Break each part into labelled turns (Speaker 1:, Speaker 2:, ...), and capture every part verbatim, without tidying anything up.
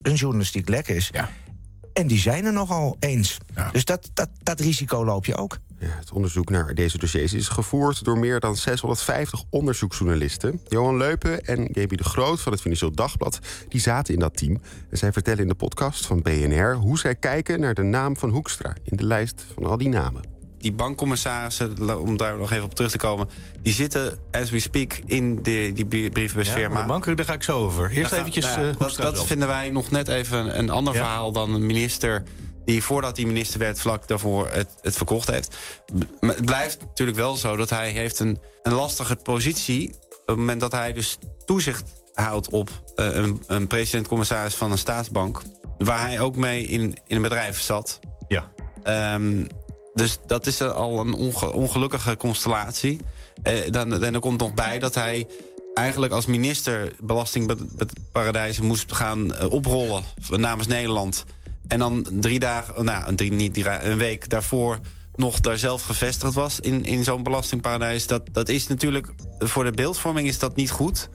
Speaker 1: een journalistiek lek is.
Speaker 2: Ja.
Speaker 1: En die zijn er nogal eens.
Speaker 2: Ja.
Speaker 1: Dus dat, dat, dat risico loop je ook.
Speaker 3: Ja, het onderzoek naar deze dossiers is gevoerd door meer dan zeshonderdvijftig onderzoeksjournalisten. Johan Leupen en J B de Groot van het Financieel Dagblad die zaten in dat team. En zij vertellen in de podcast van B N R hoe zij kijken naar de naam van Hoekstra in de lijst van al die namen.
Speaker 4: Die bankcommissarissen, om daar nog even op terug te komen, die zitten, as we speak, in de, die brievenbusfirma.
Speaker 2: Ja, de banken, daar ga ik zo over. Eerst
Speaker 4: Daar
Speaker 2: eventjes...
Speaker 4: nou ja,
Speaker 2: uh,
Speaker 4: dat dat vinden wij nog net even een ander
Speaker 2: Ja.
Speaker 4: verhaal dan een minister die voordat hij minister werd vlak daarvoor het, het verkocht heeft. Maar het blijft natuurlijk wel zo dat hij heeft een, een lastige positie op het moment dat hij dus toezicht houdt op uh, een, een president-commissaris van een staatsbank, waar hij ook mee in, in een bedrijf zat.
Speaker 2: Ja.
Speaker 4: Um, dus dat is al een onge- ongelukkige constellatie. Uh, dan, dan er komt nog bij dat hij eigenlijk als minister belastingparadijzen moest gaan uh, oprollen namens Nederland. En dan drie dagen, nou, drie, niet drie, een week daarvoor nog daar zelf gevestigd was in, in zo'n belastingparadijs. Dat, dat is natuurlijk, voor de beeldvorming is dat niet goed.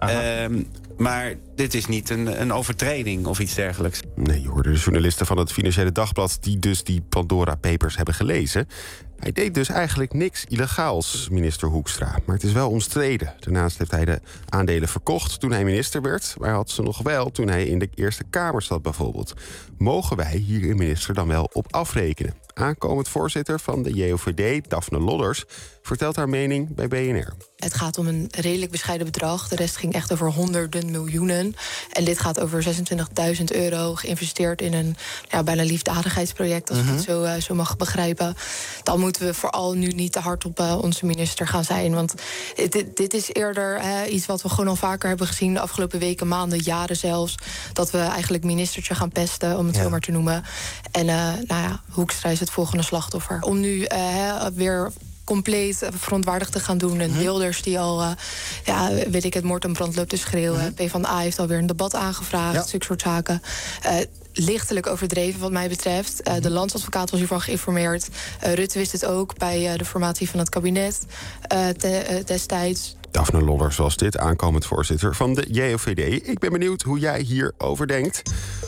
Speaker 4: Um, maar dit is niet een, een overtreding of iets dergelijks.
Speaker 3: Nee, je hoorde de journalisten van het Financiële Dagblad die dus die Pandora Papers hebben gelezen. Hij deed dus eigenlijk niks illegaals, minister Hoekstra. Maar het is wel omstreden. Daarnaast heeft hij de aandelen verkocht toen hij minister werd. Maar hij had ze nog wel toen hij in de Eerste Kamer zat bijvoorbeeld. Mogen wij hier een minister dan wel op afrekenen? Aankomend voorzitter van de J O V D, Daphne Lodders, vertelt haar mening bij B N R.
Speaker 5: Het gaat om een redelijk bescheiden bedrag. De rest ging echt over honderden miljoenen. En dit gaat over zesentwintigduizend euro geïnvesteerd in een ja, bijna liefdadigheidsproject, als ik het zo, uh, zo mag begrijpen. Dan moeten we vooral nu niet te hard op uh, onze minister gaan zijn. Want dit, dit is eerder uh, iets wat we gewoon al vaker hebben gezien de afgelopen weken, maanden, jaren zelfs. Dat we eigenlijk ministertje gaan pesten, om het
Speaker 1: Ja.
Speaker 5: zo maar te noemen. En uh, nou ja, Hoekstra is het volgende slachtoffer. Om nu uh, weer compleet verontwaardigd te gaan doen. En
Speaker 1: Mm-hmm.
Speaker 5: Wilders die al, uh, ja, weet ik het, moord en brand loopt te schreeuwen.
Speaker 1: Mm-hmm.
Speaker 5: PvdA heeft alweer een debat aangevraagd,
Speaker 1: Ja.
Speaker 5: zulke soort zaken. Uh, lichtelijk overdreven wat mij betreft. Uh, de landsadvocaat was hiervan geïnformeerd. Uh, Rutte wist het ook bij uh, de formatie van het kabinet uh, te, uh, destijds.
Speaker 3: Daphne Lodders was dit, aankomend voorzitter van de J O V D. Ik ben benieuwd hoe jij hierover denkt.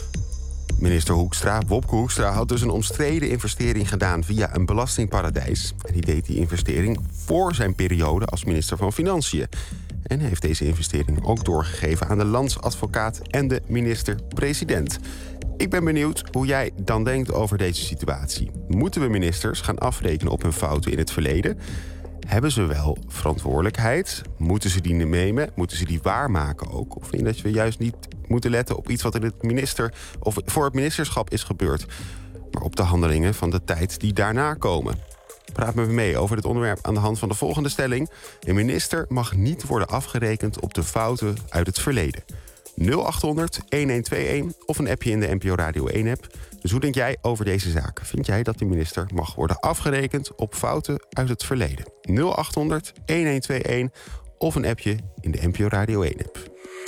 Speaker 3: Minister Hoekstra, Wopke Hoekstra, had dus een omstreden investering gedaan via een belastingparadijs. En die deed die investering voor zijn periode als minister van Financiën. En heeft deze investering ook doorgegeven aan de landsadvocaat en de minister-president. Ik ben benieuwd hoe jij dan denkt over deze situatie. Moeten we ministers gaan afrekenen op hun fouten in het verleden? Hebben ze wel verantwoordelijkheid? Moeten ze die nemen? Moeten ze die waarmaken ook? Of vind je dat we juist niet moeten letten op iets wat in het minister of voor het ministerschap is gebeurd, maar op de handelingen van de tijd die daarna komen? Praat met me mee over dit onderwerp aan de hand van de volgende stelling. Een minister mag niet worden afgerekend op de fouten uit het verleden. nul acht honderd een een twee een of een appje in de N P O Radio één app. Dus hoe denk jij over deze zaak? Vind jij dat de minister mag worden afgerekend op fouten uit het verleden? nul acht honderd een een twee een of een appje in de N P O Radio één app.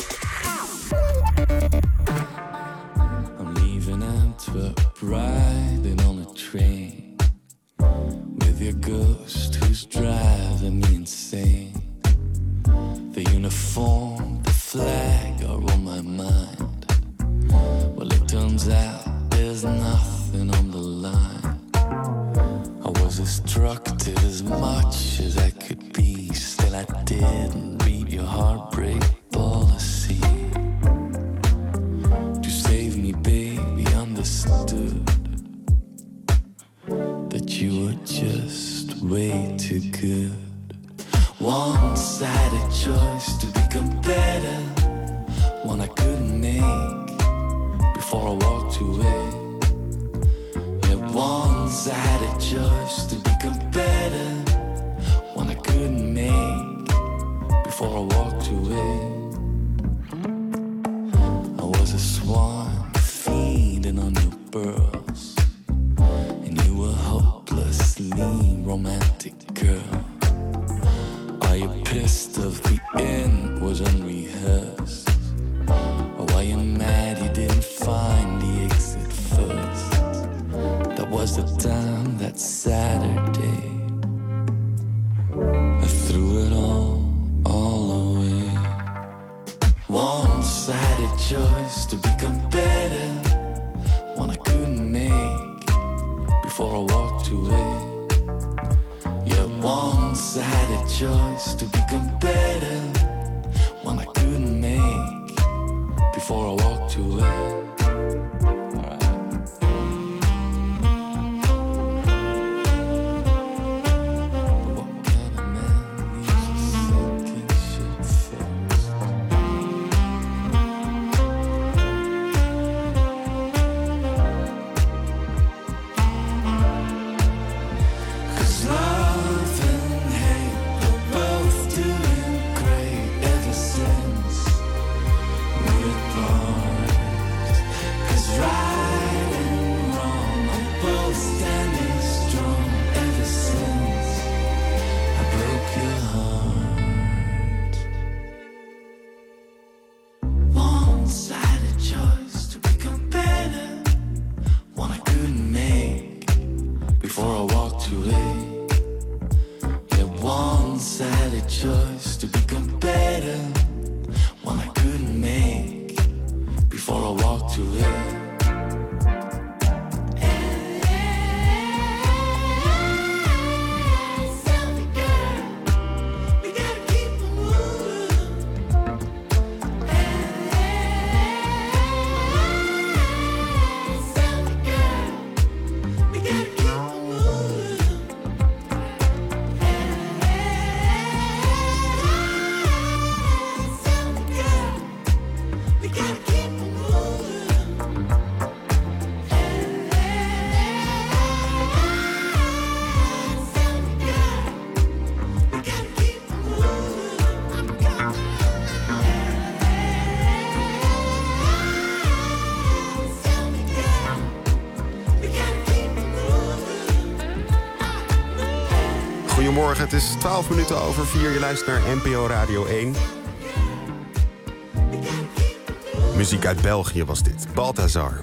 Speaker 6: I'm leaving Antwerp, riding on a train with your ghost who's driving me insane. The uniform, the flag are on my mind. Well, it turns out there's nothing on the line. I was instructed as much as I could be. Still I didn't read your heartbreak policy. To save me, baby, understood that you were just way too good. One-sided choice to become better, one I couldn't make before I walked away. Yeah, one-sided choice to become better, one I couldn't make before I walked away. I was a swan feeding on your pearls, and you were hopelessly romantic girl. Are you pissed of the end was unrehearsed? Or were you mad you didn't find the exit first? That was the time, that Saturday I threw it all, all away. One-sided choice to become better, to it. Yeah, once I had a choice to become better, one I couldn't make before I walked away.
Speaker 3: Goedemorgen, het is twaalf minuten over vier. Je luistert naar N P O Radio één. Muziek uit België was dit. Balthazar.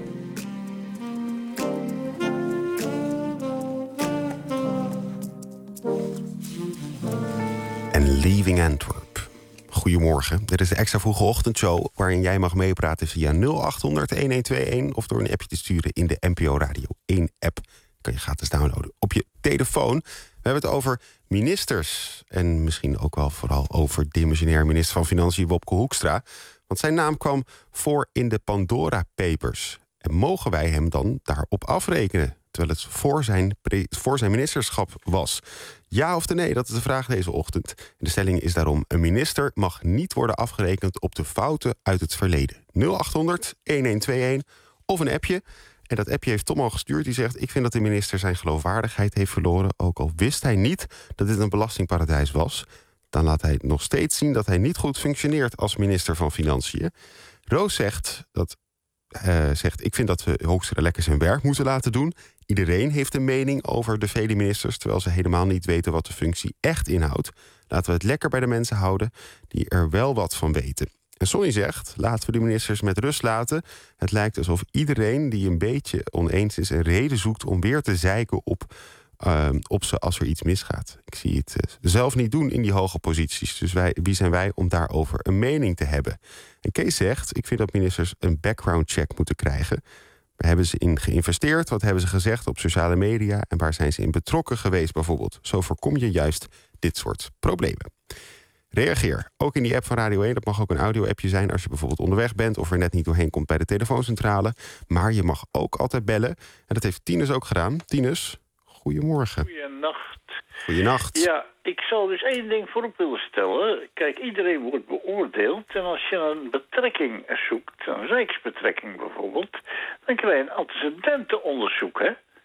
Speaker 3: En Leaving Antwerp. Goedemorgen, dit is de extra vroege ochtendshow waarin jij mag meepraten via nul acht honderd een een twee een of door een appje te sturen in de N P O Radio één app. Kan je gratis downloaden op je telefoon. We hebben het over ministers. En misschien ook wel vooral over demissionair minister van Financiën Wopke Hoekstra. Want zijn naam kwam voor in de Pandora Papers. En mogen wij hem dan daarop afrekenen? Terwijl het voor zijn, voor zijn ministerschap was. Ja of nee, dat is de vraag deze ochtend. En de stelling is daarom: een minister mag niet worden afgerekend op de fouten uit het verleden. nul acht honderd een een twee een of een appje. En dat appje heeft Tom al gestuurd. Die zegt: ik vind dat de minister zijn geloofwaardigheid heeft verloren. Ook al wist hij niet dat dit een belastingparadijs was. Dan laat hij nog steeds zien dat hij niet goed functioneert als minister van Financiën. Roos zegt, dat, uh, zegt: ik vind dat we Hoekstra lekker zijn werk moeten laten doen. Iedereen heeft een mening over de vele ministers, terwijl ze helemaal niet weten wat de functie echt inhoudt. Laten we het lekker bij de mensen houden die er wel wat van weten. En Sonny zegt: laten we de ministers met rust laten. Het lijkt alsof iedereen die een beetje oneens is een reden zoekt om weer te zeiken op, uh, op ze als er iets misgaat. Ik zie het uh, zelf niet doen in die hoge posities. Dus wij, wie zijn wij om daarover een mening te hebben? En Kees zegt: ik vind dat ministers een background check moeten krijgen. Waar hebben ze in geïnvesteerd? Wat hebben ze gezegd op sociale media? En waar zijn ze in betrokken geweest bijvoorbeeld? Zo voorkom je juist dit soort problemen. Reageer, ook in die app van Radio één. Dat mag ook een audio-appje zijn als je bijvoorbeeld onderweg bent of er net niet doorheen komt bij de telefooncentrale. Maar je mag ook altijd bellen. En dat heeft Tinus ook gedaan. Tinus, goedemorgen.
Speaker 2: Goeienacht.
Speaker 3: Goeienacht.
Speaker 2: Ja, ik zal dus één ding voorop willen stellen. Kijk, iedereen wordt beoordeeld. En als je een betrekking zoekt, een rijksbetrekking bijvoorbeeld, dan krijg je een antecedentenonderzoek, hè?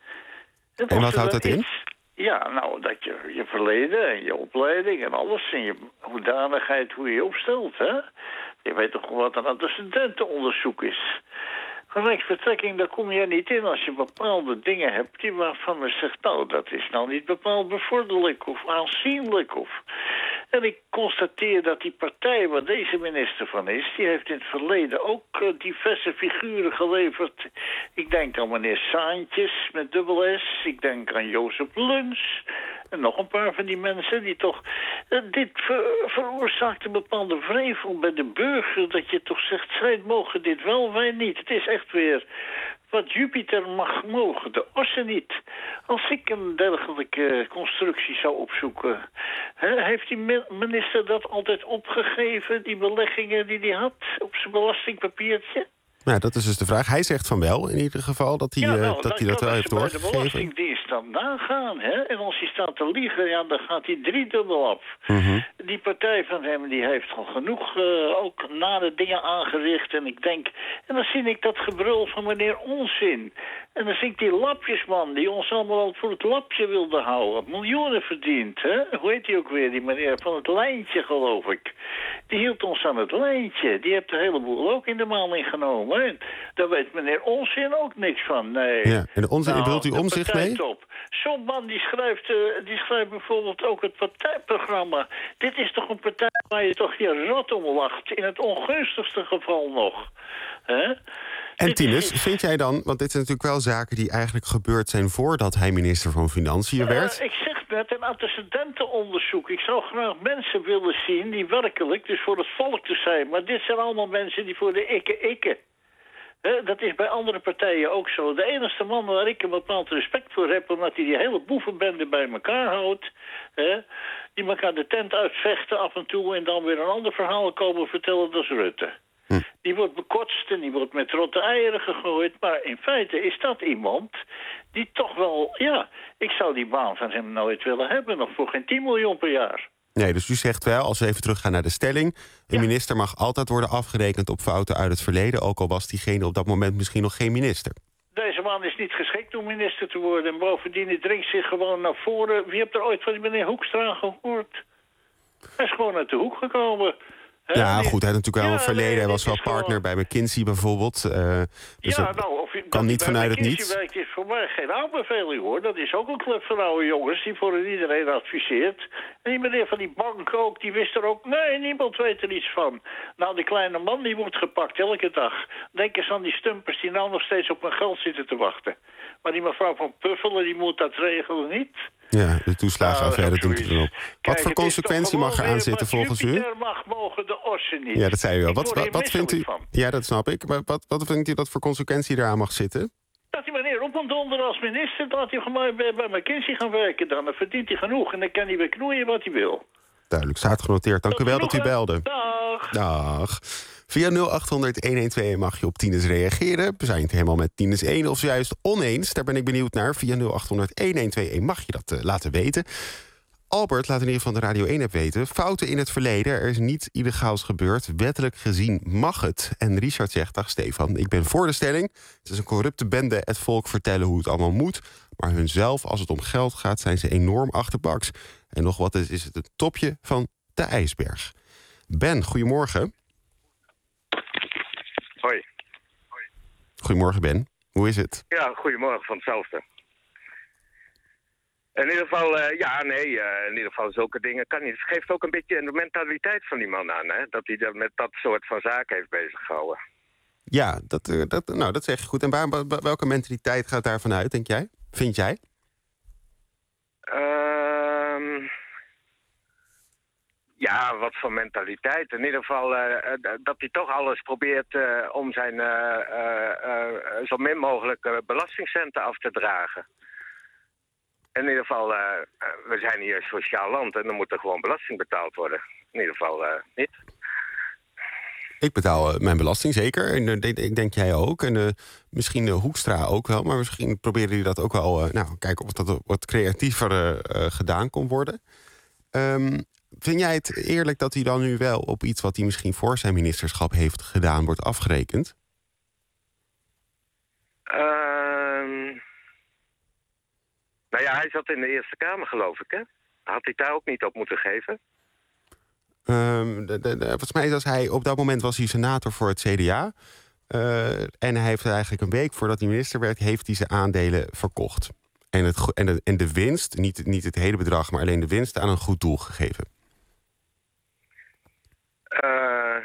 Speaker 2: En,
Speaker 3: en wat houdt dat in?
Speaker 2: Iets, ja, nou, dat je je verleden en je opleiding en alles en je hoedanigheid, hoe je je opstelt, hè? Je weet toch wat een antecedentenonderzoek is. Een rijksbetrekking, daar kom je niet in als je bepaalde dingen hebt die waarvan men zegt, nou, dat is nou niet bepaald bevorderlijk of aanzienlijk. Of... En ik constateer dat die partij waar deze minister van is, die heeft in het verleden ook uh, diverse figuren geleverd. Ik denk aan meneer Saantjes met dubbel S, ik denk aan Jozef Luns en nog een paar van die mensen die toch... Uh, dit ver, veroorzaakt een bepaalde vrevel bij de burger, dat je toch zegt, zij mogen dit wel, wij niet. Het is echt weer wat Jupiter mag mogen, de ossen niet. Als ik een dergelijke constructie zou opzoeken, hè, heeft die minister dat altijd opgegeven, die beleggingen die hij had op zijn belastingpapiertje?
Speaker 3: Nou, dat is dus de vraag. Hij zegt van wel, in ieder geval, dat hij,
Speaker 2: ja, nou,
Speaker 3: uh, dat, hij dat wel heeft doorgegeven.
Speaker 2: de Belastingdienst dan nagaan, hè? En als hij staat te liegen, ja, dan gaat hij driedubbel af. Mm-hmm. Die partij van hem, die heeft al genoeg uh, ook nare dingen aangericht. En ik denk, en dan zie ik dat gebrul van meneer Onzin. En dan zie ik die lapjesman, die ons allemaal al voor het lapje wilde houden. Miljoenen verdient, hè? Hoe heet die ook weer, die meneer van het lijntje, geloof ik. Die hield ons aan het lijntje. Die heeft de hele boel ook in de maling genomen. Daar weet meneer Onzin ook niks van, nee.
Speaker 3: Ja, en de onzin, nou, bedoelt u Omtzigt mee?
Speaker 2: Zo'n man die schrijft, uh, die schrijft bijvoorbeeld ook het partijprogramma. Dit is toch een partij waar je toch je rot om lacht. In het ongunstigste geval nog. Hè?
Speaker 3: En Tinus, is... vind jij dan, want dit zijn natuurlijk wel zaken die eigenlijk gebeurd zijn voordat hij minister van Financiën werd.
Speaker 2: Uh, ik zeg net, een antecedentenonderzoek. Ik zou graag mensen willen zien die werkelijk, dus voor het volk te zijn. Maar dit zijn allemaal mensen die voor de ikke-ikke. He, dat is bij andere partijen ook zo. De enige man waar ik een bepaald respect voor heb, omdat hij die hele boevenbende bij elkaar houdt, he, die elkaar de tent uitvechten af en toe en dan weer een ander verhaal komen vertellen, dat is Rutte. Hm. Die wordt bekotst en die wordt met rotte eieren gegooid, maar in feite is dat iemand die toch wel, ja, ik zou die baan van hem nooit willen hebben, nog voor geen tien miljoen per jaar.
Speaker 3: Nee, dus u zegt wel, als we even teruggaan naar de stelling, een ja. minister mag altijd worden afgerekend op fouten uit het verleden, ook al was diegene op dat moment misschien nog geen minister.
Speaker 2: Deze man is niet geschikt om minister te worden en bovendien die dringt zich gewoon naar voren. Wie hebt er ooit van die meneer Hoekstra gehoord? Hij is gewoon uit de hoek gekomen. He,
Speaker 3: ja,
Speaker 2: die...
Speaker 3: goed, hij had natuurlijk wel
Speaker 2: ja,
Speaker 3: een verleden.
Speaker 2: nee,
Speaker 3: hij was wel partner
Speaker 2: gewoon...
Speaker 3: bij McKinsey bijvoorbeeld. Uh, dus
Speaker 2: ja, nou, of je,
Speaker 3: kan niet vanuit het niets.
Speaker 2: McKinsey werkt is voor mij geen aanbeveling, hoor. Dat is ook een club van oude jongens die voor iedereen adviseert. En die meneer van die bank ook, die wist er ook... Nee, niemand weet er iets van. Nou, die kleine man die wordt gepakt elke dag. Denk eens aan die stumpers die nou nog steeds op hun geld zitten te wachten. Maar die mevrouw van Puffelen, die moet dat regelen niet.
Speaker 3: Ja, de toeslagenaffaire nou, doet er op. Wat voor consequentie mag er aan zitten volgens u?
Speaker 2: Jupiter mag mogen de ossen niet.
Speaker 3: Ja, dat zei u al. Wat, wat, wat vindt u?
Speaker 2: Van.
Speaker 3: Ja, dat snap ik. Maar wat, wat vindt u dat voor consequentie eraan mag zitten?
Speaker 2: Dat hij meneer op en donder als minister, dat hij gewoon bij, bij McKinsey gaan werken dan. Dan verdient hij genoeg en dan kan hij weer knoeien wat hij wil.
Speaker 3: Duidelijk, staat genoteerd. Dank u wel dat u belde.
Speaker 2: Dag.
Speaker 3: Dag. Via nul acht honderd een een twee mag je op Tinus reageren. We zijn het helemaal met Tinus één of juist oneens. Daar ben ik benieuwd naar. Via nul acht honderd een een twee mag je dat uh, laten weten. Albert laat in ieder geval de Radio één-app weten. Fouten in het verleden, er is niets illegaals gebeurd. Wettelijk gezien mag het. En Richard zegt, dag Stefan, ik ben voor de stelling. Het is een corrupte bende het volk vertellen hoe het allemaal moet. Maar hunzelf, als het om geld gaat, zijn ze enorm achterbaks. En nog wat is, is het het topje van de ijsberg. Ben, goedemorgen.
Speaker 7: Hoi.
Speaker 3: Goedemorgen, Ben. Hoe is het?
Speaker 7: Ja, goedemorgen, van hetzelfde. In ieder geval, uh, ja, nee, uh, in ieder geval zulke dingen kan niet. Het geeft ook een beetje de mentaliteit van die man aan, hè? Dat hij dat met dat soort van zaken heeft bezig gehouden.
Speaker 3: Ja, dat, uh, dat, nou, dat zeg je goed. En waar, welke mentaliteit gaat daarvan uit, denk jij? Vind jij?
Speaker 7: Uh, ja, wat voor mentaliteit. In ieder geval uh, dat hij toch alles probeert uh, om zijn uh, uh, uh, zo min mogelijk uh, belastingcenten af te dragen. In ieder geval, uh, uh, we zijn hier een sociaal land en er moet er gewoon belasting betaald worden. In ieder geval uh, niet.
Speaker 3: Ik betaal uh, mijn belasting, zeker. En uh, ik denk jij ook. En uh, misschien uh, Hoekstra ook wel. Maar misschien proberen jullie dat ook wel... Uh, nou, kijken of dat wat creatiever uh, gedaan kon worden. Um, vind jij het eerlijk dat hij dan nu wel op iets wat hij misschien voor zijn ministerschap heeft gedaan wordt afgerekend?
Speaker 7: Uh... Nou ja, hij zat in de Eerste Kamer, geloof ik, hè? Had hij daar ook niet op moeten geven?
Speaker 3: Um, de, de, de, volgens mij was hij... Op dat moment was hij senator voor het C D A. Uh, en hij heeft eigenlijk een week voordat hij minister werd... heeft hij zijn aandelen verkocht. En, het, en, de, en de winst, niet, niet het hele bedrag... maar alleen de winst aan een goed doel gegeven.
Speaker 7: Uh,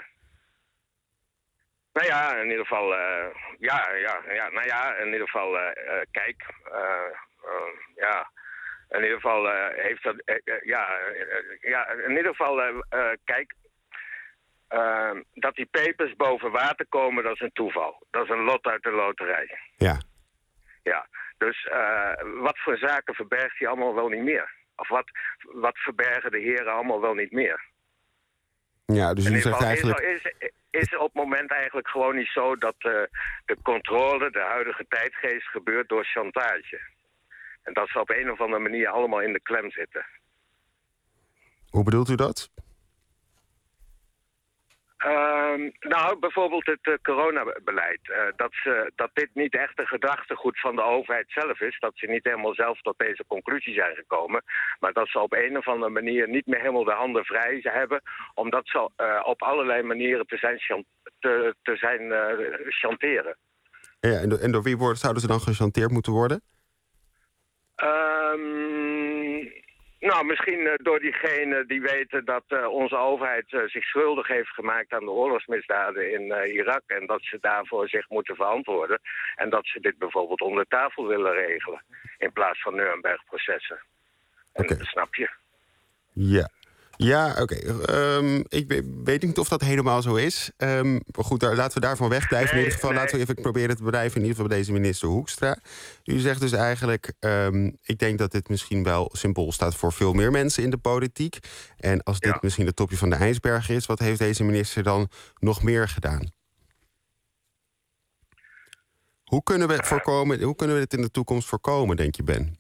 Speaker 7: nou ja, in ieder geval... Uh, ja, ja, ja, nou ja, in ieder geval... Uh, uh, kijk... Uh, Uh, ja, in ieder geval uh, heeft dat... Uh, uh, ja, uh, ja, in ieder geval... Uh, uh, kijk, uh, dat die papers boven water komen, dat is een toeval. Dat is een lot uit de loterij.
Speaker 3: Ja.
Speaker 7: Ja, dus uh, wat voor zaken verbergt hij allemaal wel niet meer? Of wat, wat verbergen de heren allemaal wel niet meer?
Speaker 3: Ja, dus
Speaker 7: in
Speaker 3: u
Speaker 7: ieder
Speaker 3: zegt
Speaker 7: geval
Speaker 3: eigenlijk...
Speaker 7: is, is, is op het moment eigenlijk gewoon niet zo dat uh, de controle, de huidige tijdgeest, gebeurt door chantage. En dat ze op een of andere manier allemaal in de klem zitten.
Speaker 3: Hoe bedoelt u dat?
Speaker 7: Uh, nou, bijvoorbeeld het uh, coronabeleid. Uh, dat, ze, dat dit niet echt een gedachtegoed van de overheid zelf is. Dat ze niet helemaal zelf tot deze conclusie zijn gekomen. Maar dat ze op een of andere manier niet meer helemaal de handen vrij hebben. Omdat ze uh, op allerlei manieren te zijn, te, te zijn uh, chanteren.
Speaker 3: Ja, en, door, en door wie worden, zouden ze dan gechanteerd moeten worden?
Speaker 7: Um, nou, misschien uh, door diegenen die weten dat uh, onze overheid uh, zich schuldig heeft gemaakt aan de oorlogsmisdaden in uh, Irak. En dat ze daarvoor zich moeten verantwoorden. En dat ze dit bijvoorbeeld onder tafel willen regelen. In plaats van Nuremberg-processen. En
Speaker 3: okay.
Speaker 7: dat snap je.
Speaker 3: Ja. Ja, oké. Okay. Um, ik weet niet of dat helemaal zo is. Um, maar goed, daar, laten we daarvan wegblijven. Nee, in ieder geval, nee. Laten we even proberen te bedrijven. In ieder geval bij deze minister Hoekstra. U zegt dus eigenlijk, um, ik denk dat dit misschien wel symbool staat voor veel meer mensen in de politiek. En als dit ja. misschien het topje van de ijsberg is, wat heeft deze minister dan nog meer gedaan? Hoe kunnen we, voorkomen, hoe kunnen we dit in de toekomst voorkomen, denk je, Ben?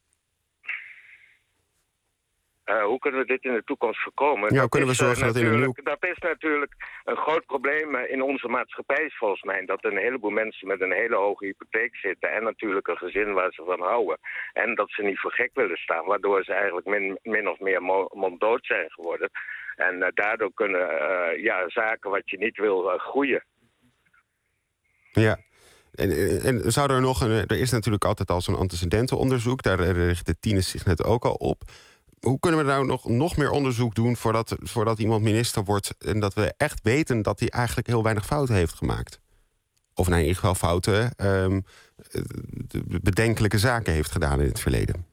Speaker 7: Uh, hoe kunnen we dit in de toekomst voorkomen?
Speaker 3: Ja, hoe kunnen we zorgen
Speaker 7: uh,
Speaker 3: dat in een nieuw...
Speaker 7: Dat is natuurlijk een groot probleem in onze maatschappij, volgens mij. Dat er een heleboel mensen met een hele hoge hypotheek zitten. En natuurlijk een gezin waar ze van houden. En dat ze niet voor gek willen staan. Waardoor ze eigenlijk min, min of meer monddood zijn geworden. En uh, daardoor kunnen uh, ja, zaken wat je niet wil uh, groeien.
Speaker 3: Ja. En, en zou er nog een... Er is natuurlijk altijd al zo'n antecedentenonderzoek. Daar richtte Tines zich net ook al op. Hoe kunnen we nou nog, nog meer onderzoek doen voordat, voordat iemand minister wordt en dat we echt weten dat hij eigenlijk heel weinig fouten heeft gemaakt? Of nou in ieder geval fouten, um, bedenkelijke zaken heeft gedaan in het verleden?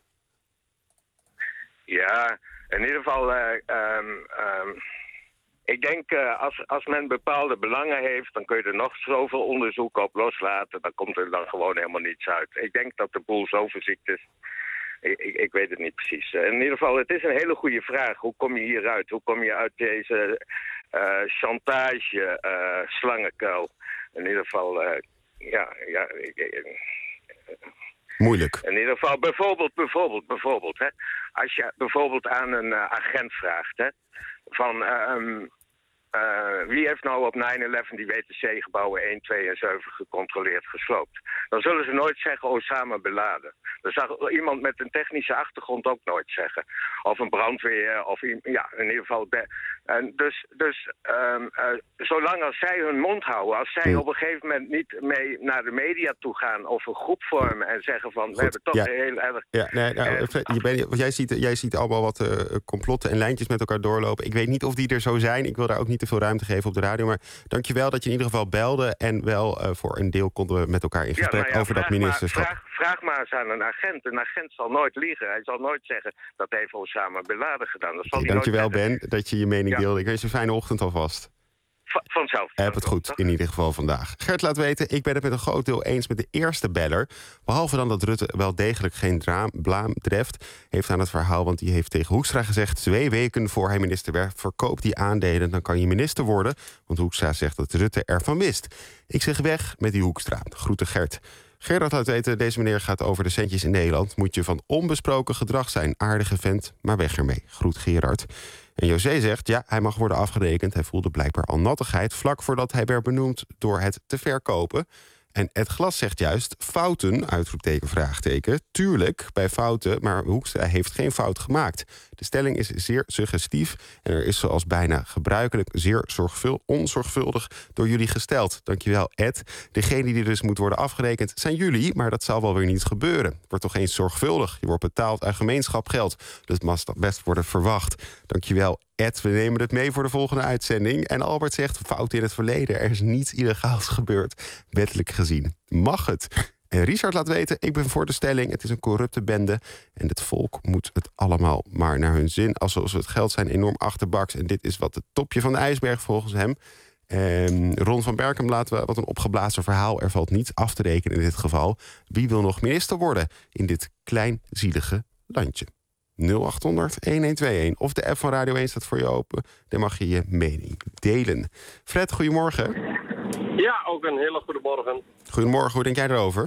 Speaker 7: Ja, in ieder geval, uh, um, um, ik denk uh, als, als men bepaalde belangen heeft, dan kun je er nog zoveel onderzoek op loslaten. Dan komt er dan gewoon helemaal niets uit. Ik denk dat de boel zo verziekt is. Ik, ik, ik weet het niet precies. In ieder geval, het is een hele goede vraag. Hoe kom je hieruit? Hoe kom je uit deze uh, chantage uh, slangenkuil? In ieder geval, uh, ja... ja ik, ik,
Speaker 3: Moeilijk.
Speaker 7: In ieder geval, bijvoorbeeld, bijvoorbeeld, bijvoorbeeld... Hè, als je bijvoorbeeld aan een uh, agent vraagt... Hè, van... Uh, um, Uh, wie heeft nou op nine eleven die W T C-gebouwen één, twee en zeven gecontroleerd gesloopt? Dan zullen ze nooit zeggen Osama Bin Laden. Dat zal iemand met een technische achtergrond ook nooit zeggen. Of een brandweer, of ja, in ieder geval... En dus dus um, uh, zolang als zij hun mond houden, als zij op een gegeven moment niet mee naar de media toe gaan of een groep vormen en zeggen van, Goed, we hebben toch ja. heel erg...
Speaker 3: Ja, nee, nou, uh, je bent, jij, ziet, jij ziet allemaal wat uh, complotten en lijntjes met elkaar doorlopen. Ik weet niet of die er zo zijn. Ik wil daar ook niet te veel ruimte geven op de radio. Maar dankjewel dat je in ieder geval belde. En wel uh, voor een deel konden we met elkaar in gesprek ja, nou ja, over dat ministerschap.
Speaker 7: Maar, vraag, vraag maar eens aan een agent. Een agent zal nooit liegen. Hij zal nooit zeggen dat heeft Osama Bin Laden gedaan. Dat zal
Speaker 3: okay, dankjewel Ben dat je je mening
Speaker 7: ja.
Speaker 3: deelde. Ik wens je een fijne ochtend alvast.
Speaker 7: V- vanzelf.
Speaker 3: Heb het goed, in ieder geval vandaag. Gert laat weten, ik ben het met een groot deel eens met de eerste beller. Behalve dan dat Rutte wel degelijk geen draam, blaam treft. Heeft aan het verhaal, want die heeft tegen Hoekstra gezegd... twee weken voor hij minister werd, verkoop die aandelen... dan kan je minister worden. Want Hoekstra zegt dat Rutte ervan wist. Ik zeg weg met die Hoekstra. Groeten Gert. Gerard laat weten, deze meneer gaat over de centjes in Nederland. Moet je van onbesproken gedrag zijn. Aardige vent, maar weg ermee. Groet Gerard. En José zegt, ja, hij mag worden afgerekend. Hij voelde blijkbaar al nattigheid vlak voordat hij werd benoemd door het te verkopen. En Ed Glas zegt juist, fouten, uitroepteken, vraagteken. Tuurlijk, bij fouten, maar Hoekstra heeft geen fout gemaakt. De stelling is zeer suggestief en er is zoals bijna gebruikelijk zeer zorgvul, onzorgvuldig door jullie gesteld. Dankjewel, Ed. Degene die dus moet worden afgerekend zijn jullie, maar dat zal wel weer niet gebeuren. Wordt toch eens zorgvuldig. Je wordt betaald uit gemeenschapgeld. Dus mag dat best worden verwacht. Dankjewel, Ed. We nemen het mee voor de volgende uitzending. En Albert zegt, fout in het verleden. Er is niets illegaals gebeurd, wettelijk gezien. Mag het? En Richard laat weten, ik ben voor de stelling. Het is een corrupte bende. En het volk moet het allemaal maar naar hun zin. Alsof het geld zijn enorm achterbaks. En dit is wat het topje van de ijsberg volgens hem. En Ron van Berkem laten we wat een opgeblazen verhaal. Er valt niets af te rekenen in dit geval. Wie wil nog minister worden in dit klein zielige landje? nul acht honderd een een twee een. Of de app van Radio één staat voor je open. Daar mag je je mening delen. Fred, goedemorgen.
Speaker 8: Ja, ook een hele goede morgen.
Speaker 3: Goedemorgen, hoe denk jij erover?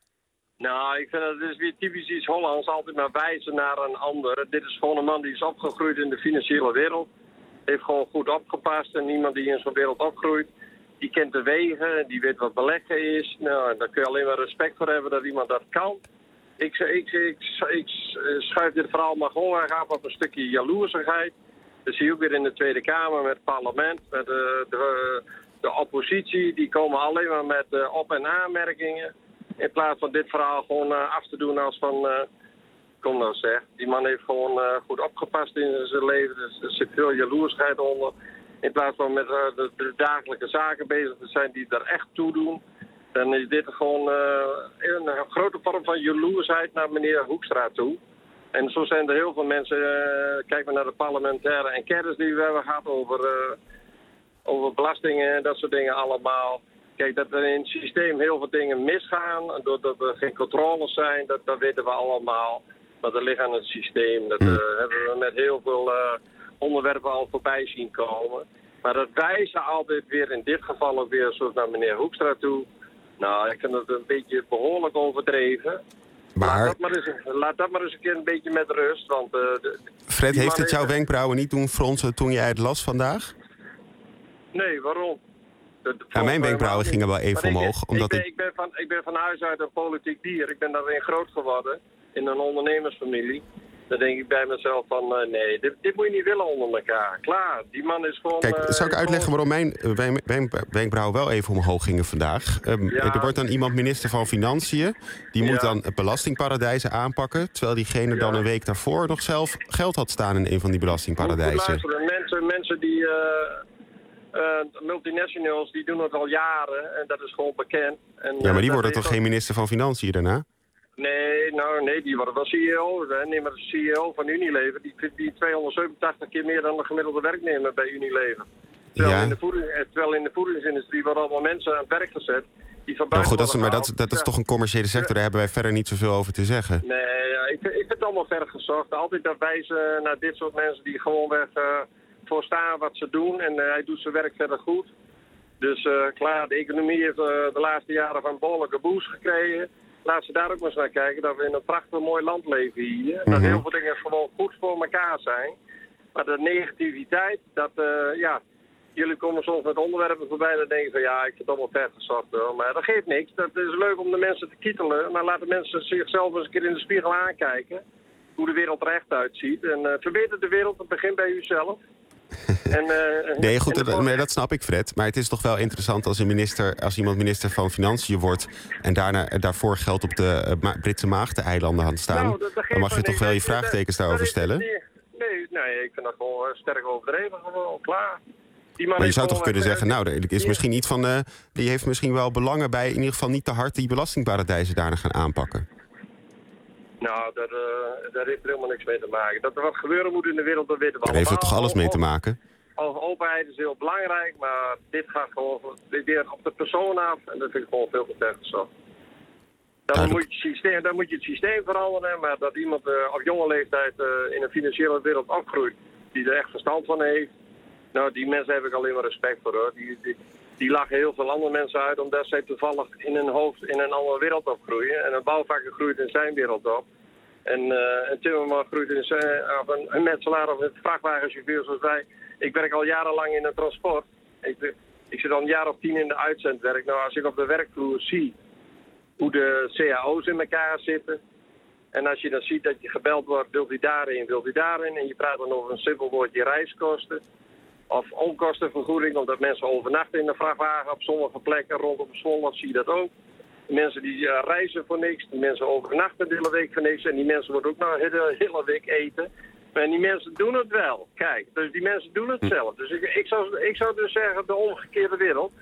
Speaker 8: Nou, ik vind het dus weer typisch iets Hollands. Altijd maar wijzen naar een ander. Dit is gewoon een man die is opgegroeid in de financiële wereld. Heeft gewoon goed opgepast. En iemand die in zo'n wereld opgroeit, die kent de wegen. Die weet wat beleggen is. Nou, daar kun je alleen maar respect voor hebben dat iemand dat kan. Ik, ik, ik, ik schuif dit verhaal maar gewoon erg af op een stukje jaloersigheid. Dat zie je ook weer in de Tweede Kamer met het parlement, met de, de, de oppositie. Die komen alleen maar met uh, op- en aanmerkingen. In plaats van dit verhaal gewoon uh, af te doen als van... Uh, kom nou zeg, die man heeft gewoon uh, goed opgepast in zijn leven. Dus er zit veel jaloersigheid onder. In plaats van met uh, de, de dagelijkse zaken bezig te zijn die er echt toe doen. Dan is dit gewoon uh, een grote vorm van jaloersheid naar meneer Hoekstra toe. En zo zijn er heel veel mensen, uh, kijk maar naar de parlementaire enquêtes die we hebben gehad over, uh, over belastingen en dat soort dingen allemaal. Kijk, dat er in het systeem heel veel dingen misgaan, doordat er geen controles zijn, dat, dat weten we allemaal. Maar dat ligt aan het systeem. Dat uh, hebben we met heel veel uh, onderwerpen al voorbij zien komen. Maar dat wijzen altijd weer, in dit geval ook weer, zoals naar meneer Hoekstra toe. Nou, ik vind het een beetje behoorlijk overdreven.
Speaker 3: Maar...
Speaker 8: Laat, dat maar eens, laat dat maar eens een keer een beetje met rust. Want, uh, de,
Speaker 3: Fred, heeft het jouw wenkbrauwen niet doen fronsen toen jij het las vandaag?
Speaker 8: Nee, waarom? De, de
Speaker 3: ja, mijn wenkbrauwen gingen wel even
Speaker 8: ik,
Speaker 3: omhoog.
Speaker 8: Ik,
Speaker 3: omdat
Speaker 8: ben,
Speaker 3: ik...
Speaker 8: ik, ben van, ik ben van huis uit een politiek dier. Ik ben daarin groot geworden. In een ondernemersfamilie. Dan denk ik bij mezelf van, uh, nee, dit, dit moet je niet willen onder elkaar. Klaar, die man is gewoon...
Speaker 3: Kijk, zou ik uitleggen waarom mijn wenkbrauwen wel even omhoog gingen vandaag? Um, ja. Er wordt dan iemand minister van Financiën. Die moet ja. dan belastingparadijzen aanpakken. Terwijl diegene ja. dan een week daarvoor nog zelf geld had staan in een van die belastingparadijzen.
Speaker 8: Mensen, mensen die... Uh, uh, multinationals, die doen het al jaren. En dat is gewoon bekend. En,
Speaker 3: ja, maar die
Speaker 8: uh,
Speaker 3: worden toch
Speaker 8: ook...
Speaker 3: geen minister van Financiën daarna?
Speaker 8: Nee, nou nee, die worden wel C E O. Hè. Neem maar de C E O van Unilever. Die vindt die tweehonderdzevenentachtig keer meer dan de gemiddelde werknemer bij Unilever. Terwijl, ja. in, de voeding, terwijl in de voedingsindustrie worden allemaal mensen aan het werk gezet. Die van
Speaker 3: nou goed, dat is, maar dat, dat is toch een commerciële sector. Daar hebben wij verder niet zoveel over te zeggen.
Speaker 8: Nee, ja, ik, ik vind het allemaal ver gezocht. Altijd dat wijzen naar dit soort mensen die gewoonweg uh, voor staan wat ze doen. En uh, hij doet zijn werk verder goed. Dus uh, klaar, de economie heeft uh, de laatste jaren van een behoorlijke boost gekregen. Laat ze daar ook maar eens naar kijken, dat we in een prachtig mooi land leven hier. Mm-hmm. Dat heel veel dingen gewoon goed voor elkaar zijn. Maar de negativiteit, dat, uh, ja, jullie komen soms met onderwerpen voorbij en denken van ja, ik vind het allemaal ver gezocht hoor. Maar dat geeft niks. Dat is leuk om de mensen te kietelen. Maar laten mensen zichzelf eens een keer in de spiegel aankijken. Hoe de wereld er echt uitziet. En uh, verbeter de wereld, het begint bij uzelf. En, uh,
Speaker 3: nee, goed, dat, nee, dat snap ik, Fred. Maar het is toch wel interessant als, een minister, als iemand minister van Financiën wordt en daarna, daarvoor geld op de uh, Britse Maagdeneilanden had staan. Nou, dat, dat dan mag je toch wel je vraagtekens dat, daarover stellen?
Speaker 8: Nee, nee, nee, ik vind dat gewoon sterk overdreven. Gewoon klaar.
Speaker 3: Die man maar je zou toch kunnen zeggen, nou, er is misschien iets van, uh, die heeft misschien wel belangen bij in ieder geval niet te hard die belastingparadijzen daarna gaan aanpakken.
Speaker 8: Nou, daar, uh, daar heeft er helemaal niks mee te maken. Dat er wat gebeuren moet in de wereld, dat weten we
Speaker 3: allemaal. Daar heeft er toch alles mee te maken?
Speaker 8: Over openheid is heel belangrijk, maar dit gaat gewoon weer op de persoon af. En dat vind ik gewoon veel te ver gezocht. Dan moet, je systeem, dan moet je het systeem veranderen, maar dat iemand uh, op jonge leeftijd uh, in een financiële wereld opgroeit, die er echt verstand van heeft. Nou, die mensen heb ik alleen maar respect voor hoor. Die, die, die lachen heel veel andere mensen uit omdat zij toevallig in hun hoofd in een andere wereld opgroeien. En een bouwvakker groeit in zijn wereld op. En uh, een timmerman groeit in zijn, of een, een metselaar of een vrachtwagenchauffeur zoals wij. Ik werk al jarenlang in het transport. Ik, ik zit al een jaar of tien in de uitzendwerk. Nou, als ik op de werkvloer zie hoe de C A O's in elkaar zitten. En als je dan ziet dat je gebeld wordt, wilt u daarin, wilt u daarin. En je praat dan over een simpel woordje reiskosten. Of onkostenvergoeding, omdat mensen overnachten in de vrachtwagen op sommige plekken rondom Zwolle, zie je dat ook. Die mensen die uh, reizen voor niks, die mensen overnachten de hele week voor niks. En die mensen moeten ook nog een hele, hele week eten. En die mensen doen het wel. Kijk, dus die mensen doen het zelf. Dus ik, ik, zou, ik zou dus zeggen, de omgekeerde wereld.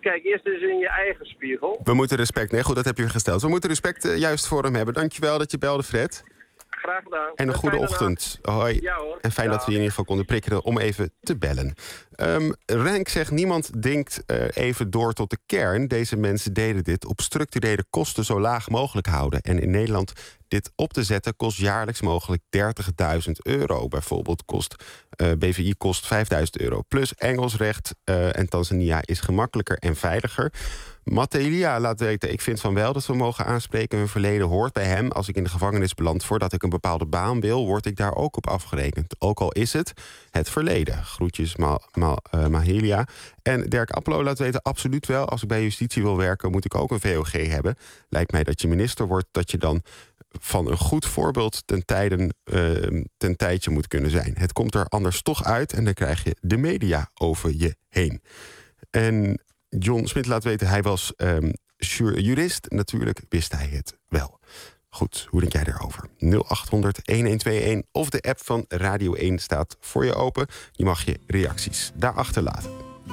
Speaker 8: kijk eerst eens in je eigen spiegel.
Speaker 3: We moeten respect... Nee, goed, dat heb je gesteld. We moeten respect uh, juist voor hem hebben. Dankjewel dat je belde, Fred.
Speaker 8: Graag gedaan.
Speaker 3: En een goede ochtend. Hoi.
Speaker 8: Ja, hoor.
Speaker 3: En fijn
Speaker 8: ja.
Speaker 3: dat we je in ieder geval konden prikkelen om even te bellen. Um, Renk zegt, niemand denkt uh, even door tot de kern. Deze mensen deden dit op structurele kosten zo laag mogelijk houden. En in Nederland dit op te zetten kost jaarlijks mogelijk dertigduizend euro. Bijvoorbeeld kost uh, B V I kost vijfduizend euro. Plus Engels recht uh, en Tanzania is gemakkelijker en veiliger. Matelia laat weten, ik vind van wel dat we mogen aanspreken. Hun verleden hoort bij hem. Als ik in de gevangenis beland voordat ik een bepaalde baan wil, word ik daar ook op afgerekend. Ook al is het het verleden. Groetjes, Ma Ma uh, Mahelia. En Dirk Appelo laat weten, absoluut wel. Als ik bij justitie wil werken, moet ik ook een V O G hebben. Lijkt mij dat je minister wordt, dat je dan van een goed voorbeeld ten, tijden, uh, ten tijdje moet kunnen zijn. Het komt er anders toch uit en dan krijg je de media over je heen. En John Smit laat weten, hij was um, jurist. Natuurlijk wist hij het wel. Goed, hoe denk jij daarover? nul acht honderd elf een of de app van Radio één staat voor je open. Je mag je reacties daar achterlaten.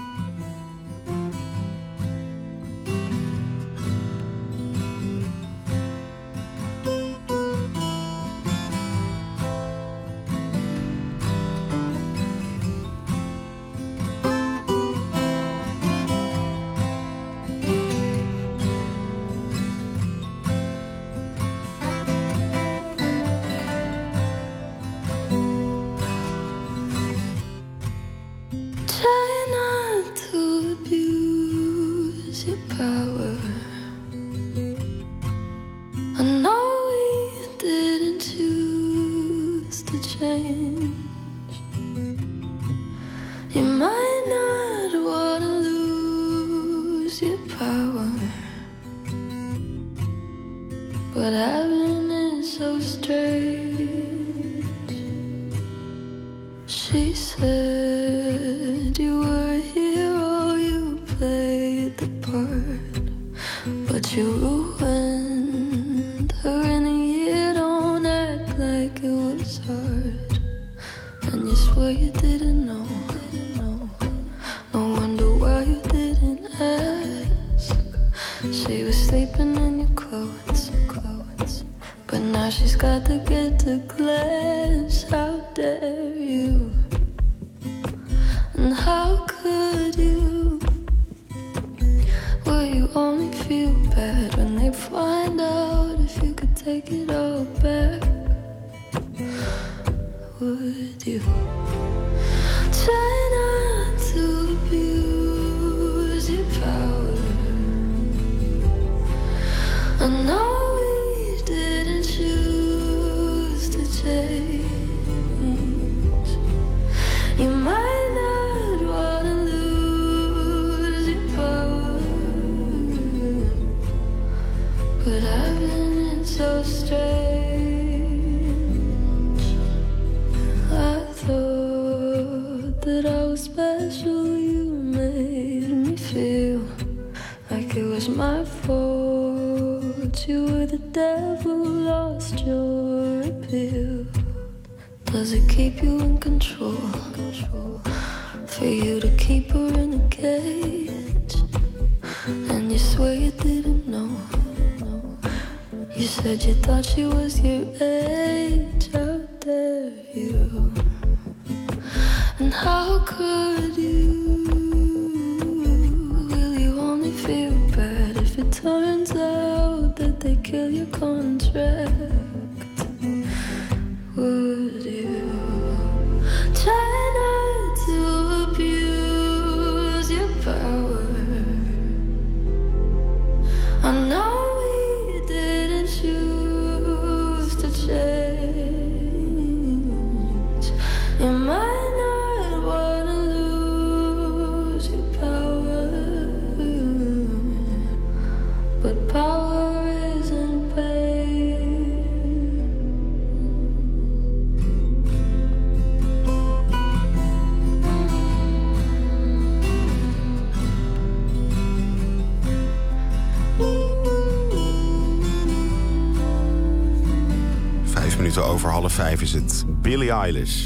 Speaker 3: Over half vijf is het Billie Eilish.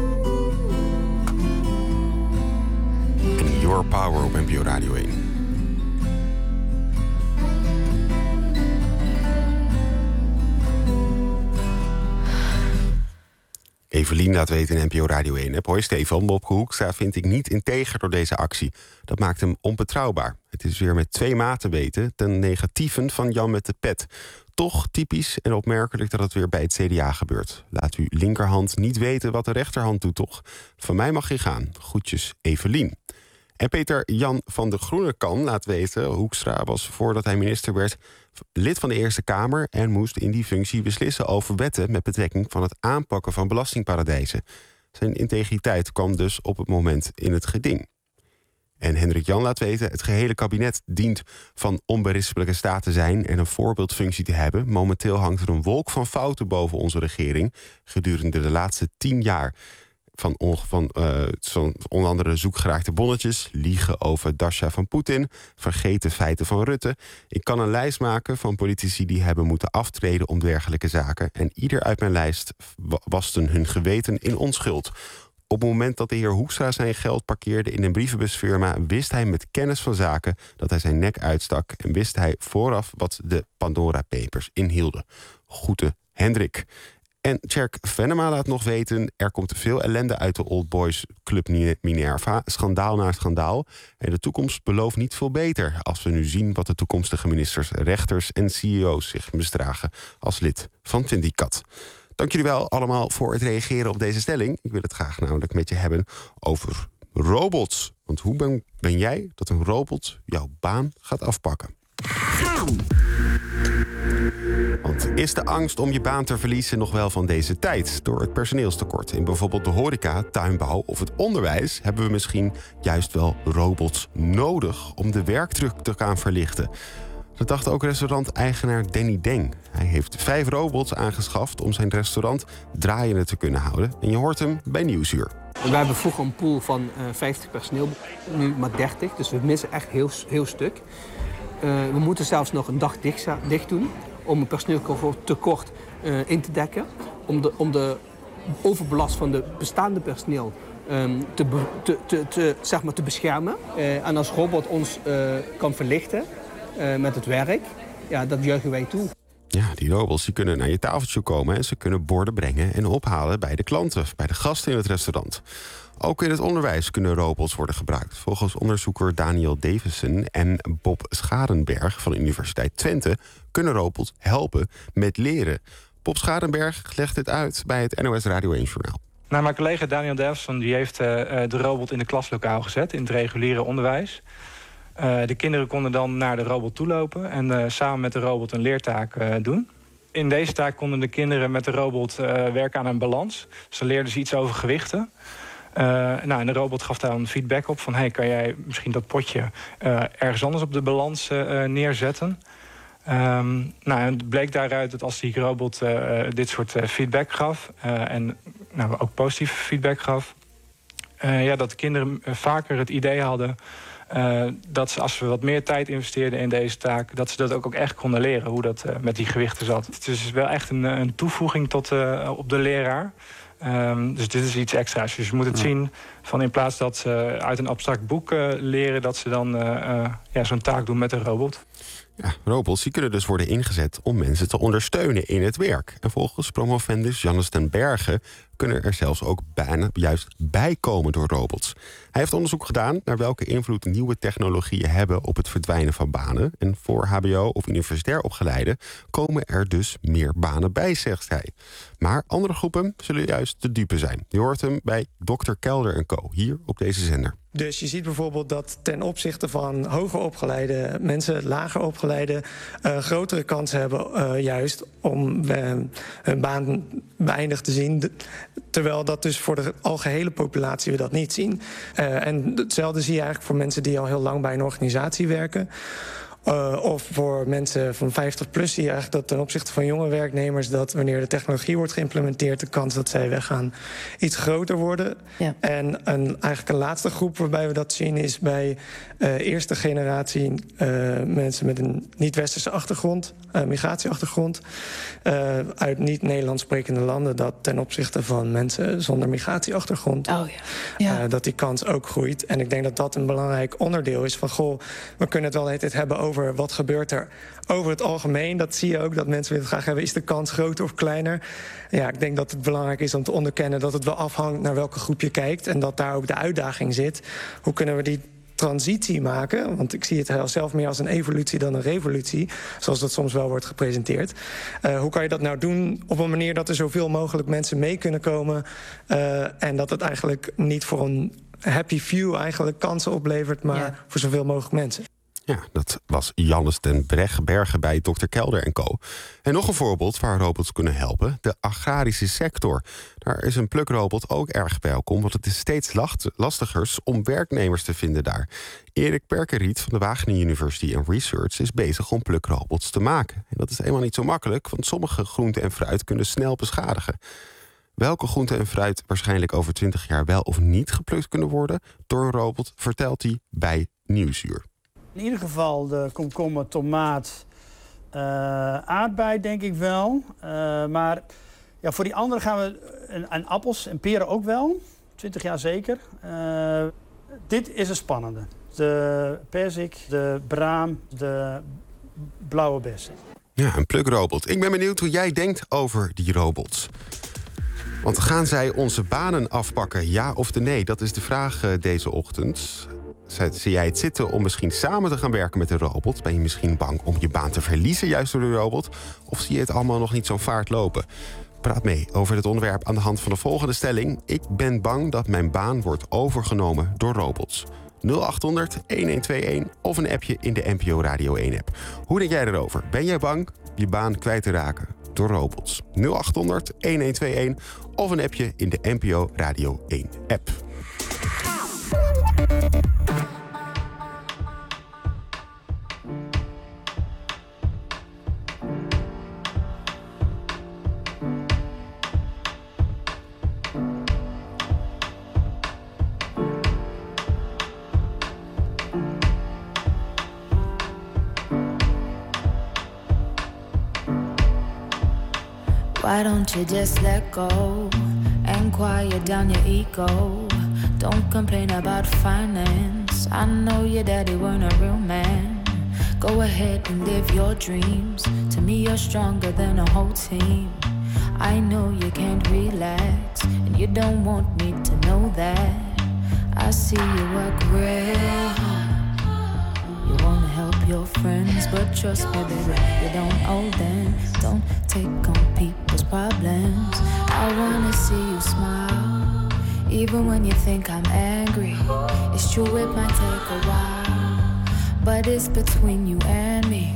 Speaker 3: En Your Power op N P O Radio één. Evelien laat weten in N P O Radio één. Hoi Stefan, Wopke Hoekstra vind ik niet integer door deze actie. Dat maakt hem onbetrouwbaar. Het is weer met twee maten weten ten negatieven van Jan met de pet. Toch typisch en opmerkelijk dat het weer bij het C D A gebeurt. Laat uw linkerhand niet weten wat de rechterhand doet, toch? Van mij mag je gaan. Groetjes, Evelien. En Peter Jan van de Groene Kan laat weten... Hoekstra was voordat hij minister werd lid van de Eerste Kamer... en moest in die functie beslissen over wetten... met betrekking van het aanpakken van belastingparadijzen. Zijn integriteit kwam dus op het moment in het geding. En Hendrik Jan laat weten... het gehele kabinet dient van onberispelijke staat te zijn... en een voorbeeldfunctie te hebben. Momenteel hangt er een wolk van fouten boven onze regering... gedurende de laatste tien jaar... Van, on, van uh, zo, onder andere zoekgeraakte bonnetjes... liegen over Dasha van Poetin... vergeten feiten van Rutte. Ik kan een lijst maken van politici die hebben moeten aftreden... om dergelijke zaken. En ieder uit mijn lijst wasten hun geweten in onschuld. Op het moment dat de heer Hoekstra zijn geld parkeerde... in een brievenbusfirma, wist hij met kennis van zaken... dat hij zijn nek uitstak... en wist hij vooraf wat de Pandora Papers inhielden. Groeten, Hendrik. En Tjerk Venema laat nog weten... er komt veel ellende uit de Old Boys Club Minerva. Schandaal na schandaal. En de toekomst belooft niet veel beter... als we nu zien wat de toekomstige ministers, rechters en C E O's... zich misdragen als lid van Vindicat. Dank jullie wel allemaal voor het reageren op deze stelling. Ik wil het graag namelijk met je hebben over robots. Want hoe ben, ben jij dat een robot jouw baan gaat afpakken? Gaan! Want is de angst om je baan te verliezen nog wel van deze tijd? Door het personeelstekort in bijvoorbeeld de horeca, tuinbouw of het onderwijs... hebben we misschien juist wel robots nodig om de werkdruk te gaan verlichten. Dat dacht ook restauranteigenaar Danny Deng. Hij heeft vijf robots aangeschaft om zijn restaurant draaiende te kunnen houden. En je hoort hem bij Nieuwsuur.
Speaker 9: We hebben vroeger een pool van uh, vijftig personeel, nu maar dertig. Dus we missen echt heel, heel stuk. Uh, we moeten zelfs nog een dag dicht, dicht doen om een personeeltekort uh, in te dekken. Om de, om de overbelast van de bestaande personeel um, te, te, te, te, zeg maar te beschermen. Uh, en als robot ons uh, kan verlichten uh, met het werk, ja, dat juichen wij toe.
Speaker 3: Ja, die robots die kunnen naar je tafeltje komen... en ze kunnen borden brengen en ophalen bij de klanten, bij de gasten in het restaurant. Ook in het onderwijs kunnen robots worden gebruikt. Volgens onderzoeker Daniel Davison en Bob Scharenberg van de Universiteit Twente... kunnen robots helpen met leren. Bob Scharenberg legt dit uit bij het N O S Radio één-journaal.
Speaker 10: Nou, mijn collega Daniel Davison die heeft uh, de robot in de klaslokaal gezet... in het reguliere onderwijs. Uh, de kinderen konden dan naar de robot toelopen... en uh, samen met de robot een leertaak uh, doen. In deze taak konden de kinderen met de robot uh, werken aan een balans. Ze leerden ze iets over gewichten... Uh, nou, en de robot gaf daar een feedback op van... hey, kan jij misschien dat potje uh, ergens anders op de balans uh, neerzetten? Um, nou, en het bleek daaruit dat als die robot uh, dit soort uh, feedback gaf... Uh, en nou, ook positieve feedback gaf... Uh, ja, dat de kinderen uh, vaker het idee hadden... Uh, dat ze, als we wat meer tijd investeerden in deze taak... dat ze dat ook, ook echt konden leren, hoe dat uh, met die gewichten zat. Het is wel echt een, een toevoeging tot, uh, op de leraar... Um, dus dit is iets extra's. Dus je moet het ja. zien van in plaats dat ze uit een abstract boek uh, leren... dat ze dan uh, uh, ja, zo'n taak doen met een robot.
Speaker 3: Ja, robots die kunnen dus worden ingezet om mensen te ondersteunen in het werk. En volgens promovendus Jannes ten Berge kunnen er zelfs ook banen juist bijkomen door robots. Hij heeft onderzoek gedaan naar welke invloed nieuwe technologieën hebben op het verdwijnen van banen. En voor hbo of universitair opgeleiden komen er dus meer banen bij, zegt hij. Maar andere groepen zullen juist de dupe zijn. Je hoort hem bij dokter Kelder en Co. hier op deze zender.
Speaker 11: Dus je ziet bijvoorbeeld dat ten opzichte van hoger opgeleide mensen, lager opgeleide, uh, grotere kans hebben uh, juist om uh, hun baan beëindigd te zien. Terwijl dat dus voor de algehele populatie we dat niet zien. Uh, en hetzelfde zie je eigenlijk voor mensen die al heel lang bij een organisatie werken. Uh, of voor mensen van vijftig plus zie je eigenlijk dat ten opzichte van jonge werknemers... dat wanneer de technologie wordt geïmplementeerd... de kans dat zij weggaan iets groter worden. Ja. En een, eigenlijk een laatste groep waarbij we dat zien... is bij uh, eerste generatie uh, mensen met een niet-westerse achtergrond... Uh, migratieachtergrond... Uh, uit niet-Nederlands sprekende landen... dat ten opzichte van mensen zonder migratieachtergrond...
Speaker 5: Oh, ja. Ja.
Speaker 11: Uh, dat die kans ook groeit. En ik denk dat dat een belangrijk onderdeel is van... goh, we kunnen het wel de hele tijd hebben over over wat gebeurt er over het algemeen. Dat zie je ook, dat mensen willen graag hebben. Is de kans groter of kleiner? Ja, ik denk dat het belangrijk is om te onderkennen dat het wel afhangt naar welke groep je kijkt. En dat daar ook de uitdaging zit. Hoe kunnen we die transitie maken? Want ik zie het zelf meer als een evolutie dan een revolutie. Zoals dat soms wel wordt gepresenteerd. Uh, hoe kan je dat nou doen op een manier dat er zoveel mogelijk mensen mee kunnen komen? Uh, en dat het eigenlijk niet voor een happy few eigenlijk kansen oplevert, maar ja. voor zoveel mogelijk mensen.
Speaker 3: Ja, dat was Jannes den Bergen bij dokter Kelder en Co. En nog een voorbeeld waar robots kunnen helpen: de agrarische sector. Daar is een plukrobot ook erg welkom, want het is steeds lastiger om werknemers te vinden daar. Erik Perkeriet van de Wageningen University and Research is bezig om plukrobots te maken. En dat is helemaal niet zo makkelijk, want sommige groenten en fruit kunnen snel beschadigen. Welke groente en fruit waarschijnlijk over twintig jaar wel of niet geplukt kunnen worden door een robot, vertelt hij bij Nieuwsuur.
Speaker 12: In ieder geval de komkommer, tomaat, uh, aardbei denk ik wel. Uh, maar ja, voor die andere gaan we, en, en appels en peren ook wel, twintig jaar zeker. Uh, dit is een spannende. De perzik, de braam, de blauwe bessen.
Speaker 3: Ja, een plukrobot. Ik ben benieuwd hoe jij denkt over die robots. Want gaan zij onze banen afpakken, ja of nee? Dat is de vraag uh, deze ochtend. Zie jij het zitten om misschien samen te gaan werken met een robot? Ben je misschien bang om je baan te verliezen juist door de robot? Of zie je het allemaal nog niet zo'n vaart lopen? Praat mee over dit onderwerp aan de hand van de volgende stelling. Ik ben bang dat mijn baan wordt overgenomen door robots. nul acht honderd, een een twee een of een appje in de N P O Radio één app. Hoe denk jij erover? Ben jij bang je baan kwijt te raken door robots? nul acht honderd, een een twee een of een appje in de N P O Radio één app.
Speaker 13: Why don't you just let go and quiet down your ego? Don't complain about finance. I know your daddy weren't a real man. Go ahead and live your dreams. To me you're stronger than a whole team. I know you can't relax and you don't want me to know that. I see you work real hard. You wanna help your friends, but trust me baby, you don't owe them. Don't take on people's problems. I wanna see you smile, even when you think I'm angry. It's true it might take a while, but it's between you and me.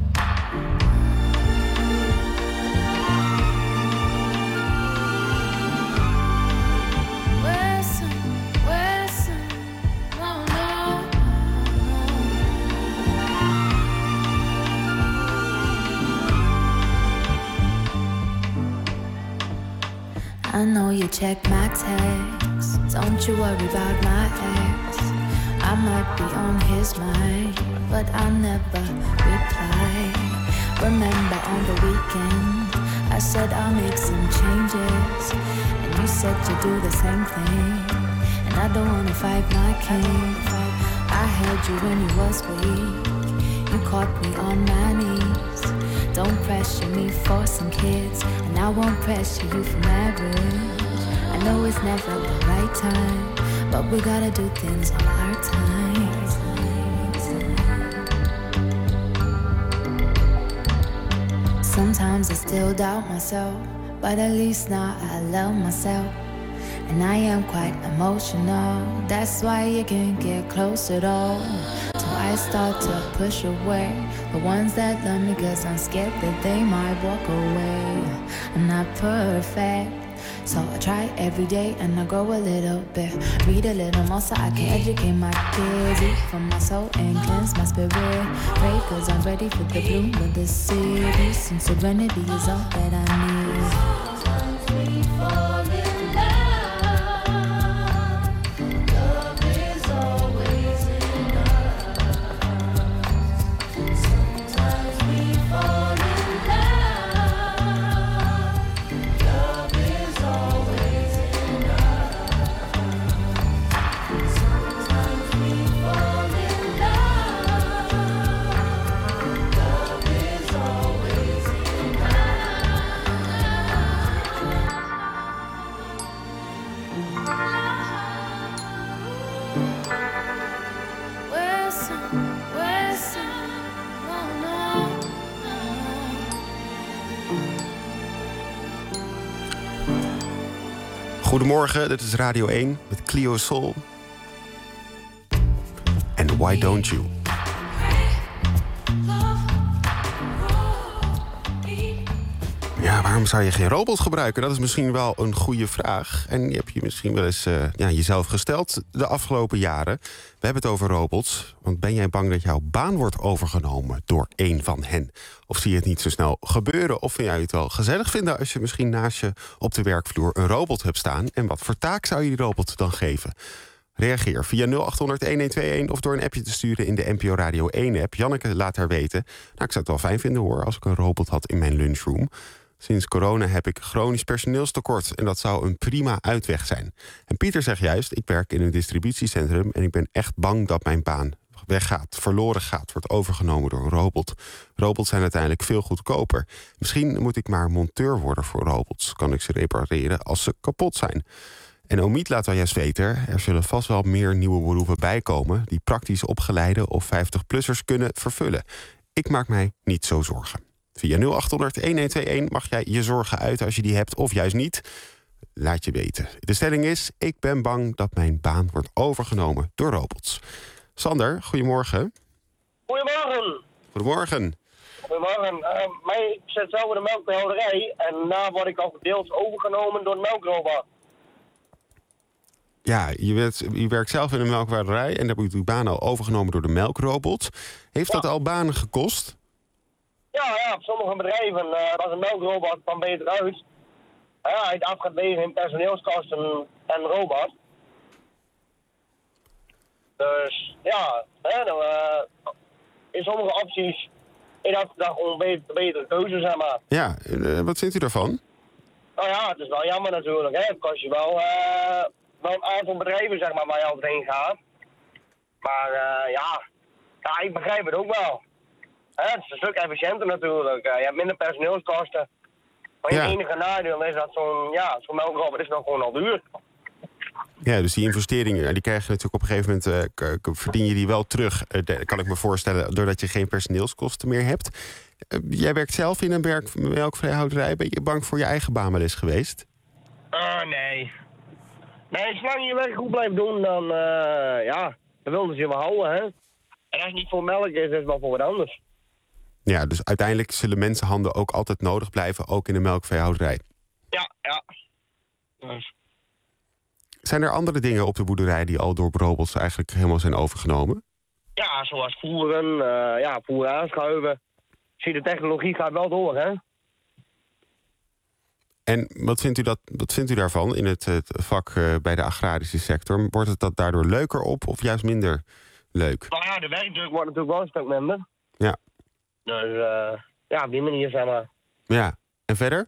Speaker 13: I know you check my texts. Don't you worry about my ex. I might be on his mind, but I'll never reply. Remember on the weekend, I said I'll make some changes, and you said you'd do the same thing. And I don't wanna fight my king. I held you when you was weak. You caught me on my knees. Don't pressure me for some kids, and I won't pressure you for marriage. I know it's never the right time, but we gotta do things on our time. Sometimes I still doubt myself, but at least now I love myself. And I am quite emotional, that's why you can't get close at all. So I start to push away the ones that love me, cause I'm scared that they might walk away. I'm not perfect, so I try every day and I grow a little bit. Read a little more so I can educate my kids. Eat from my soul and cleanse my spirit. Pray cause I'm ready for the bloom of the city. Since serenity is all that I need. Sometimes we fall in love. Love is always enough. Sometimes we fall in love. Love is always enough. Sometimes we fall in love.
Speaker 3: Goedemorgen, dit is Radio één met Clio Soul. En Why Don't You? Ja, waarom zou je geen robot gebruiken? Dat is misschien wel een goede vraag. En die heb je misschien wel eens uh, ja, jezelf gesteld de afgelopen jaren. We hebben het over robots. Want ben jij bang dat jouw baan wordt overgenomen door één van hen? Of zie je het niet zo snel gebeuren? Of vind jij het wel gezellig vinden als je misschien naast je op de werkvloer een robot hebt staan? En wat voor taak zou je die robot dan geven? Reageer via nul acht honderd een een twee een of door een appje te sturen in de N P O Radio één app. Janneke laat haar weten. Nou, ik zou het wel fijn vinden hoor, als ik een robot had in mijn lunchroom. Sinds corona heb ik chronisch personeelstekort en dat zou een prima uitweg zijn. En Pieter zegt juist, ik werk in een distributiecentrum en ik ben echt bang dat mijn baan weggaat, verloren gaat, wordt overgenomen door een robot. Robots zijn uiteindelijk veel goedkoper. Misschien moet ik maar monteur worden voor robots. Kan ik ze repareren als ze kapot zijn? En Omiet laat wel juist weten, er zullen vast wel meer nieuwe beroepen bijkomen die praktisch opgeleide of vijftig-plussers kunnen vervullen. Ik maak mij niet zo zorgen. Via nul acht honderd een een twee een mag jij je zorgen uiten als je die hebt of juist niet. Laat je weten. De stelling is, ik ben bang dat mijn baan wordt overgenomen door robots. Sander, goedemorgen.
Speaker 14: Goedemorgen.
Speaker 3: Goedemorgen.
Speaker 14: Goedemorgen. Uh, mij, ik zit zelf in de melkveehouderij en daarna word ik al deels overgenomen door een melkrobot.
Speaker 3: Ja, je, werd, je werkt zelf in een melkwaarderij en daar wordt uw baan al overgenomen door de melkrobot. Heeft ja. dat al banen gekost?
Speaker 14: Ja, ja, op sommige bedrijven, uh, als een melkrobot kwam beter uit. Ja, hij af gaat wegen in personeelskosten en robot. Dus ja, hè, dan, uh, in sommige opties is dat, dat gewoon een betere, betere keuze, zeg maar.
Speaker 3: Ja, uh, wat vindt u daarvan?
Speaker 14: Nou ja, het is wel jammer natuurlijk, hè. Het kost je wel, uh, wel een aantal bedrijven, zeg maar, waar je altijd heen gaat. Maar uh, ja, ja, ik begrijp het ook wel. Hè, het is een stuk efficiënter natuurlijk. Uh, je hebt minder personeelskosten. Maar je ja. enige nadeel is dat zo'n ja, zo'n melkrobot is wel gewoon al duur.
Speaker 3: Ja, dus die investeringen, die krijg je natuurlijk op een gegeven moment, uh, k- verdien je die wel terug, uh, de, kan ik me voorstellen, doordat je geen personeelskosten meer hebt. Uh, jij werkt zelf in een werk, melkveehouderij. Ben je bang voor je eigen baan wel eens geweest?
Speaker 14: Uh, nee. Nee, zolang je je werk goed blijft doen, dan, uh, ja, dan wilden ze je wel houden, hè. En als het niet voor melk is, is het wel voor wat anders.
Speaker 3: Ja, dus uiteindelijk zullen mensenhanden ook altijd nodig blijven, ook in de melkveehouderij.
Speaker 14: Ja, ja. Dus.
Speaker 3: Zijn er andere dingen op de boerderij die al door robots eigenlijk helemaal zijn overgenomen?
Speaker 14: Ja, zoals voeren, uh, ja, voeren aanschuiven. Zie, de technologie gaat wel door, hè?
Speaker 3: En wat vindt u, dat, wat vindt u daarvan in het, het vak uh, bij de agrarische sector? Wordt het dat daardoor leuker op of juist minder leuk?
Speaker 14: Nou ja, de werkdruk wordt natuurlijk wel een stuk minder.
Speaker 3: Ja.
Speaker 14: Dus uh, ja, op die manier, zeg maar.
Speaker 3: Ja, en verder?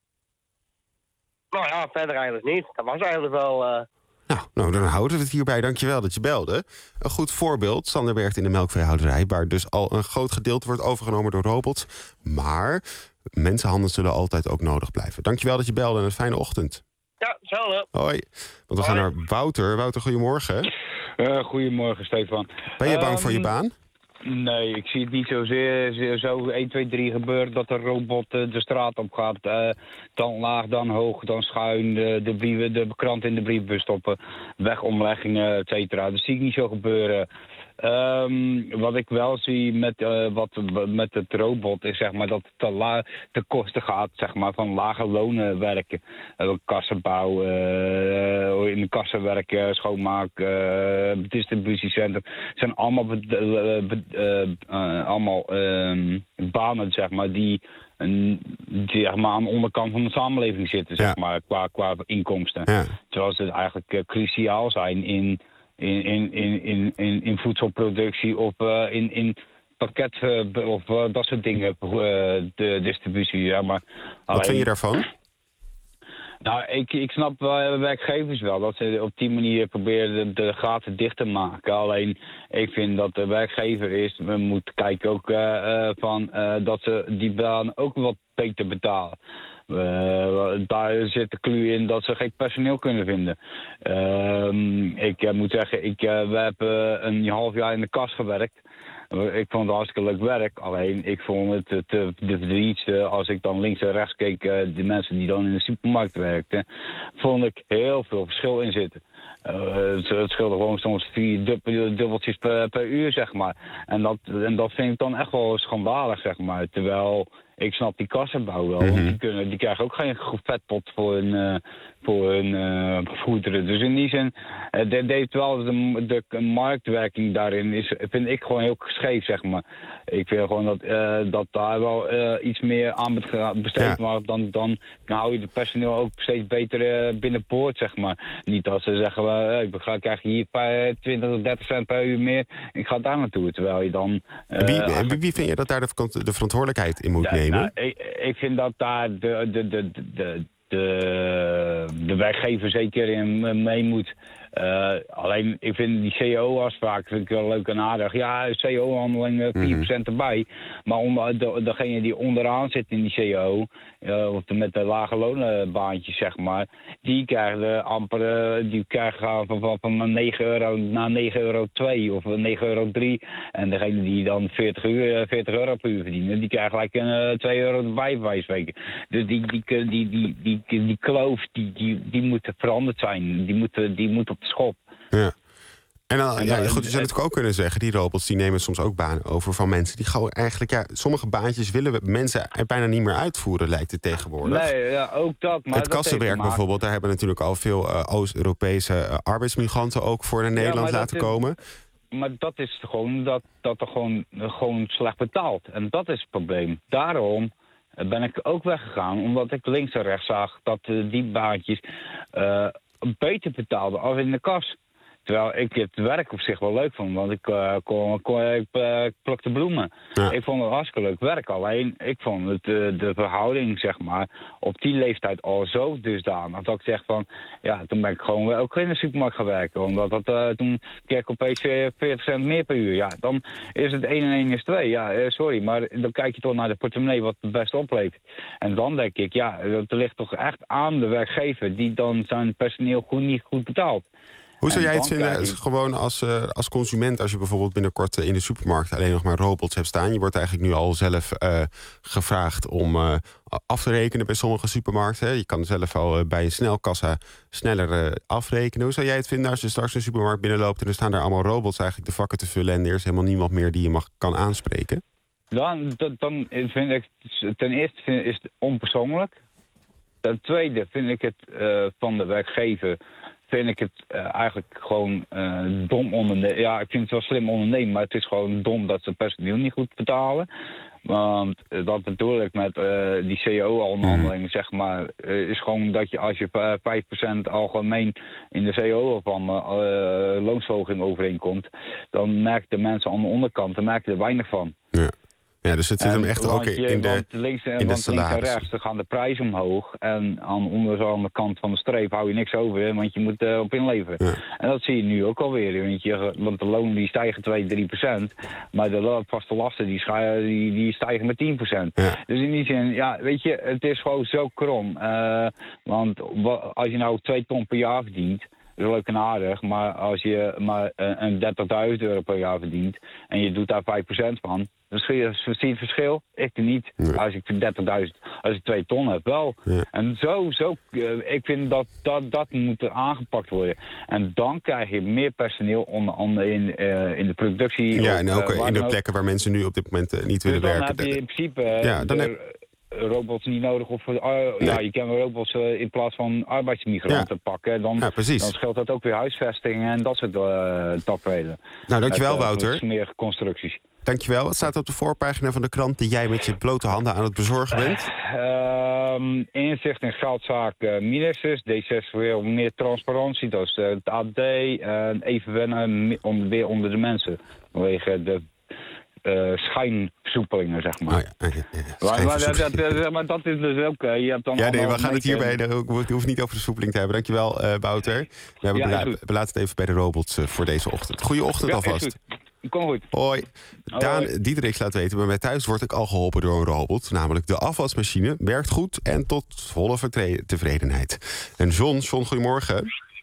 Speaker 14: Nou ja, verder eigenlijk niet. Dat was eigenlijk wel... Uh...
Speaker 3: Nou, nou, dan houden we het hierbij. Dankjewel dat je belde. Een goed voorbeeld. Sander werkt in de melkveehouderij, waar dus al een groot gedeelte wordt overgenomen door robots. Maar mensenhanden zullen altijd ook nodig blijven. Dankjewel dat je belde en een fijne ochtend.
Speaker 14: Ja, hetzelfde.
Speaker 3: Hoi. Want we Hoi. gaan naar Wouter. Wouter, goedemorgen.
Speaker 15: Uh, goedemorgen, Stefan.
Speaker 3: Ben je bang um,
Speaker 15: voor
Speaker 3: je baan?
Speaker 15: Nee, ik zie het niet zozeer zo één, twee, drie gebeuren dat de robot de straat op gaat. Uh, dan laag, dan hoog, dan schuin, de, de, brieven, de krant in de brievenbus stoppen, wegomleggingen, et cetera. Dat zie ik niet zo gebeuren. Um, wat ik wel zie met, uh, wat, met het robot is zeg maar, dat het te, la- te kosten gaat zeg maar, van lage lonen werken. Uh, kassenbouw, uh, in de kassen werken, schoonmaak, uh, distributiecentrum. Het zijn allemaal, be- uh, be- uh, uh, allemaal uh, banen zeg maar, die, uh, die zeg maar, aan de onderkant van de samenleving zitten zeg ja. maar, qua, qua inkomsten. Ja. Terwijl ze eigenlijk uh, cruciaal zijn in... In, in, in, in, in voedselproductie of uh, in, in pakket uh, of uh, dat soort dingen, uh, de distributie. Ja, maar
Speaker 3: Wat alleen... vind je daarvan?
Speaker 15: Nou, ik, ik snap uh, werkgevers wel dat ze op die manier proberen de, de gaten dicht te maken. Alleen ik vind dat de werkgever is, we moeten kijken ook uh, uh, van uh, dat ze die baan ook wat beter betalen. Uh, daar zit de clue in dat ze geen personeel kunnen vinden. Uh, ik uh, moet zeggen, ik, uh, we hebben een half jaar in de kas gewerkt. Ik vond het hartstikke leuk werk. Alleen, ik vond het uh, te de verdrietste. Als ik dan links en rechts keek, uh, de mensen die dan in de supermarkt werkten, vond ik heel veel verschil in zitten. Uh, het, het scheelde gewoon soms vier dubbel, dubbeltjes per, per uur, zeg maar. En dat, en dat vind ik dan echt wel schandalig, zeg maar. Terwijl, ik snap die kassenbouw wel.
Speaker 3: Mm-hmm.
Speaker 15: Want die, kunnen, die krijgen ook geen vetpot voor hun, uh, voor hun uh, voederen. Dus in die zin, uh, de, deed wel de, de marktwerking daarin is, vind ik gewoon heel scheef, zeg maar. Ik vind gewoon dat, uh, dat daar wel uh, iets meer aan besteed wordt. Ja. Dan, dan hou je het personeel ook steeds beter uh, binnenboord, zeg maar. Niet als ze zeggen, uh, ik ga, krijg hier twintig tot dertig cent per uur meer. Ik ga daar naartoe, terwijl je dan... Uh,
Speaker 3: wie, wie, wie vind je dat daar de, de verantwoordelijkheid in moet
Speaker 15: ja,
Speaker 3: nemen?
Speaker 15: Nou, ik, ik vind dat daar de, de, de, de, de, de werkgever zeker in mee moet. Uh, alleen, ik vind die C A O-afspraak vind ik wel leuk en aardig. Ja, C A O-handeling uh, vier procent erbij. Maar onder, de, degene die onderaan zit in die C A O, uh, of de, met de lage loonbaantjes, zeg maar, die krijgen uh, amper, uh, die krijgen van, van, van negen euro naar negen euro twee of negen euro drie. En degene die dan veertig, uur, veertig euro per uur verdienen, die krijgen gelijk een uh, twee euro erbij, wijs weken. Dus die, die, die, die, die, die, die kloof, die, die, die moet veranderd zijn. Die moet, die moet op schop.
Speaker 3: Ja. En dan, ja, goed, je zou natuurlijk ook kunnen zeggen, die robots die nemen soms ook banen over van mensen die gewoon eigenlijk, ja, sommige baantjes willen we mensen er bijna niet meer uitvoeren, lijkt het tegenwoordig.
Speaker 15: Nee, ja, ook dat. Maar
Speaker 3: het kassenwerk bijvoorbeeld, daar hebben natuurlijk al veel uh, Oost-Europese uh, arbeidsmigranten ook voor naar Nederland ja, laten
Speaker 15: is,
Speaker 3: komen.
Speaker 15: Maar dat is gewoon dat, dat er gewoon, gewoon slecht betaald. En dat is het probleem. Daarom ben ik ook weggegaan, omdat ik links en rechts zag dat uh, die baantjes uh, beter betaalden als in de kas. Terwijl ik het werk op zich wel leuk vond, want ik, uh, kon, kon, ik uh, plukte bloemen. Ja. Ik vond het hartstikke leuk werk, alleen ik vond het, uh, de verhouding, zeg maar, op die leeftijd al zo dusdanig. Dat ik zeg van, ja, toen ben ik gewoon ook in de supermarkt gaan werken. Omdat dat, uh, toen kreeg ik opeens veertig cent meer per uur. Ja, dan is het één en één is twee. Ja, uh, sorry, maar dan kijk je toch naar de portemonnee wat het beste oplevert. En dan denk ik, ja, dat ligt toch echt aan de werkgever die dan zijn personeel goed niet goed betaalt.
Speaker 3: Hoe zou jij het vinden, je... gewoon als, uh, als consument, als je bijvoorbeeld binnenkort uh, in de supermarkt alleen nog maar robots hebt staan? Je wordt eigenlijk nu al zelf uh, gevraagd om uh, af te rekenen bij sommige supermarkten. Hè? Je kan zelf al uh, bij een snelkassa sneller uh, afrekenen. Hoe zou jij het vinden als je straks een supermarkt binnenloopt en er staan daar allemaal robots eigenlijk de vakken te vullen en er is helemaal niemand meer die je mag, kan aanspreken?
Speaker 15: Dan, dan, dan vind ik, ten eerste vind ik, is het onpersoonlijk. Ten tweede vind ik het uh, van de werkgever... vind ik het uh, eigenlijk gewoon uh, dom ondernemen. Ja, ik vind het wel slim ondernemen, maar het is gewoon dom dat ze personeel niet goed betalen. Want uh, dat bedoel ik met uh, die C A O-onderhandelingen, zeg maar, uh, is gewoon dat je als je uh, vijf procent algemeen in de C A O van uh, uh, loonsverhoging overeenkomt, dan merken de mensen aan de onderkant, dan merken er weinig van.
Speaker 3: Ja. Ja, dus het zit hem echt ook in de,
Speaker 15: want links,
Speaker 3: in de
Speaker 15: want links en rechts,
Speaker 3: salaris.
Speaker 15: dan gaan de prijzen omhoog. En aan onder aan de kant van de streep hou je niks over, want je moet uh, op inleveren. Ja. En dat zie je nu ook alweer. Want, je, want de lonen die stijgen twee, drie procent. Maar de vaste lasten die, die, die stijgen met tien procent. Ja. Dus in die zin, ja, weet je, het is gewoon zo krom. Uh, want als je nou twee ton per jaar verdient, dat is leuk en aardig, maar als je maar een dertigduizend euro per jaar verdient en je doet daar vijf procent van, dan zie je het verschil. Ik niet. Nee. Als ik dertigduizend, als ik twee ton heb, wel. Ja. En zo, zo uh, ik vind dat, dat dat moet aangepakt worden. En dan krijg je meer personeel onder andere in, uh, in de productie.
Speaker 3: Ja,
Speaker 15: of,
Speaker 3: en ook uh, in de
Speaker 15: ook.
Speaker 3: plekken waar mensen nu op dit moment uh, niet
Speaker 15: dus
Speaker 3: willen
Speaker 15: dan
Speaker 3: werken.
Speaker 15: Dan heb je in principe uh,
Speaker 3: ja, dan
Speaker 15: de,
Speaker 3: heb...
Speaker 15: robots niet nodig. Of, uh, nee. Ja, je kan robots uh, in plaats van arbeidsmigranten ja. pakken. Dan,
Speaker 3: ja, precies.
Speaker 15: Dan scheelt dat ook weer huisvesting en dat soort uh, taferelen.
Speaker 3: Nou, dankjewel,
Speaker 15: Met, uh,
Speaker 3: Wouter.
Speaker 15: Meer constructies.
Speaker 3: Dankjewel. Wat staat op de voorpagina van de krant die jij met je blote handen aan het bezorgen bent?
Speaker 15: Uh, inzicht in geldzaken ministers. D zes wil meer transparantie. Dat is uh, het A D. Uh, even wennen om, weer onder de mensen. Vanwege de uh, schijnversoepelingen, zeg maar. Oh ja, ja, ja, ja. Maar, maar, dat, dat, maar dat is dus ook... Uh, je hebt dan
Speaker 3: ja, nee, we gaan het hierbij... Je hoeft niet over de versoepeling te hebben. Dankjewel, uh, Wouter. We, hebben ja, bela- we laten het even bij de robots uh, voor deze ochtend. Goeie ochtend
Speaker 15: ja,
Speaker 3: alvast.
Speaker 15: Kom goed.
Speaker 3: Hoi. Daan Diedericks laat weten, bij mij thuis word ik al geholpen door een robot. Namelijk de afwasmachine. Werkt goed en tot volle vertre- tevredenheid. En John, John, goedemorgen.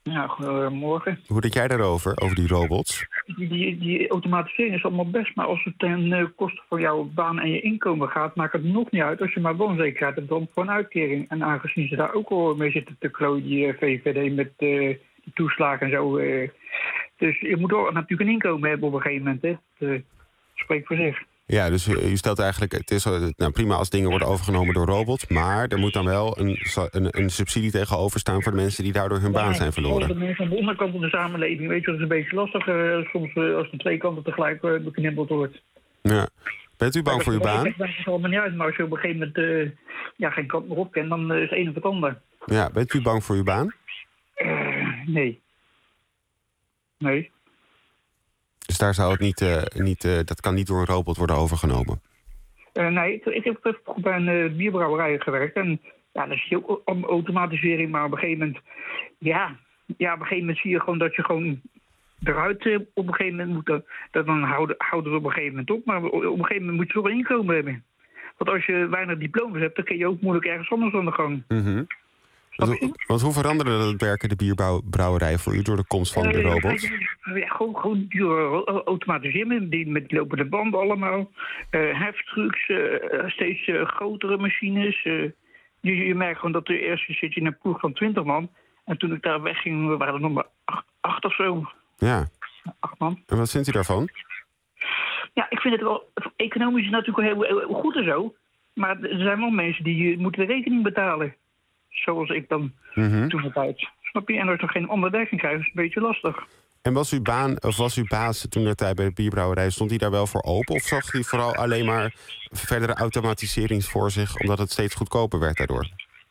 Speaker 16: Ja, goedemorgen.
Speaker 3: Hoe denk jij daarover, over die robots?
Speaker 16: Die, die, die automatisering is allemaal best, maar als het ten uh, koste van jouw baan en je inkomen gaat, maakt het nog niet uit als je maar woonzekerheid hebt dan voor een uitkering. En aangezien ze daar ook al mee zitten te klooien, die uh, V V D met uh, die toeslagen en zo. Uh, dus je moet ook natuurlijk een inkomen hebben op een gegeven moment. Hè. Dat uh, spreekt voor zich.
Speaker 3: Ja, dus u stelt eigenlijk, het is nou, prima als dingen worden overgenomen door robots, maar er moet dan wel een, een, een subsidie tegenover staan voor de mensen die daardoor hun baan zijn verloren.
Speaker 16: De mensen aan de onderkant van de samenleving, weet je, dat is een beetje lastig uh, soms uh, als de twee kanten tegelijk uh, beknibbeld wordt.
Speaker 3: Ja. Bent u bang voor uw baan?
Speaker 16: Dat maakt het allemaal niet uit, maar als je op een gegeven moment uh, ja, geen kant meer op kent, dan uh, is het een of het ander.
Speaker 3: Ja, bent u bang voor uw baan?
Speaker 16: Uh, nee. Nee.
Speaker 3: Dus daar zou het niet, uh, niet uh, dat kan niet door een robot worden overgenomen?
Speaker 16: Uh, nee, ik, ik heb vroeger bij een uh, bierbrouwerij gewerkt. En ja, dan zie je ook automatisering, maar op een gegeven moment... Ja, ja, op een gegeven moment zie je gewoon dat je gewoon eruit uh, op een gegeven moment moet... Uh, dat dan houden, houden we op een gegeven moment op. Maar op een gegeven moment moet je toch een inkomen hebben. Want als je weinig diploma's hebt, dan kun je ook moeilijk ergens anders aan de gang.
Speaker 3: Mm-hmm. Want, want hoe veranderde het werken de bierbrouwerij voor u door de komst van de robots?
Speaker 16: Ja, gewoon, gewoon dure automatiseren die met lopende banden allemaal. Uh, heftrucks, uh, steeds uh, grotere machines. Uh, je, je merkt gewoon dat er eerst zit je in een ploeg van twintig man. En toen ik daar wegging, waren er nog maar acht, acht of zo.
Speaker 3: Ja.
Speaker 16: Acht man.
Speaker 3: En wat vindt u daarvan?
Speaker 16: Ja, ik vind het wel... Economisch is het natuurlijk heel, heel goed en zo. Maar er zijn wel mensen die moeten de rekening betalen. Zoals ik dan mm-hmm. toen het uit. Snap je? En als je geen onderwerking krijgt, is het een beetje lastig.
Speaker 3: En was uw baan, of was uw baas toen de tijd bij de bierbrouwerij, stond hij daar wel voor open? Of zag hij vooral alleen maar verdere automatisering voor zich, omdat het steeds goedkoper werd daardoor?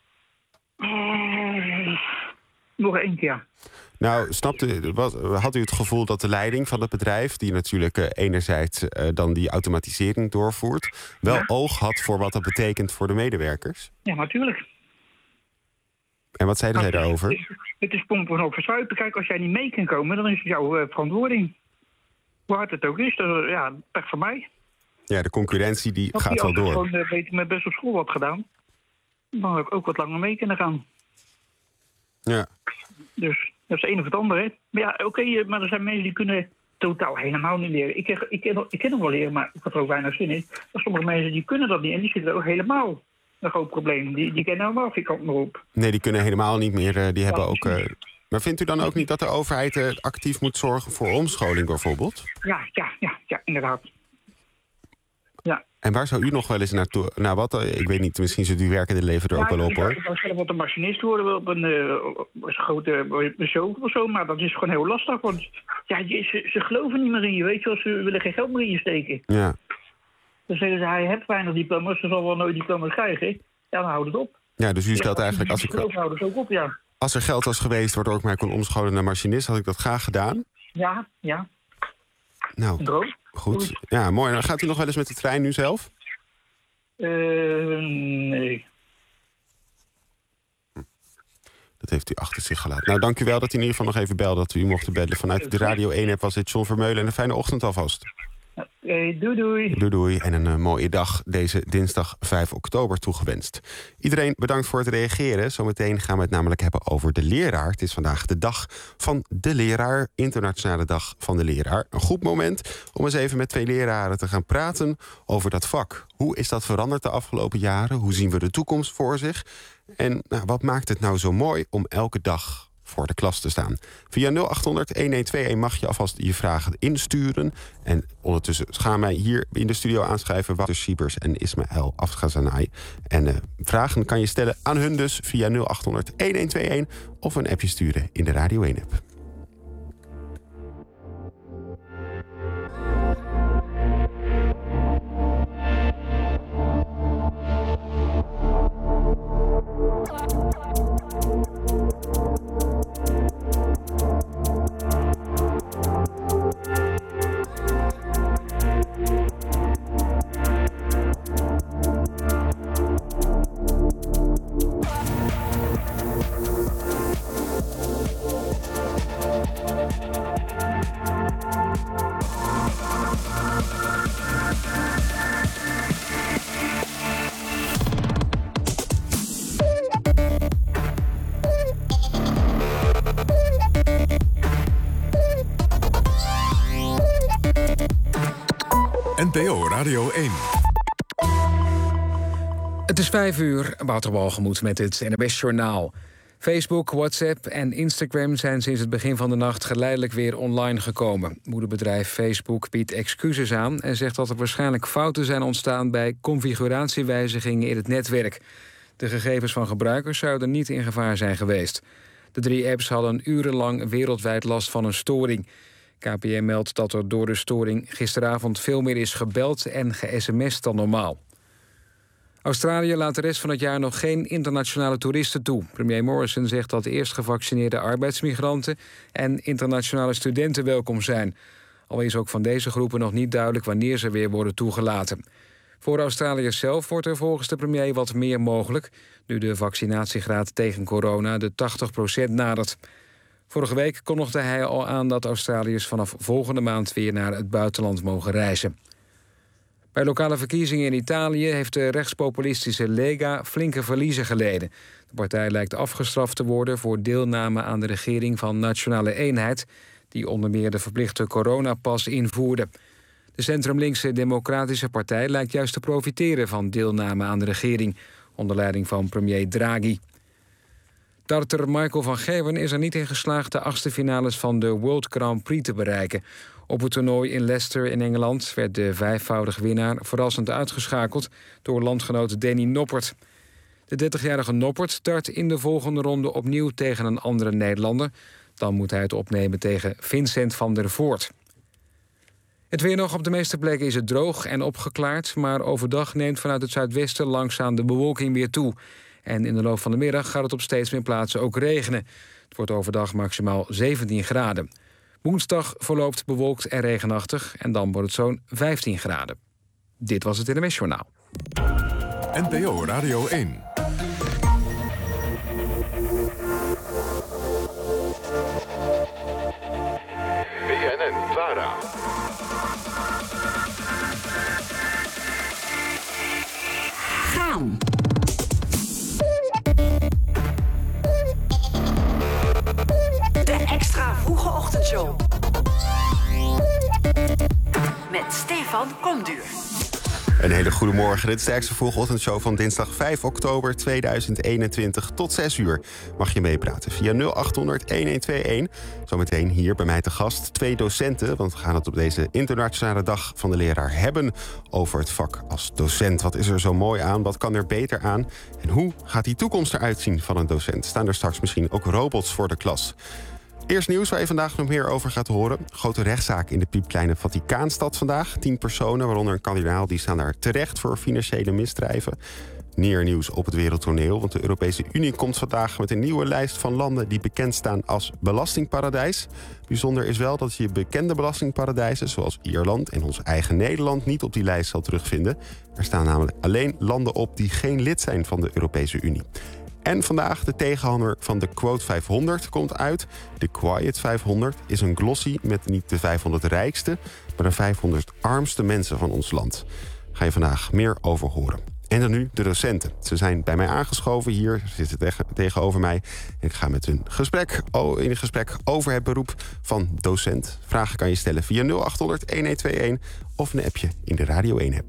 Speaker 16: Uh, nog één keer.
Speaker 3: Nou, snapte, wat, had u het gevoel dat de leiding van het bedrijf, die natuurlijk uh, enerzijds uh, dan die automatisering doorvoert, wel ja. oog had voor wat dat betekent voor de medewerkers?
Speaker 16: Ja, natuurlijk.
Speaker 3: En wat zeiden zij daarover?
Speaker 16: Het is, het is pompen of verzuipen. Kijk, als jij niet mee kan komen, dan is het jouw uh, verantwoording. Hoe hard het ook is, dat is ja, pech voor mij.
Speaker 3: Ja, de concurrentie die
Speaker 16: dat
Speaker 3: gaat
Speaker 16: die
Speaker 3: wel door.
Speaker 16: Als ik gewoon uh, beter met best op school had gedaan, dan had ik ook wat langer mee kunnen gaan.
Speaker 3: Ja.
Speaker 16: Dus dat is het een of het ander, hè. Maar ja, oké, okay, maar er zijn mensen die kunnen totaal helemaal niet leren. Ik, ik, ik, ik ken nog wel leren, maar ik had er ook weinig zin in. Maar sommige mensen die kunnen dat niet en die zitten ook helemaal... een groot probleem. Die, die kennen helemaal geen kant meer op.
Speaker 3: Nee, die kunnen helemaal niet meer. Uh, die ja, hebben ook. Uh... Maar vindt u dan ook niet dat de overheid uh, actief moet zorgen voor omscholing bijvoorbeeld?
Speaker 16: Ja, ja, ja, ja, inderdaad. Ja.
Speaker 3: En waar zou u nog wel eens naartoe... Nou, wat? Uh, ik weet niet, misschien zit uw werkende leven er ja, ook wel op, hoor.
Speaker 16: Ik zou zelf wat een machinist worden op een, uh, een grote show of zo, maar dat is gewoon heel lastig. Want ja, ze, ze geloven niet meer in je, weet je wel. Ze willen geen geld meer in je steken.
Speaker 3: Ja.
Speaker 16: Dan zeggen ze, hij heeft weinig diploma's, ze zal wel nooit diploma's krijgen. Ja, dan houdt het op.
Speaker 3: Ja, dus u stelt ja, eigenlijk... Als, ik,
Speaker 16: het ook op, ja.
Speaker 3: als er geld was geweest waardoor ik mij kon omscholen naar machinist, had ik dat graag gedaan.
Speaker 16: Ja, ja.
Speaker 3: Nou,
Speaker 16: Droom.
Speaker 3: goed. Ja, mooi. Dan gaat u nog wel eens met de trein nu zelf?
Speaker 16: Uh, nee.
Speaker 3: Dat heeft u achter zich gelaten. Nou, dank u wel dat u in ieder geval nog even belde, dat we u mochten bellen. Vanuit de Radio één-app was dit John Vermeulen en een fijne ochtend alvast.
Speaker 16: Hey, doei doei.
Speaker 3: Doei doei en een uh, mooie dag deze dinsdag vijf oktober toegewenst. Iedereen bedankt voor het reageren. Zometeen gaan we het namelijk hebben over de leraar. Het is vandaag de dag van de leraar, internationale dag van de leraar. Een goed moment om eens even met twee leraren te gaan praten over dat vak. Hoe is dat veranderd de afgelopen jaren? Hoe zien we de toekomst voor zich? En nou, wat maakt het nou zo mooi om elke dag voor de klas te staan? Via nul acht honderd een een twee een mag je alvast je vragen insturen. En ondertussen gaan wij hier in de studio aanschrijven Wouter Siebers en Ismaël Afghazanai. En uh, vragen kan je stellen aan hun dus via nul acht honderd een een twee een of een appje sturen in de Radio één-app.
Speaker 17: Radio één.
Speaker 18: Het is vijf uur, Wouter Walgemoed met het N O S-journaal. Facebook, WhatsApp en Instagram zijn sinds het begin van de nacht geleidelijk weer online gekomen. Moederbedrijf Facebook biedt excuses aan en zegt dat er waarschijnlijk fouten zijn ontstaan bij configuratiewijzigingen in het netwerk. De gegevens van gebruikers zouden niet in gevaar zijn geweest. De drie apps hadden urenlang wereldwijd last van een storing. K P N meldt dat er door de storing gisteravond veel meer is gebeld en ge-sms'd dan normaal. Australië laat de rest van het jaar nog geen internationale toeristen toe. Premier Morrison zegt dat eerst gevaccineerde arbeidsmigranten en internationale studenten welkom zijn. Al is ook van deze groepen nog niet duidelijk wanneer ze weer worden toegelaten. Voor Australiërs zelf wordt er volgens de premier wat meer mogelijk, nu de vaccinatiegraad tegen corona de tachtig procent nadert. Vorige week kondigde hij al aan dat Australiërs vanaf volgende maand weer naar het buitenland mogen reizen. Bij lokale verkiezingen in Italië heeft de rechtspopulistische Lega flinke verliezen geleden. De partij lijkt afgestraft te worden voor deelname aan de regering van Nationale Eenheid, die onder meer de verplichte coronapas invoerde. De centrumlinkse Democratische Partij lijkt juist te profiteren van deelname aan de regering, onder leiding van premier Draghi. Darter Michael van Gerwen is er niet in geslaagd de achtste finales van de World Grand Prix te bereiken. Op het toernooi in Leicester in Engeland werd de vijfvoudig winnaar verrassend uitgeschakeld door landgenoot Danny Noppert. De dertigjarige Noppert dart in de volgende ronde opnieuw tegen een andere Nederlander. Dan moet hij het opnemen tegen Vincent van der Voort. Het weer nog. Op de meeste plekken is het droog en opgeklaard, maar overdag neemt vanuit het zuidwesten langzaam de bewolking weer toe. En in de loop van de middag gaat het op steeds meer plaatsen ook regenen. Het wordt overdag maximaal zeventien graden. Woensdag verloopt bewolkt en regenachtig en dan wordt het zo'n vijftien graden. Dit was het N O S-journaal.
Speaker 17: N P O Radio één. B N N Vara.
Speaker 19: Gaan. De extra vroege ochtendshow. Met Stefan Komduur.
Speaker 3: Een hele goede morgen. Dit is de extra vroege ochtendshow van dinsdag vijf oktober tweeduizend eenentwintig. Tot zes uur mag je meepraten via nul acht honderd elfhonderdeenentwintig. Zometeen hier bij mij te gast twee docenten, want we gaan het op deze internationale dag van de leraar hebben over het vak als docent. Wat is er zo mooi aan? Wat kan er beter aan? En hoe gaat die toekomst eruit zien van een docent? Staan er straks misschien ook robots voor de klas? Eerst nieuws waar je vandaag nog meer over gaat horen. Grote rechtszaak in de piepkleine Vaticaanstad vandaag. Tien personen, waaronder een kardinaal, die staan daar terecht voor financiële misdrijven. Meer nieuws op het wereldtoneel, want de Europese Unie komt vandaag met een nieuwe lijst van landen die bekend staan als belastingparadijs. Bijzonder is wel dat je bekende belastingparadijzen, zoals Ierland en ons eigen Nederland, niet op die lijst zal terugvinden. Er staan namelijk alleen landen op die geen lid zijn van de Europese Unie. En vandaag de tegenhanger van de Quote vijfhonderd komt uit. De Quiet vijfhonderd is een glossy met niet de vijfhonderd rijkste, maar de vijfhonderd armste mensen van ons land. Ga je vandaag meer over horen. En dan nu de docenten. Ze zijn bij mij aangeschoven hier, ze zitten tegen, tegenover mij. En ik ga met hun gesprek, oh, in een gesprek over het beroep van docent. Vragen kan je stellen via nul acht honderd elfhonderdeenentwintig of een appje in de Radio één-app.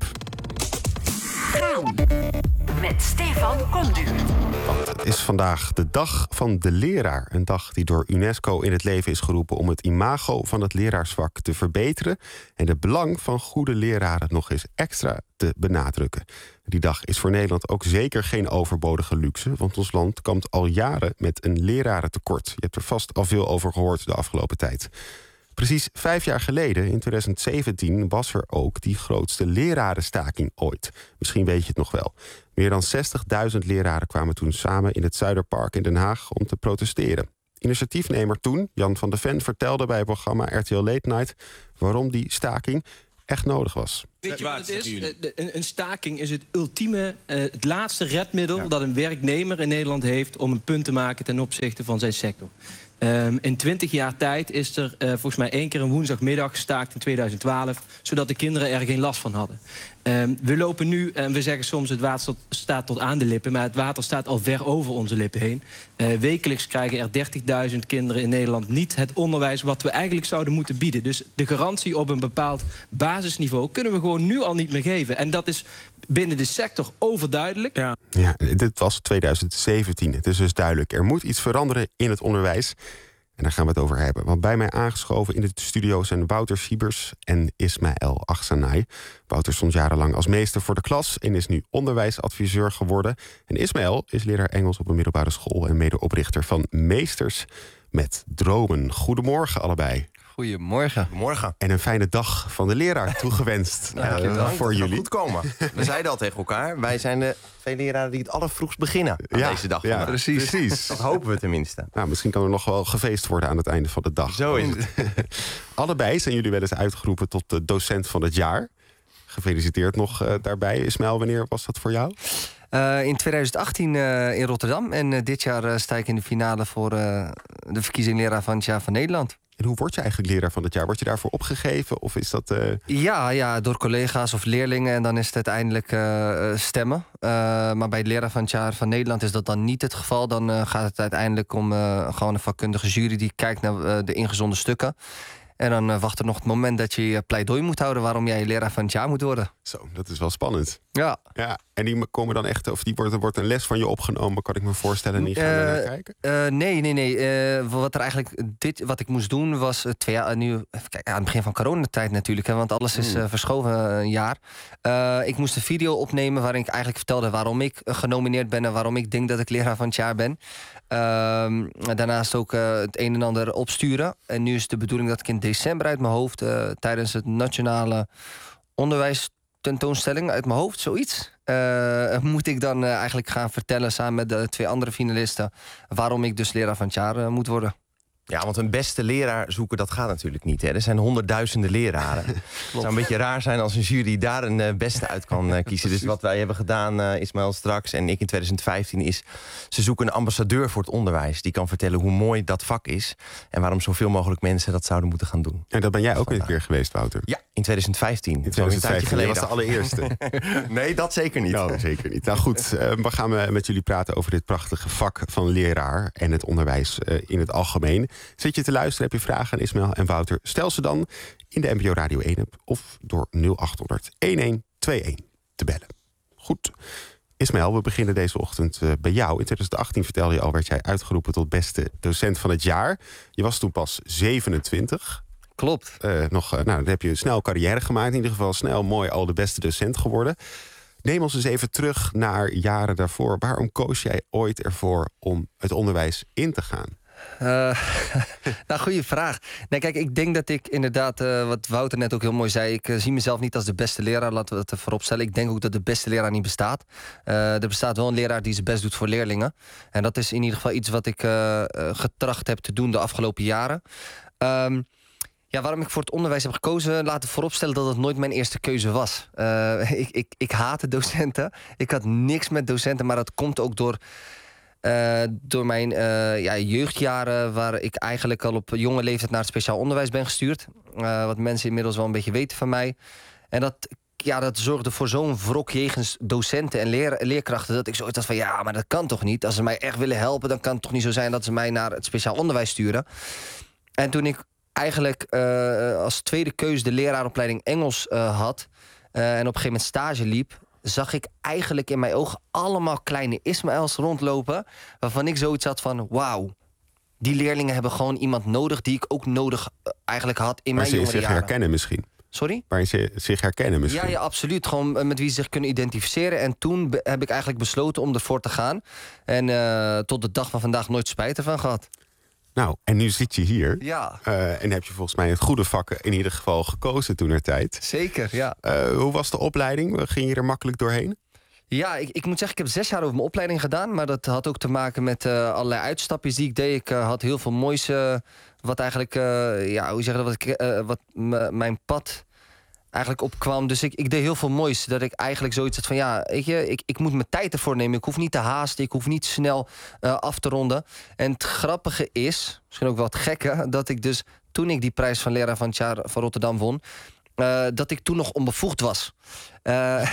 Speaker 19: Gaan. Met Stefan Komduur.
Speaker 3: Want het is vandaag de dag van de leraar. Een dag die door UNESCO in het leven is geroepen om het imago van het leraarsvak te verbeteren en het belang van goede leraren nog eens extra te benadrukken. Die dag is voor Nederland ook zeker geen overbodige luxe, want ons land kampt al jaren met een lerarentekort. Je hebt er vast al veel over gehoord de afgelopen tijd. Precies vijf jaar geleden, in twintig zeventien, was er ook die grootste lerarenstaking ooit. Misschien weet je het nog wel. Meer dan zestigduizend leraren kwamen toen samen in het Zuiderpark in Den Haag om te protesteren. Initiatiefnemer toen, Jan van de Ven, vertelde bij het programma R T L Late Night waarom die staking echt nodig was.
Speaker 20: Weet je wat het is? Een staking is het ultieme, het laatste redmiddel dat een werknemer in Nederland heeft om een punt te maken ten opzichte van zijn sector. Um, in twintig jaar tijd is er uh, volgens mij één keer een woensdagmiddag gestaakt in tweeduizend twaalf... zodat de kinderen er geen last van hadden. Um, we lopen nu, en we zeggen soms het water staat tot aan de lippen... maar het water staat al ver over onze lippen heen. Uh, wekelijks krijgen er dertigduizend kinderen in Nederland niet het onderwijs... wat we eigenlijk zouden moeten bieden. Dus de garantie op een bepaald basisniveau... kunnen we gewoon nu al niet meer geven. En dat is binnen de sector overduidelijk.
Speaker 3: Ja, ja, dit was tweeduizend zeventien. Het is dus duidelijk, er moet iets veranderen in het onderwijs... En daar gaan we het over hebben. Want bij mij aangeschoven in de studio zijn Wouter Siebers en Ismaël Agsanay. Wouter stond jarenlang als meester voor de klas en is nu onderwijsadviseur geworden. En Ismaël is leraar Engels op een middelbare school en medeoprichter van Meesters met Dromen. Goedemorgen allebei.
Speaker 21: Goedemorgen.
Speaker 22: Goedemorgen.
Speaker 3: En een fijne dag van de leraar toegewenst
Speaker 22: ja,
Speaker 3: uh, voor jullie.
Speaker 22: Goed komen. We zeiden al tegen elkaar, wij zijn de twee leraren die het allervroegst beginnen aan
Speaker 3: ja,
Speaker 22: deze dag.
Speaker 3: Ja, precies. precies.
Speaker 22: Dat hopen we tenminste.
Speaker 3: Nou, misschien kan er nog wel gefeest worden aan het einde van de dag.
Speaker 22: Zo is het.
Speaker 3: Allebei zijn jullie wel eens uitgeroepen tot de docent van het jaar. Gefeliciteerd nog uh, daarbij. Ismaël, wanneer was dat voor jou?
Speaker 21: Uh, in tweeduizend achttien uh, in Rotterdam. En uh, dit jaar uh, sta ik in de finale voor uh, de verkiezing leraar van het jaar van Nederland.
Speaker 3: En hoe word je eigenlijk leraar van het jaar? Word je daarvoor opgegeven? Of is dat... Uh...
Speaker 21: Ja, ja, door collega's of leerlingen. En dan is het uiteindelijk uh, stemmen. Uh, maar bij het leraar van het jaar van Nederland is dat dan niet het geval. Dan uh, gaat het uiteindelijk om uh, gewoon een vakkundige jury... die kijkt naar uh, de ingezonden stukken. En dan uh, wacht er nog het moment dat je je pleidooi moet houden... waarom jij leraar van het jaar moet worden.
Speaker 3: Zo, dat is wel spannend.
Speaker 21: Ja.
Speaker 3: ja en die komen dan echt, of die wordt, er wordt een les van je opgenomen... kan ik me voorstellen, en die gaan uh, er naar kijken?
Speaker 21: Uh, nee, nee, nee. Uh, wat er eigenlijk, dit, wat ik moest doen was uh, twee jaar... nu, even kijken, aan het begin van coronatijd natuurlijk... Hè, want alles is uh, verschoven uh, een jaar. Uh, ik moest een video opnemen waarin ik eigenlijk vertelde... waarom ik uh, genomineerd ben en waarom ik denk dat ik leraar van het jaar ben. Uh, daarnaast ook uh, het een en ander opsturen. En nu is de bedoeling dat ik in december uit mijn hoofd... Uh, tijdens het nationale onderwijs... tentoonstelling uit mijn hoofd, zoiets. Uh, moet ik dan uh, eigenlijk gaan vertellen samen met de twee andere finalisten... waarom ik dus leraar van het jaar uh, moet worden.
Speaker 22: Ja, want een beste leraar zoeken, dat gaat natuurlijk niet. Hè? Er zijn honderdduizenden leraren. Het zou een beetje raar zijn als een jury daar een uh, beste uit kan uh, kiezen. Dus wat wij hebben gedaan, uh, Ismaël straks en ik in tweeduizend vijftien... is ze zoeken een ambassadeur voor het onderwijs. Die kan vertellen hoe mooi dat vak is... en waarom zoveel mogelijk mensen dat zouden moeten gaan doen.
Speaker 3: En dat ben jij ook een keer geweest, Wouter?
Speaker 22: Ja, in tweeduizend vijftien.
Speaker 3: In tweeduizend vijftien, je was de allereerste.
Speaker 22: Nee, dat zeker niet.
Speaker 3: Nou, zeker niet. Nou goed, uh, we gaan met jullie praten over dit prachtige vak van leraar... en het onderwijs uh, in het algemeen. Zit je te luisteren, heb je vragen aan Ismaël en Wouter? Stel ze dan in de N P O Radio één-app... of door nul acht honderd elf twee een te bellen. Goed. Ismaël, we beginnen deze ochtend uh, bij jou. In tweeduizend achttien vertelde je al, werd jij uitgeroepen tot beste docent van het jaar. Je was toen pas zevenentwintig.
Speaker 21: Klopt.
Speaker 3: Uh, nog, uh, nou, dan heb je snel carrière gemaakt. In ieder geval snel mooi al de beste docent geworden. Neem ons eens even terug naar jaren daarvoor. Waarom koos jij ooit ervoor om het onderwijs in te gaan?
Speaker 21: Uh, nou, goede vraag. Nee, kijk, ik denk dat ik inderdaad, uh, wat Wouter net ook heel mooi zei... ik uh, zie mezelf niet als de beste leraar, laten we dat voorop stellen. Ik denk ook dat de beste leraar niet bestaat. Uh, er bestaat wel een leraar die zijn best doet voor leerlingen. En dat is in ieder geval iets wat ik uh, uh, getracht heb te doen de afgelopen jaren. Um, Ja, waarom ik voor het onderwijs heb gekozen, laten we vooropstellen dat het nooit mijn eerste keuze was. Uh, ik, ik, ik haatte docenten. Ik had niks met docenten, maar dat komt ook door... Uh, door mijn uh, ja, jeugdjaren, waar ik eigenlijk al op jonge leeftijd naar het speciaal onderwijs ben gestuurd. Uh, wat mensen inmiddels wel een beetje weten van mij. En dat, ja, dat zorgde voor zo'n wrok jegens docenten en leer, leerkrachten... dat ik zoiets had van, ja, maar dat kan toch niet? Als ze mij echt willen helpen, dan kan het toch niet zo zijn... dat ze mij naar het speciaal onderwijs sturen. En toen ik eigenlijk uh, als tweede keuze de leraaropleiding Engels uh, had... Uh, en op een gegeven moment stage liep... zag ik eigenlijk in mijn ogen allemaal kleine Ismaëls rondlopen... waarvan ik zoiets had van, wauw, die leerlingen hebben gewoon iemand nodig... die ik ook nodig uh, eigenlijk had in
Speaker 3: Waar
Speaker 21: mijn jongere
Speaker 3: jaren. Waar ze zich herkennen misschien.
Speaker 21: Sorry?
Speaker 3: Waar ze zich herkennen misschien.
Speaker 21: Ja, ja, absoluut. Gewoon uh, met wie ze zich kunnen identificeren. En toen be- heb ik eigenlijk besloten om ervoor te gaan. En uh, tot de dag van vandaag nooit spijt ervan gehad.
Speaker 3: Nou, en nu zit je hier.
Speaker 21: Ja.
Speaker 3: Uh, en heb je volgens mij het goede vak in ieder geval gekozen toentertijd.
Speaker 21: Zeker, ja.
Speaker 3: Uh, hoe was de opleiding? Ging je er makkelijk doorheen?
Speaker 21: Ja, ik, ik moet zeggen, ik heb zes jaar over mijn opleiding gedaan. Maar dat had ook te maken met uh, allerlei uitstapjes die ik deed. Ik uh, had heel veel moois... Uh, wat eigenlijk, uh, ja, hoe zeg je dat? Wat, ik, uh, wat m- mijn pad eigenlijk op kwam. Dus ik, ik deed heel veel moois. Dat ik eigenlijk zoiets had van ja, weet je, ik, ik moet mijn tijd ervoor nemen. Ik hoef niet te haasten, ik hoef niet snel uh, af te ronden. En het grappige is, misschien ook wel het gekke, dat ik dus toen ik die prijs van leraar van het jaar van Rotterdam won, Uh, dat ik toen nog onbevoegd was. Uh,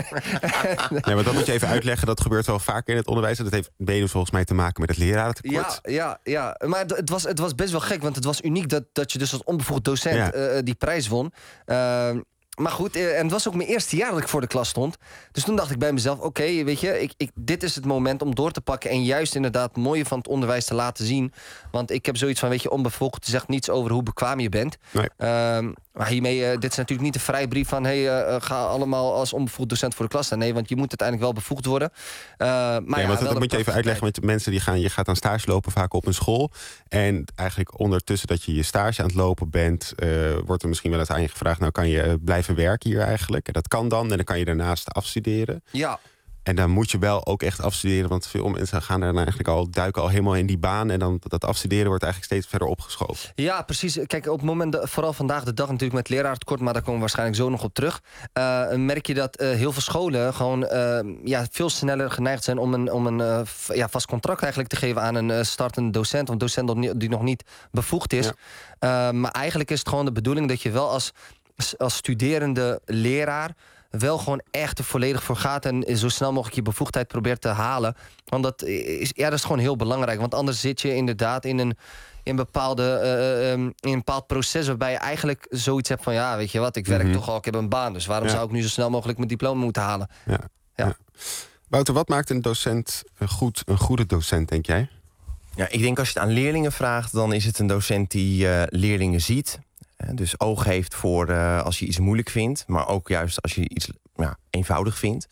Speaker 3: nee, maar dat moet je even uitleggen. Dat gebeurt wel vaker in het onderwijs. Dat heeft mede volgens mij te maken met het lerarentekort.
Speaker 21: Ja, ja, ja. Maar het was, het was best wel gek. Want het was uniek dat, dat je dus als onbevoegd docent ja. uh, die prijs won. Uh, Maar goed, en het was ook mijn eerste jaar dat ik voor de klas stond. Dus toen dacht ik bij mezelf, oké, okay, weet je, ik, ik, dit is het moment om door te pakken en juist inderdaad het mooie van het onderwijs te laten zien. Want ik heb zoiets van, weet je, onbevoegd zegt niets over hoe bekwaam je bent.
Speaker 3: Nee.
Speaker 21: Um, maar hiermee, uh, dit is natuurlijk niet een vrijbrief van, hey, uh, ga allemaal als onbevoegd docent voor de klas staan. Nee, want je moet uiteindelijk wel bevoegd worden. Uh, maar
Speaker 3: nee,
Speaker 21: ja,
Speaker 3: want dat moet je even uitleggen met mensen die gaan. Je gaat aan stage lopen vaak op een school. En eigenlijk ondertussen dat je je stage aan het lopen bent, uh, wordt er misschien wel eens aan je gevraagd, nou kan je blijven werken hier eigenlijk. En dat kan dan. En dan kan je daarnaast afstuderen.
Speaker 21: Ja.
Speaker 3: En dan moet je wel ook echt afstuderen. Want veel mensen gaan er eigenlijk al, duiken al helemaal in die baan. En dan dat afstuderen wordt eigenlijk steeds verder opgeschoven.
Speaker 21: Ja, precies. Kijk, op het moment, vooral vandaag de dag natuurlijk met leraartekort, maar daar komen we waarschijnlijk zo nog op terug. Uh, merk je dat uh, heel veel scholen gewoon uh, ja, veel sneller geneigd zijn om een, om een uh, ja, vast contract eigenlijk te geven aan een uh, startende docent. Of docent die nog niet bevoegd is. Ja. Uh, maar eigenlijk is het gewoon de bedoeling dat je wel als, als studerende leraar wel gewoon echt er volledig voor gaat en zo snel mogelijk je bevoegdheid probeert te halen. Want dat is, ja, dat is gewoon heel belangrijk. Want anders zit je inderdaad in een, in bepaalde, uh, um, in een bepaald proces waarbij je eigenlijk zoiets hebt van ja, weet je wat, ik werk mm-hmm. toch al, ik heb een baan. Dus waarom ja. zou ik nu zo snel mogelijk mijn diploma moeten halen?
Speaker 3: Ja. Ja. Ja. Wouter, wat maakt een docent goed, een goede docent, denk jij?
Speaker 22: Ja, ik denk als je het aan leerlingen vraagt, dan is het een docent die uh, leerlingen ziet. Dus oog heeft voor uh, als je iets moeilijk vindt, maar ook juist als je iets ja, eenvoudig vindt.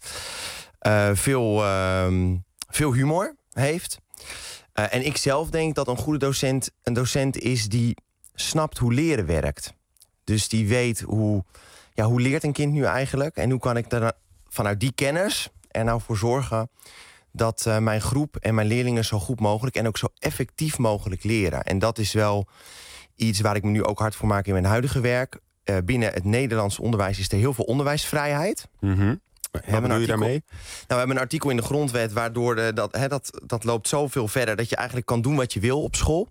Speaker 22: Uh, veel, uh, veel humor heeft. Uh, en ik zelf denk dat een goede docent een docent is die snapt hoe leren werkt. Dus die weet hoe, ja, hoe leert een kind nu eigenlijk en hoe kan ik er vanuit die kennis er nou voor zorgen dat uh, mijn groep en mijn leerlingen zo goed mogelijk en ook zo effectief mogelijk leren. En dat is wel iets waar ik me nu ook hard voor maak in mijn huidige werk. Uh, binnen het Nederlands onderwijs is er heel veel onderwijsvrijheid.
Speaker 3: Mm-hmm. Wat bedoel je
Speaker 22: artikel,
Speaker 3: daarmee?
Speaker 22: Nou, we hebben een artikel in de grondwet waardoor de, dat, he, dat, dat loopt zoveel verder dat je eigenlijk kan doen wat je wil op school.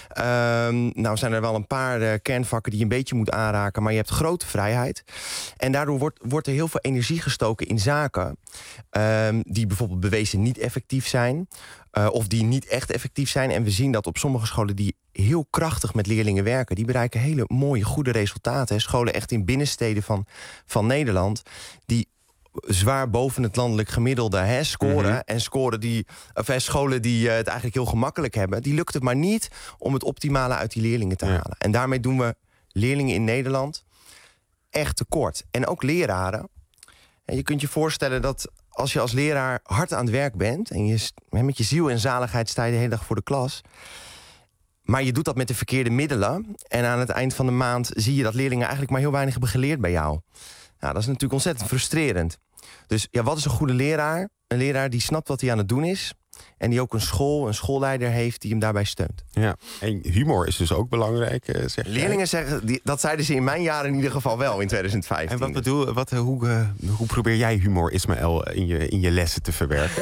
Speaker 22: Um, nou zijn er wel een paar uh, kernvakken die je een beetje moet aanraken, maar je hebt grote vrijheid. En daardoor wordt, wordt er heel veel energie gestoken in zaken um, die bijvoorbeeld bewezen niet effectief zijn. Uh, of die niet echt effectief zijn. En we zien dat op sommige scholen die heel krachtig met leerlingen werken, die bereiken hele mooie, goede resultaten. Hè. Scholen echt in binnensteden van, van Nederland, die zwaar boven het landelijk gemiddelde hè, scoren. Mm-hmm. En scoren die, of hè, scholen die uh, het eigenlijk heel gemakkelijk hebben, die lukt het maar niet om het optimale uit die leerlingen te halen. Ja. En daarmee doen we leerlingen in Nederland echt tekort. En ook leraren. En je kunt je voorstellen dat als je als leraar hard aan het werk bent en je met je ziel en zaligheid sta je de hele dag voor de klas, maar je doet dat met de verkeerde middelen en aan het eind van de maand zie je dat leerlingen eigenlijk maar heel weinig hebben geleerd bij jou. Nou, dat is natuurlijk ontzettend frustrerend. Dus ja, wat is een goede leraar? Een leraar die snapt wat hij aan het doen is en die ook een school, een schoolleider heeft die hem daarbij steunt.
Speaker 3: Ja, en humor is dus ook belangrijk, uh, zeg
Speaker 22: Leerlingen jij. zeggen, die, dat zeiden ze in mijn jaren in ieder geval wel in twintig vijftien.
Speaker 3: En wat bedoel, wat, hoe, uh, hoe probeer jij humor, Ismaël, in je, in je lessen te verwerken?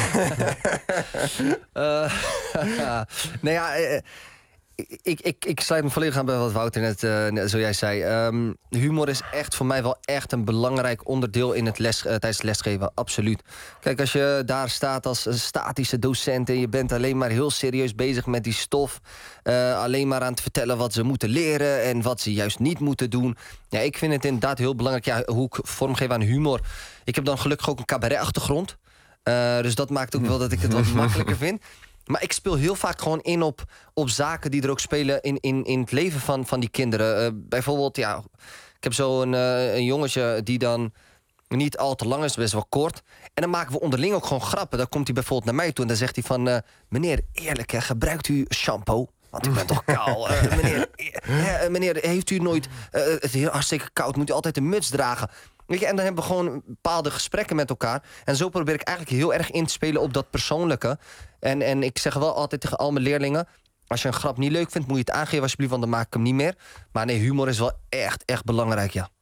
Speaker 21: uh, nou ja, uh, Ik, ik, ik sluit me volledig aan bij wat Wouter net uh, zojuist zei. Um, humor is echt voor mij wel echt een belangrijk onderdeel in het les, uh, tijdens het lesgeven, absoluut. Kijk, als je daar staat als een statische docent en je bent alleen maar heel serieus bezig met die stof, uh, alleen maar aan het vertellen wat ze moeten leren en wat ze juist niet moeten doen. Ja, ik vind het inderdaad heel belangrijk, ja, hoe ik vormgeef aan humor. Ik heb dan gelukkig ook een cabaret-achtergrond. Uh, dus dat maakt ook wel dat ik het wat makkelijker vind. Maar ik speel heel vaak gewoon in op, op zaken die er ook spelen in, in, in het leven van, van die kinderen. Uh, bijvoorbeeld, ja, ik heb zo een, uh, een jongetje die dan niet al te lang is, best wel kort. En dan maken we onderling ook gewoon grappen. Dan komt hij bijvoorbeeld naar mij toe en dan zegt hij van, Uh, meneer, eerlijk hè, gebruikt u shampoo? Want ik ben toch kaal. Uh, meneer, uh, meneer, heeft u nooit, uh, het is heel hartstikke koud, moet u altijd een muts dragen? Weet je, en dan hebben we gewoon bepaalde gesprekken met elkaar. En zo probeer ik eigenlijk heel erg in te spelen op dat persoonlijke. En, en ik zeg wel altijd tegen al mijn leerlingen, als je een grap niet leuk vindt, moet je het aangeven alsjeblieft, want dan maak ik hem niet meer. Maar nee, humor is wel echt, echt belangrijk, ja.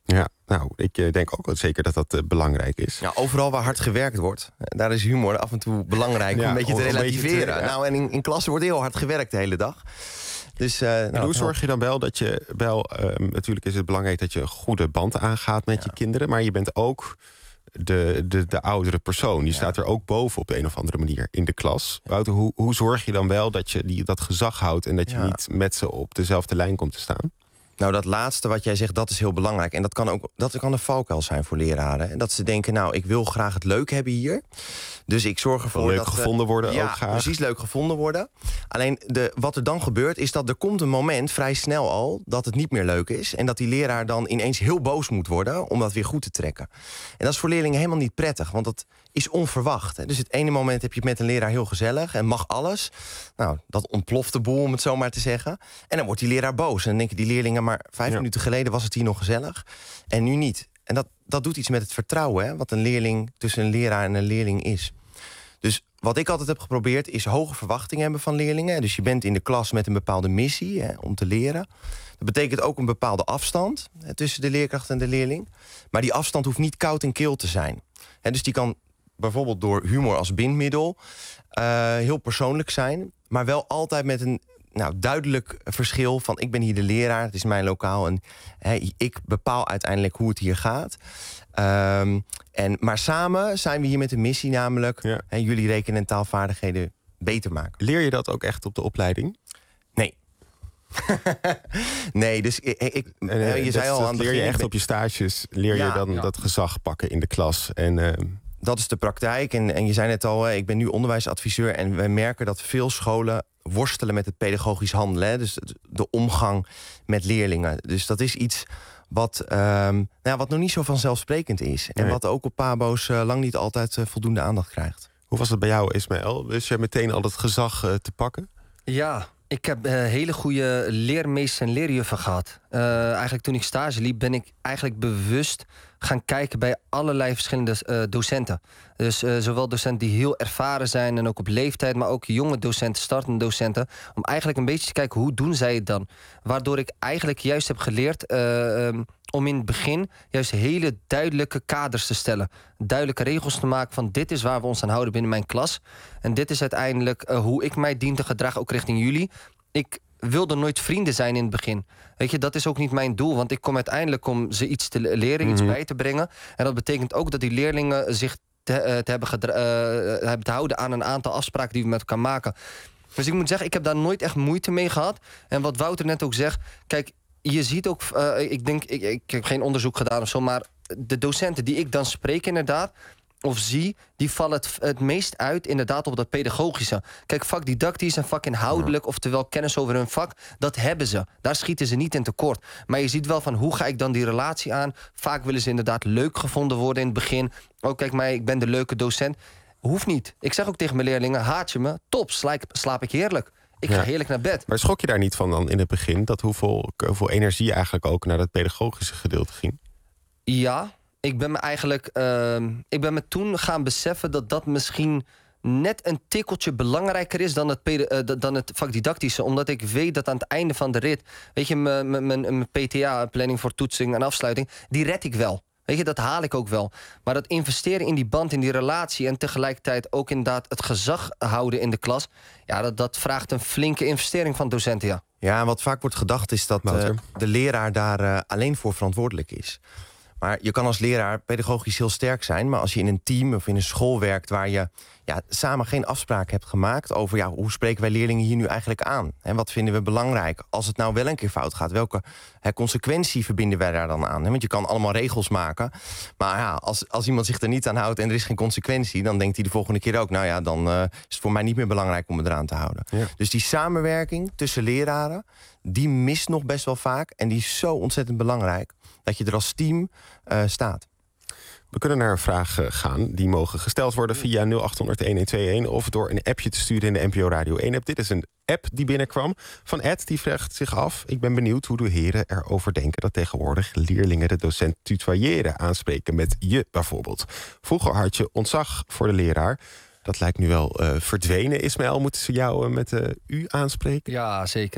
Speaker 3: Ja, nou, ik uh, denk ook wel zeker dat dat uh, belangrijk is.
Speaker 22: Ja, overal waar hard gewerkt wordt, daar is humor af en toe belangrijk...
Speaker 3: Ja,
Speaker 22: om een beetje te
Speaker 3: een
Speaker 22: relativeren.
Speaker 3: beetje te, ja.
Speaker 22: Nou, en in, in klassen wordt heel hard gewerkt de hele dag. Dus, uh, nou,
Speaker 3: en hoe zorg je dan wel dat je wel... Uh, natuurlijk is het belangrijk dat je een goede band aangaat met ja. je kinderen... maar je bent ook de, de, de oudere persoon. Je ja. staat er ook boven op de een of andere manier in de klas. Wouter, hoe, hoe zorg je dan wel dat je die, dat gezag houdt... en dat je ja. niet met ze op dezelfde lijn komt te staan?
Speaker 22: Nou, dat laatste wat jij zegt, dat is heel belangrijk. En dat kan ook dat kan een valkuil zijn voor leraren. En dat ze denken, nou, ik wil graag het leuk hebben hier. Dus ik zorg ervoor
Speaker 3: leuk
Speaker 22: dat...
Speaker 3: Leuk gevonden worden
Speaker 22: ja,
Speaker 3: ook graag.
Speaker 22: precies, leuk gevonden worden. Alleen, de, wat er dan gebeurt, is dat er komt een moment, vrij snel al... dat het niet meer leuk is. En dat die leraar dan ineens heel boos moet worden... om dat weer goed te trekken. En dat is voor leerlingen helemaal niet prettig. Want dat is onverwacht. Hè. Dus het ene moment heb je het met een leraar heel gezellig... en mag alles. Nou, dat ontploft de boel, om het zo maar te zeggen. En dan wordt die leraar boos. En dan denken die leerlingen... maar vijf ja. minuten geleden was het hier nog gezellig. En nu niet. En dat, dat doet iets met het vertrouwen... Hè, wat een leerling tussen een leraar en een leerling is. Dus wat ik altijd heb geprobeerd... is hoge verwachtingen hebben van leerlingen. Dus je bent in de klas met een bepaalde missie hè, om te leren. Dat betekent ook een bepaalde afstand... Hè, tussen de leerkracht en de leerling. Maar die afstand hoeft niet koud en kil te zijn. Hè, dus die kan bijvoorbeeld door humor als bindmiddel... Uh, heel persoonlijk zijn... maar wel altijd met een nou, duidelijk verschil van... ik ben hier de leraar, het is mijn lokaal... en hey, ik bepaal uiteindelijk hoe het hier gaat. Um, en, maar samen zijn we hier met een missie, namelijk... Ja. Hey, jullie rekenen- en taalvaardigheden beter maken.
Speaker 3: Leer je dat ook echt op de opleiding?
Speaker 22: Nee. nee, dus ik... ik
Speaker 3: en, uh,
Speaker 22: je zei al aan het
Speaker 3: leer
Speaker 22: begin,
Speaker 3: je echt
Speaker 22: ben...
Speaker 3: op je stages, leer
Speaker 22: ja,
Speaker 3: je dan
Speaker 22: ja.
Speaker 3: dat gezag pakken in de klas en... Uh...
Speaker 22: Dat is de praktijk. En, en je zei net al, ik ben nu onderwijsadviseur... en wij merken dat veel scholen worstelen met het pedagogisch handelen. Hè? Dus de omgang met leerlingen. Dus dat is iets wat, um, nou, wat nog niet zo vanzelfsprekend is. En nee. wat ook op pabo's uh, lang niet altijd uh, voldoende aandacht krijgt.
Speaker 3: Hoe was het bij jou, Ismaël? Wist je meteen al het gezag uh, te pakken?
Speaker 21: Ja, ik heb uh, hele goede leermeesters en leerjuffen gehad. Uh, eigenlijk toen ik stage liep, ben ik eigenlijk bewust gaan kijken bij allerlei verschillende uh, docenten. Dus uh, zowel docenten die heel ervaren zijn en ook op leeftijd... maar ook jonge docenten, startende docenten... om eigenlijk een beetje te kijken, hoe doen zij het dan? Waardoor ik eigenlijk juist heb geleerd... Uh, um, om in het begin juist hele duidelijke kaders te stellen. Duidelijke regels te maken van... dit is waar we ons aan houden binnen mijn klas. En dit is uiteindelijk uh, hoe ik mij dien te gedragen, ook richting jullie. Ik wilde nooit vrienden zijn in het begin. Weet je, dat is ook niet mijn doel. Want ik kom uiteindelijk om ze iets te leren, iets mm-hmm. bij te brengen. En dat betekent ook dat die leerlingen zich te, uh, te hebben, gedra- uh, hebben te houden aan een aantal afspraken die we met elkaar maken. Dus ik moet zeggen, ik heb daar nooit echt moeite mee gehad. En wat Wouter net ook zegt, kijk, je ziet ook, uh, ik denk, ik, ik heb geen onderzoek gedaan of zo, maar de docenten die ik dan spreek inderdaad, of zie, die vallen het, het meest uit inderdaad op dat pedagogische. Kijk, vakdidactisch en vakinhoudelijk, ja. oftewel kennis over hun vak, dat hebben ze. Daar schieten ze niet in tekort. Maar je ziet wel van, hoe ga ik dan die relatie aan? Vaak willen ze inderdaad leuk gevonden worden in het begin. Oh, kijk mij, ik ben de leuke docent. Hoeft niet. Ik zeg ook tegen mijn leerlingen, haat je me? Top, slaap, slaap ik heerlijk. Ik ga ja. heerlijk naar bed.
Speaker 3: Maar schrok je daar niet van dan in het begin? Dat hoeveel, hoeveel energie eigenlijk ook naar dat pedagogische gedeelte ging?
Speaker 21: Ja, ik ben me eigenlijk... Uh, ik ben me toen gaan beseffen dat dat misschien net een tikkeltje belangrijker is dan het, pede, uh, dan het vakdidactische. Omdat ik weet dat aan het einde van de rit... Weet je, mijn P T A, planning voor toetsing en afsluiting... die red ik wel. Weet je, dat haal ik ook wel. Maar dat investeren in die band, in die relatie... en tegelijkertijd ook inderdaad het gezag houden in de klas... ja, dat, dat vraagt een flinke investering van docenten, ja.
Speaker 22: Ja, en wat vaak wordt gedacht is dat uh, de leraar daar uh, alleen voor verantwoordelijk is. Maar je kan als leraar pedagogisch heel sterk zijn... maar als je in een team of in een school werkt... waar je ja, samen geen afspraak hebt gemaakt... over ja, hoe spreken wij leerlingen hier nu eigenlijk aan? En wat vinden we belangrijk? Als het nou wel een keer fout gaat, welke hè, consequentie verbinden wij daar dan aan? Hè? Want je kan allemaal regels maken. Maar ja, als, als iemand zich er niet aan houdt en er is geen consequentie... dan denkt hij de volgende keer ook... nou ja, dan uh, is het voor mij niet meer belangrijk om me eraan te houden. Ja. Dus die samenwerking tussen leraren... die mist nog best wel vaak. En die is zo ontzettend belangrijk... dat je er als team uh, staat.
Speaker 3: We kunnen naar een vraag uh, gaan. Die mogen gesteld worden via nul acht honderd een een twee een... of door een appje te sturen in de N P O Radio één-app. Dit is een app die binnenkwam van Ed. Die vraagt zich af. Ik ben benieuwd hoe de heren erover denken... dat tegenwoordig leerlingen de docent tutoyeren, aanspreken met je bijvoorbeeld. Vroeger had je ontzag voor de leraar. Dat lijkt nu wel uh, verdwenen. Ismaël, moeten ze jou uh, met uh, u aanspreken?
Speaker 21: Ja, zeker.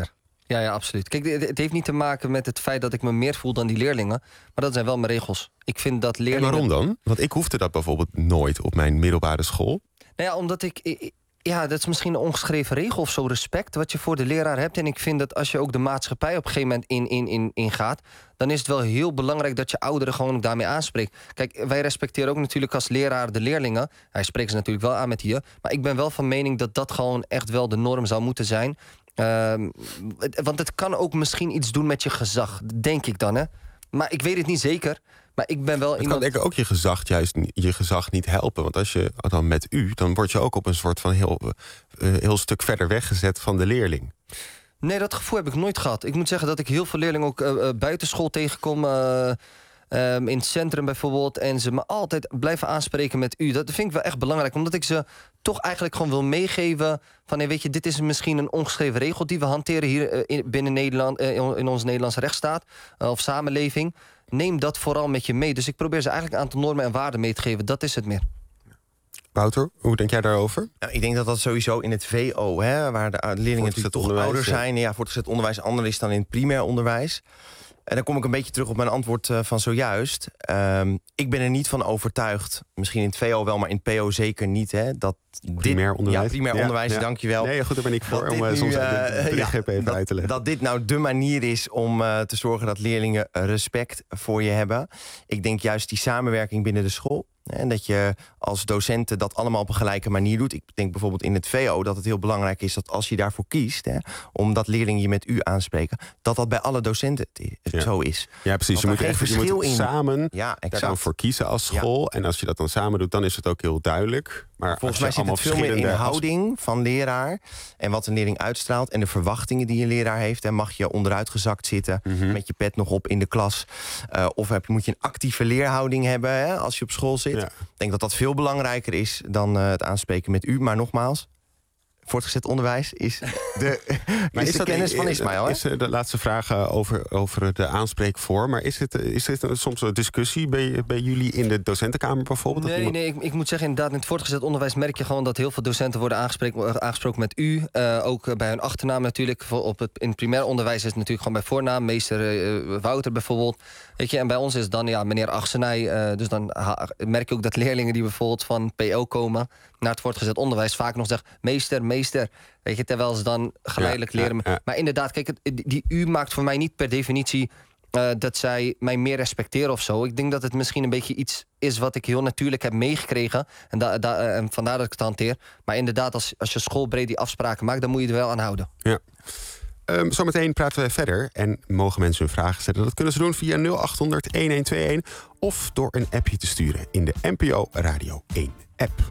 Speaker 21: Ja, ja, absoluut. Kijk, het, het heeft niet te maken met het feit dat ik me meer voel dan die leerlingen. Maar dat zijn wel mijn regels. Ik vind dat leerlingen...
Speaker 3: En waarom dan? Want ik hoefde dat bijvoorbeeld nooit op mijn middelbare school.
Speaker 21: Nou ja, omdat ik... ik Ja, dat is misschien een ongeschreven regel of zo, respect wat je voor de leraar hebt. En ik vind dat als je ook de maatschappij op een gegeven moment in, in, in, ingaat, dan is het wel heel belangrijk dat je ouderen gewoon ook daarmee aanspreekt. Kijk, wij respecteren ook natuurlijk als leraar de leerlingen. Hij spreekt ze natuurlijk wel aan met hier. Maar ik ben wel van mening dat dat gewoon echt wel de norm zou moeten zijn. Uh, want het kan ook misschien iets doen met je gezag, denk ik dan, hè. Maar ik weet het niet zeker. Maar ik ben wel
Speaker 3: het
Speaker 21: iemand...
Speaker 3: kan denk ik ook je gezag juist je gezag niet helpen. Want als je dan met u, dan word je ook op een soort van heel, uh, heel stuk verder weggezet van de leerling.
Speaker 21: Nee, dat gevoel heb ik nooit gehad. Ik moet zeggen dat ik heel veel leerlingen ook uh, uh, buitenschool tegenkom. Uh, um, in het centrum bijvoorbeeld. En ze me altijd blijven aanspreken met u. Dat vind ik wel echt belangrijk. Omdat ik ze toch eigenlijk gewoon wil meegeven van, hey, weet je, dit is misschien een ongeschreven regel die we hanteren hier uh, in, binnen Nederland, uh, in onze Nederlandse rechtsstaat uh, of samenleving. Neem dat vooral met je mee. Dus ik probeer ze eigenlijk een aantal normen en waarden mee te geven. Dat is het meer.
Speaker 3: Wouter, hoe denk jij daarover?
Speaker 22: Nou, ik denk dat dat sowieso in het V O, hè, waar de leerlingen natuurlijk toch ouder zijn. Ja, voortgezet onderwijs anders is dan in het primair onderwijs. En dan kom ik een beetje terug op mijn antwoord uh, van zojuist. Um, ik ben er niet van overtuigd, misschien in het V O wel, maar in het P O zeker niet. Hè, dat
Speaker 3: primair
Speaker 22: dit,
Speaker 3: onderwijs?
Speaker 22: Ja, primair
Speaker 3: ja,
Speaker 22: dankjewel.
Speaker 3: ja.
Speaker 22: dankjewel.
Speaker 3: Nee, goed, daar ben ik voor,
Speaker 22: dat
Speaker 3: om uh,
Speaker 22: nu,
Speaker 3: soms uh, de, de
Speaker 22: ja,
Speaker 3: even
Speaker 22: dat,
Speaker 3: uit te leggen.
Speaker 22: Dat dit nou de manier is om uh, te zorgen dat leerlingen respect voor je hebben. Ik denk juist die samenwerking binnen de school. En dat je als docenten dat allemaal op een gelijke manier doet. Ik denk bijvoorbeeld in het V O dat het heel belangrijk is dat als je daarvoor kiest, hè, omdat leerlingen je met u aanspreken, dat dat bij alle docenten
Speaker 3: ja.
Speaker 22: zo is.
Speaker 3: Ja, precies.
Speaker 22: Want
Speaker 3: je moet, echt, je moet
Speaker 22: in.
Speaker 3: samen
Speaker 22: ja,
Speaker 3: daar dan voor kiezen als school. Ja. En als je dat dan samen doet, dan is het ook heel duidelijk. Maar
Speaker 22: volgens mij zit het veel meer in de houding van leraar en wat een leerling uitstraalt en de verwachtingen die een leraar heeft. En mag je onderuitgezakt zitten mm-hmm. met je pet nog op in de klas? Uh, of heb, moet je een actieve leerhouding hebben, hè, als je op school zit? Ja. Ik denk dat dat veel belangrijker is dan uh, het aanspreken met u. Maar nogmaals, voortgezet onderwijs is de,
Speaker 3: maar
Speaker 22: is
Speaker 3: is
Speaker 22: de
Speaker 3: dat,
Speaker 22: kennis van Ismaël. Hè?
Speaker 3: Is de laatste vraag over, over de aanspreekvorm. Maar is het, is het soms een discussie bij, bij jullie in de docentenkamer bijvoorbeeld?
Speaker 21: Nee, iemand... nee ik, ik moet zeggen, inderdaad, in het voortgezet onderwijs merk je gewoon dat heel veel docenten worden aangesproken met u. Uh, ook bij hun achternaam natuurlijk. Op het, in het primair onderwijs is het natuurlijk gewoon bij voornaam. Meester uh, Wouter bijvoorbeeld. Weet je, en bij ons is het dan ja, meneer Achsenij. Uh, dus dan ha, merk je ook dat leerlingen die bijvoorbeeld van P O komen naar het voortgezet onderwijs vaak nog zeggen meester, meester. Weet je, terwijl ze dan geleidelijk ja, leren. Ja, ja. Maar inderdaad, kijk, het, die, die u maakt voor mij niet per definitie uh, dat zij mij meer respecteren of zo. Ik denk dat het misschien een beetje iets is wat ik heel natuurlijk heb meegekregen. En, da, da, uh, en vandaar dat ik het hanteer. Maar inderdaad, als, als je schoolbreed die afspraken maakt, dan moet je er wel aan houden.
Speaker 3: Ja. Um, zometeen praten we verder en mogen mensen hun vragen stellen. Dat kunnen ze doen via nul acht honderd een een twee een of door een appje te sturen in de N P O Radio één app.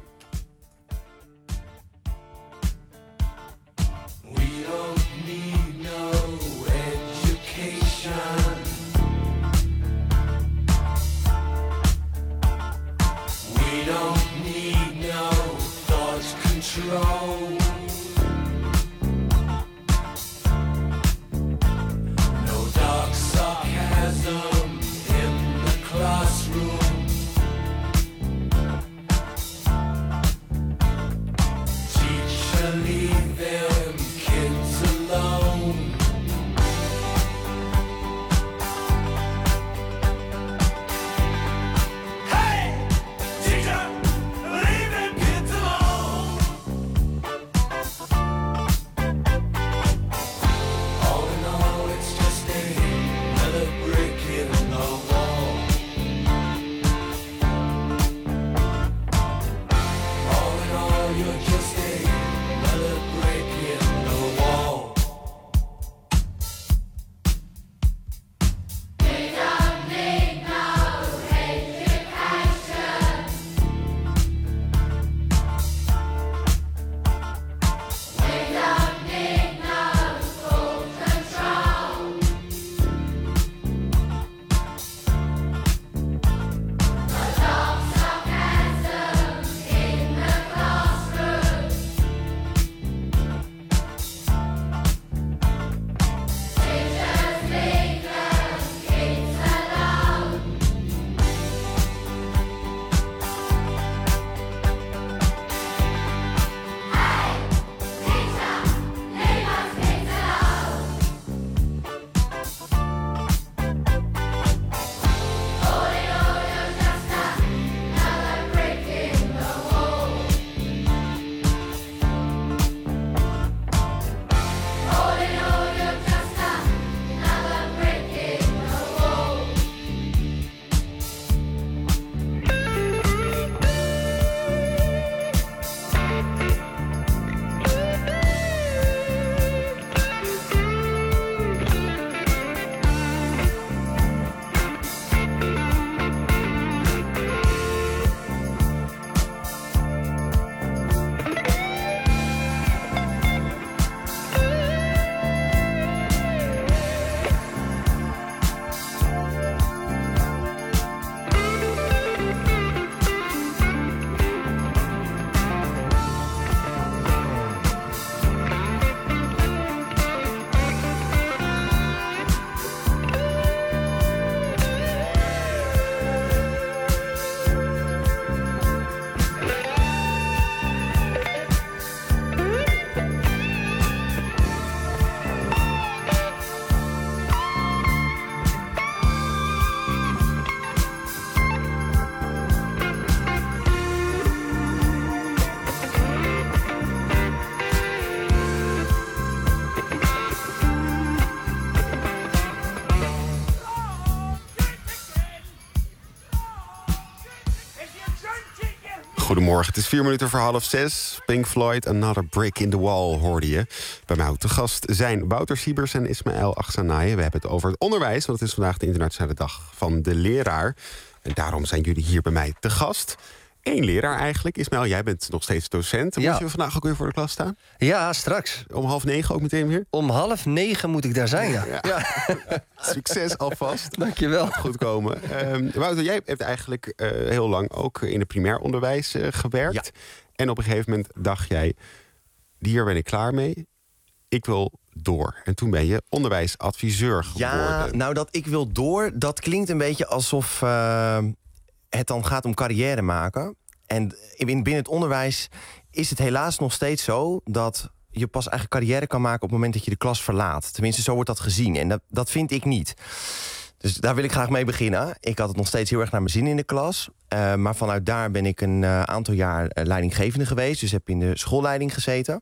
Speaker 3: Goedemorgen, het is vier minuten voor half zes. Pink Floyd, Another Brick in the Wall, hoorde je. Bij mij te gast zijn Wouter Siebers en Ismaël Achsanaye. We hebben het over het onderwijs, want het is vandaag de internationale dag van de leraar. En daarom zijn jullie hier bij mij te gast. Eén leraar eigenlijk. Ismaël, jij bent nog steeds docent.
Speaker 21: Ja.
Speaker 3: Moet je vandaag ook weer voor de klas staan?
Speaker 21: Ja, straks.
Speaker 3: Om half negen ook meteen weer?
Speaker 21: Om half negen moet ik daar zijn, ja.
Speaker 3: Ja.
Speaker 21: ja.
Speaker 3: Succes alvast.
Speaker 21: Dankjewel.
Speaker 3: Goed komen. Um, Wouter, jij hebt eigenlijk uh, heel lang ook in het primair onderwijs uh, gewerkt.
Speaker 22: Ja.
Speaker 3: En op een gegeven moment dacht jij, hier ben ik klaar mee. Ik wil door. En toen ben je onderwijsadviseur geworden.
Speaker 22: Ja, nou dat ik wil door, dat klinkt een beetje alsof uh, het dan gaat om carrière maken. En binnen het onderwijs is het helaas nog steeds zo dat je pas eigenlijk carrière kan maken op het moment dat je de klas verlaat. Tenminste, zo wordt dat gezien. En dat, dat vind ik niet. Dus daar wil ik graag mee beginnen. Ik had het nog steeds heel erg naar mijn zin in de klas. Uh, maar vanuit daar ben ik een uh, aantal jaar uh, leidinggevende geweest. Dus heb in de schoolleiding gezeten.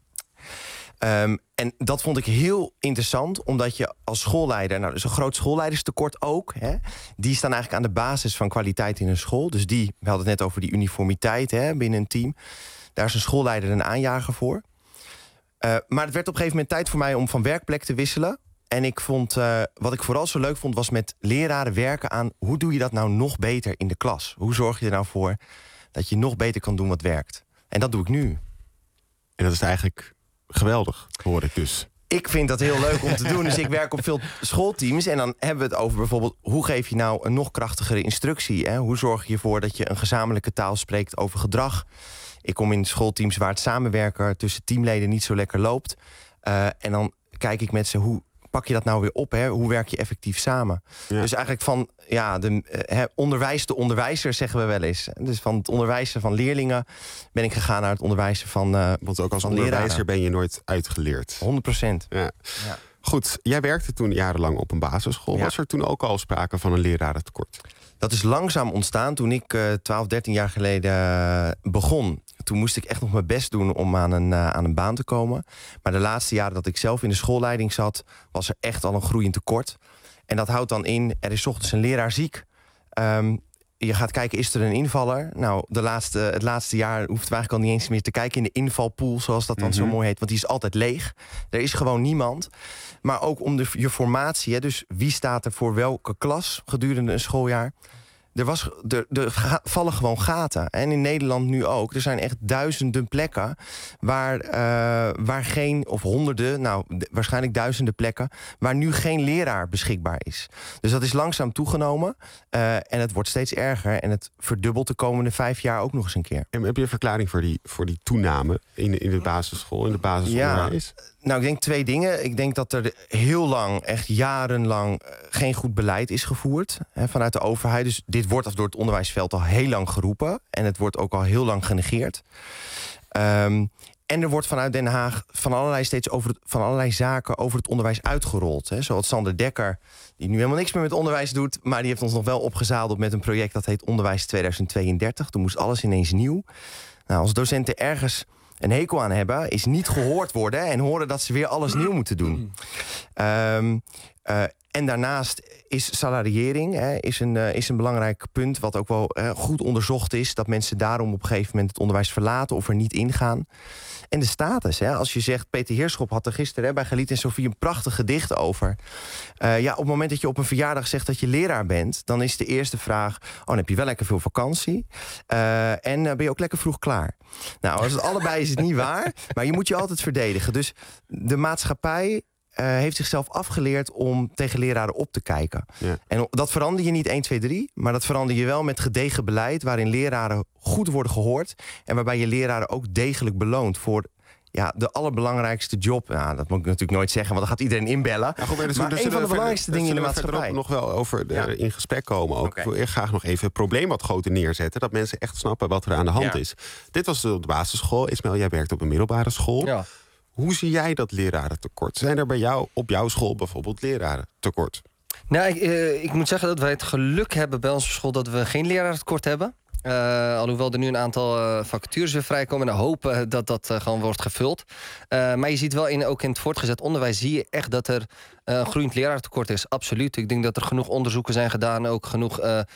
Speaker 22: Um, en dat vond ik heel interessant, omdat je als schoolleider, nou, dus een groot schoolleiderstekort ook, hè, die staan eigenlijk aan de basis van kwaliteit in een school. Dus die, we hadden het net over die uniformiteit, hè, binnen een team. Daar is een schoolleider een aanjager voor. Uh, maar het werd op een gegeven moment tijd voor mij om van werkplek te wisselen. En ik vond, uh, wat ik vooral zo leuk vond, was met leraren werken aan hoe doe je dat nou nog beter in de klas? Hoe zorg je er nou voor dat je nog beter kan doen wat werkt? En dat doe ik nu.
Speaker 3: En dat is eigenlijk geweldig, hoor ik dus.
Speaker 22: Ik vind dat heel leuk om te doen. Dus ik werk op veel schoolteams. En dan hebben we het over bijvoorbeeld, hoe geef je nou een nog krachtigere instructie? Hè? Hoe zorg je ervoor dat je een gezamenlijke taal spreekt over gedrag? Ik kom in schoolteams waar het samenwerken tussen teamleden niet zo lekker loopt. Uh, en dan kijk ik met ze, hoe pak je dat nou weer op? Hè? Hoe werk je effectief samen? Ja. Dus eigenlijk van ja, de, uh, onderwijs de onderwijzer, zeggen we wel eens. Dus van het onderwijzen van leerlingen ben ik gegaan naar het onderwijzen van uh,
Speaker 3: Want ook als onderwijzer leraren. Ben je nooit uitgeleerd.
Speaker 22: honderd procent.
Speaker 3: Ja. Ja. Goed, jij werkte toen jarenlang op een basisschool. Ja. Was er toen ook al sprake van een lerarentekort?
Speaker 22: Dat is langzaam ontstaan toen ik uh, twaalf, dertien jaar geleden uh, begon. Toen moest ik echt nog mijn best doen om aan een, uh, aan een baan te komen. Maar de laatste jaren dat ik zelf in de schoolleiding zat, was er echt al een groeiend tekort. En dat houdt dan in, er is 's ochtends een leraar ziek. Um, je gaat kijken, is er een invaller? Nou, de laatste, het laatste jaar hoeft we eigenlijk al niet eens meer te kijken in de invalpool, zoals dat dan mm-hmm. zo mooi heet. Want die is altijd leeg. Er is gewoon niemand. Maar ook om de, je formatie, hè, dus wie staat er voor welke klas gedurende een schooljaar? Er, was, er, er ga, vallen gewoon gaten. En in Nederland nu ook. Er zijn echt duizenden plekken waar, uh, waar geen, of honderden, nou waarschijnlijk duizenden plekken, waar nu geen leraar beschikbaar is. Dus dat is langzaam toegenomen. Uh, en het wordt steeds erger. En het verdubbelt de komende vijf jaar ook nog eens een keer.
Speaker 3: En heb je een verklaring voor die, voor die toename in, in de basisschool, in de basisonderwijs?
Speaker 22: Ja. Nou, ik denk twee dingen. Ik denk dat er heel lang, echt jarenlang, geen goed beleid is gevoerd hè, vanuit de overheid. Dus dit wordt door het onderwijsveld al heel lang geroepen. En het wordt ook al heel lang genegeerd. Um, en er wordt vanuit Den Haag van allerlei, steeds over het, van allerlei zaken over het onderwijs uitgerold. Hè. Zoals Sander Dekker, die nu helemaal niks meer met onderwijs doet, maar die heeft ons nog wel opgezadeld met een project dat heet Onderwijs tweeduizend tweeëndertig. Toen moest alles ineens nieuw. Nou, als docenten ergens een hekel aan hebben, is niet gehoord worden en horen dat ze weer alles nieuw moeten doen. Um, uh, en daarnaast is salariëring hè, is, een, uh, is een belangrijk punt, wat ook wel uh, goed onderzocht is, dat mensen daarom op een gegeven moment het onderwijs verlaten of er niet ingaan. En de status, hè, als je zegt, Peter Heerschop had er gisteren hè, bij Galit en Sofie een prachtig gedicht over. Uh, ja, op het moment dat je op een verjaardag zegt dat je leraar bent, dan is de eerste vraag, oh, dan heb je wel lekker veel vakantie. Uh, en uh, ben je ook lekker vroeg klaar. Nou, als het allebei is het niet waar, maar je moet je altijd verdedigen. Dus de maatschappij Uh, heeft zichzelf afgeleerd om tegen leraren op te kijken. Ja. En dat verander je niet één, twee, drie... maar dat verander je wel met gedegen beleid, waarin leraren goed worden gehoord en waarbij je leraren ook degelijk beloont voor ja, de allerbelangrijkste job. Nou, dat moet ik natuurlijk nooit zeggen, want dan gaat iedereen inbellen. Ja, goed, maar, dus, maar dus een van de belangrijkste dingen in de maatschappij.
Speaker 3: We nog wel over de,
Speaker 22: ja.
Speaker 3: in gesprek komen. Ook.
Speaker 22: Okay.
Speaker 3: Ik wil graag nog even het probleem wat groter neerzetten, dat mensen echt snappen wat er aan de hand ja. is. Dit was de basisschool. Ismaël, jij werkt op een middelbare school.
Speaker 22: Ja.
Speaker 3: Hoe zie jij dat lerarentekort? Zijn er bij jou op jouw school bijvoorbeeld lerarentekort?
Speaker 21: Nou, ik, uh, ik moet zeggen dat wij het geluk hebben bij onze school dat we geen lerarentekort hebben. Uh, alhoewel er nu een aantal uh, vacatures weer vrijkomen en hopen dat dat uh, gewoon wordt gevuld. Uh, maar je ziet wel in, ook in het voortgezet onderwijs zie je echt dat er uh, een groeiend lerarentekort is. Absoluut. Ik denk dat er genoeg onderzoeken zijn gedaan, ook genoeg Uh,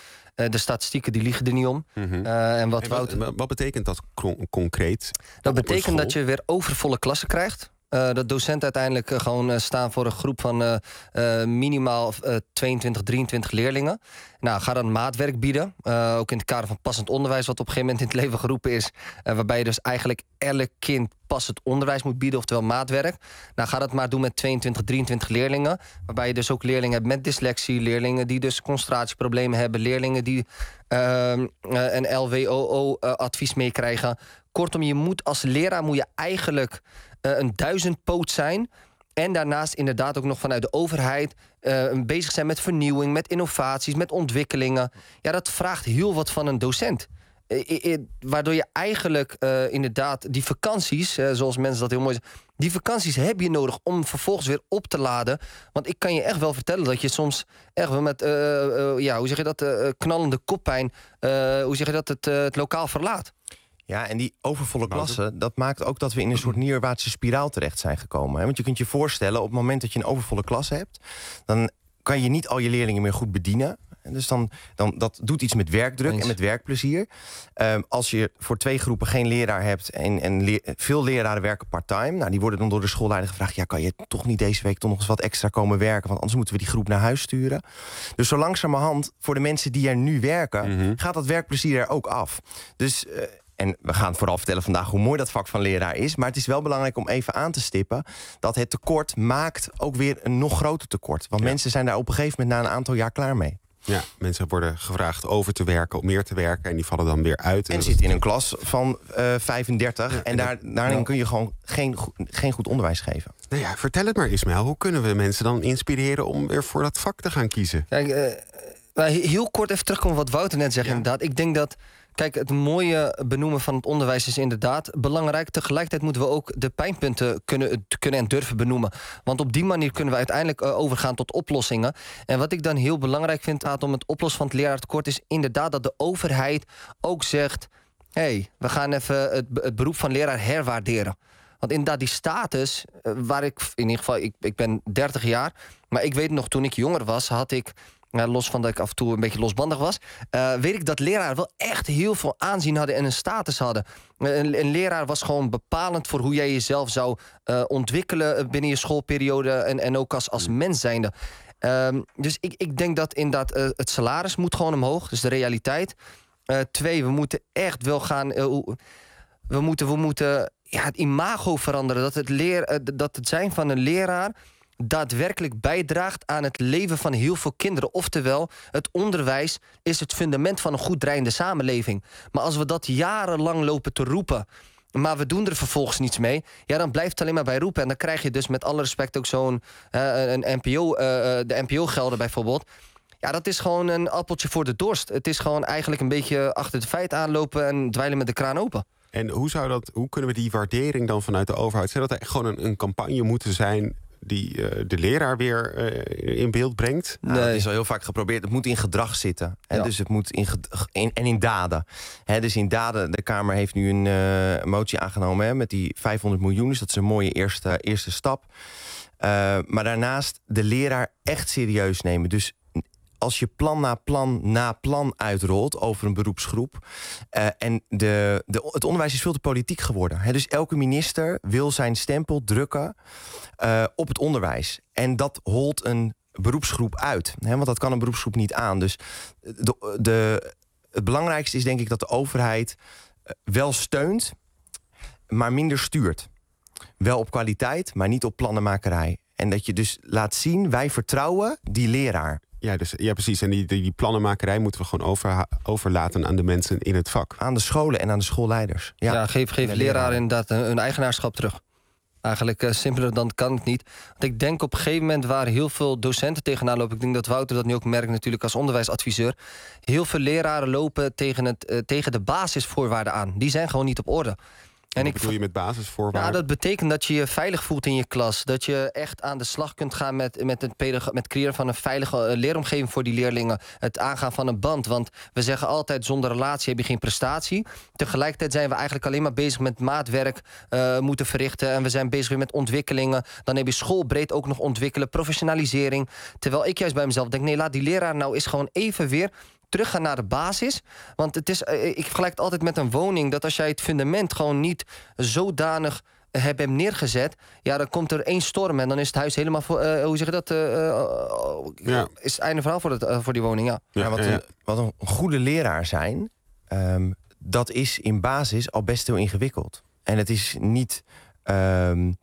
Speaker 21: Uh, de statistieken die liegen er niet om.
Speaker 3: Mm-hmm.
Speaker 21: Uh, en wat,
Speaker 3: en wat,
Speaker 21: Wouter...
Speaker 3: wat betekent dat con- concreet?
Speaker 21: Dat betekent dat je weer overvolle klassen krijgt. Uh, dat docenten uiteindelijk uh, gewoon uh, staan voor een groep van uh, uh, minimaal uh, tweeëntwintig, drieëntwintig leerlingen. Nou, ga dan maatwerk bieden. Uh, ook in het kader van passend onderwijs, wat op een gegeven moment in het leven geroepen is. Uh, waarbij je dus eigenlijk elk kind passend onderwijs moet bieden, oftewel maatwerk. Nou, ga dat maar doen met tweeëntwintig, drieëntwintig leerlingen. Waarbij je dus ook leerlingen hebt met dyslexie, leerlingen die dus concentratieproblemen hebben, leerlingen die uh, uh, een L W O O-advies meekrijgen. Kortom, je moet als leraar moet je eigenlijk uh, een duizendpoot zijn. En daarnaast inderdaad ook nog vanuit de overheid uh, bezig zijn met vernieuwing, met innovaties, met ontwikkelingen. Ja, dat vraagt heel wat van een docent. Uh, uh, waardoor je eigenlijk uh, inderdaad die vakanties, uh, zoals mensen dat heel mooi zeggen, die vakanties heb je nodig om vervolgens weer op te laden. Want ik kan je echt wel vertellen dat je soms echt wel met, uh, uh, ja, hoe zeg je dat, uh, knallende koppijn, uh, hoe zeg je dat, het, uh, het lokaal verlaat.
Speaker 22: Ja, en die overvolle klassen, dat maakt ook dat we in een soort neerwaartse spiraal terecht zijn gekomen. Hè? Want je kunt je voorstellen, op het moment dat je een overvolle klas hebt, dan kan je niet al je leerlingen meer goed bedienen. En dus dan, dan, dat doet iets met werkdruk en met werkplezier. Um, als je voor twee groepen geen leraar hebt en, en le- veel leraren werken part-time, nou, die worden dan door de schoolleider gevraagd, ja, kan je toch niet deze week toch nog eens wat extra komen werken, want anders moeten we die groep naar huis sturen. Dus zo langzamerhand, voor de mensen die er nu werken, mm-hmm. gaat dat werkplezier er ook af. Dus uh, en we gaan vooral vertellen vandaag hoe mooi dat vak van leraar is. Maar het is wel belangrijk om even aan te stippen dat het tekort maakt ook weer een nog groter tekort. Want ja. mensen zijn daar op een gegeven moment na een aantal jaar klaar mee.
Speaker 3: Ja, mensen worden gevraagd over te werken, om meer te werken, en die vallen dan weer uit.
Speaker 22: En, en zitten in een klas van uh, vijfendertig ja, en daar, daarin ja. kun je gewoon geen, geen goed onderwijs geven.
Speaker 3: Nou ja, vertel het maar, Ismaël. Hoe kunnen we mensen dan inspireren om weer voor dat vak te gaan kiezen?
Speaker 21: Kijk, uh, heel kort even terugkomen wat Wouter net zegt. Ja. Inderdaad, ik denk dat, kijk, het mooie benoemen van het onderwijs is inderdaad belangrijk. Tegelijkertijd moeten we ook de pijnpunten kunnen, kunnen en durven benoemen. Want op die manier kunnen we uiteindelijk uh, overgaan tot oplossingen. En wat ik dan heel belangrijk vind gaat om het oplossen van het leraartekort is inderdaad dat de overheid ook zegt, hé, hey, we gaan even het, het beroep van leraar herwaarderen. Want inderdaad, die status, uh, waar ik in ieder geval, ik, ik ben dertig jaar, maar ik weet nog, toen ik jonger was, had ik, Uh, los van dat ik af en toe een beetje losbandig was, Uh, weet ik dat leraren wel echt heel veel aanzien hadden en een status hadden. Uh, een, een leraar was gewoon bepalend voor hoe jij jezelf zou uh, ontwikkelen binnen je schoolperiode en, en ook als, als mens zijnde. Um, dus ik, ik denk dat inderdaad uh, het salaris moet gewoon omhoog, dus de realiteit. Uh, twee, we moeten echt wel gaan, Uh, we moeten, we moeten ja, het imago veranderen. Dat het, leer, uh, dat het zijn van een leraar daadwerkelijk bijdraagt aan het leven van heel veel kinderen. Oftewel, het onderwijs is het fundament van een goed draaiende samenleving. Maar als we dat jarenlang lopen te roepen, maar we doen er vervolgens niets mee, ja, dan blijft het alleen maar bij roepen. En dan krijg je dus met alle respect ook zo'n uh, een N P O, uh, de N P O-gelden bijvoorbeeld. Ja, dat is gewoon een appeltje voor de dorst. Het is gewoon eigenlijk een beetje achter de feiten aanlopen en dweilen met de kraan open.
Speaker 3: En hoe, zou dat, hoe kunnen we die waardering dan vanuit de overheid, zou dat er gewoon een, een campagne moeten zijn die uh, de leraar weer uh, in beeld brengt?
Speaker 22: Nou, nee. Dat is al heel vaak geprobeerd. Het moet in gedrag zitten. Hè? Ja. Dus het moet in, in en in daden. Hè? Dus in daden, de Kamer heeft nu een uh, motie aangenomen, hè, met die vijfhonderd miljoen. Dus dat is een mooie eerste, eerste stap. Uh, maar daarnaast de leraar echt serieus nemen. Dus als je plan na plan na plan uitrolt over een beroepsgroep, Uh, en de, de, het onderwijs is veel te politiek geworden. Hè? Dus elke minister wil zijn stempel drukken uh, op het onderwijs. En dat holt een beroepsgroep uit. Hè? Want dat kan een beroepsgroep niet aan. Dus de, de, het belangrijkste is denk ik dat de overheid wel steunt, maar minder stuurt. Wel op kwaliteit, maar niet op plannenmakerij. En dat je dus laat zien, wij vertrouwen die leraar.
Speaker 3: Ja, dus, ja, precies. En die, die, die plannenmakerij moeten we gewoon over, overlaten aan de mensen in het vak.
Speaker 22: Aan de scholen en aan de schoolleiders. Ja,
Speaker 21: ja geef, geef leraren inderdaad hun eigenaarschap terug. Eigenlijk uh, simpeler dan kan het niet. Want ik denk op een gegeven moment waar heel veel docenten tegenaan lopen, ik denk dat Wouter dat nu ook merkt natuurlijk als onderwijsadviseur, heel veel leraren lopen tegen, het, uh, tegen de basisvoorwaarden aan. Die zijn gewoon niet op orde.
Speaker 3: En wat bedoel je met basisvoorwaarden?
Speaker 21: Nou, dat betekent dat je je veilig voelt in je klas. Dat je echt aan de slag kunt gaan met, met het pedag- met creëren van een veilige uh, leeromgeving voor die leerlingen. Het aangaan van een band. Want we zeggen altijd, zonder relatie heb je geen prestatie. Tegelijkertijd zijn we eigenlijk alleen maar bezig met maatwerk uh, moeten verrichten. En we zijn bezig weer met ontwikkelingen. Dan heb je schoolbreed ook nog ontwikkelen, professionalisering. Terwijl ik juist bij mezelf denk, nee, laat die leraar nou eens gewoon even weer teruggaan naar de basis. Want het is, uh, ik vergelijk het altijd met een woning, dat als jij het fundament gewoon niet zodanig heb hem neergezet, ja, dan komt er één storm en dan is het huis helemaal voor, uh, hoe zeg je dat? Uh, uh, ja. Is het einde verhaal voor, het, uh, voor die woning, ja.
Speaker 22: ja, ja wat, een, wat een goede leraar zijn, um, dat is in basis al best heel ingewikkeld. En het is niet, um,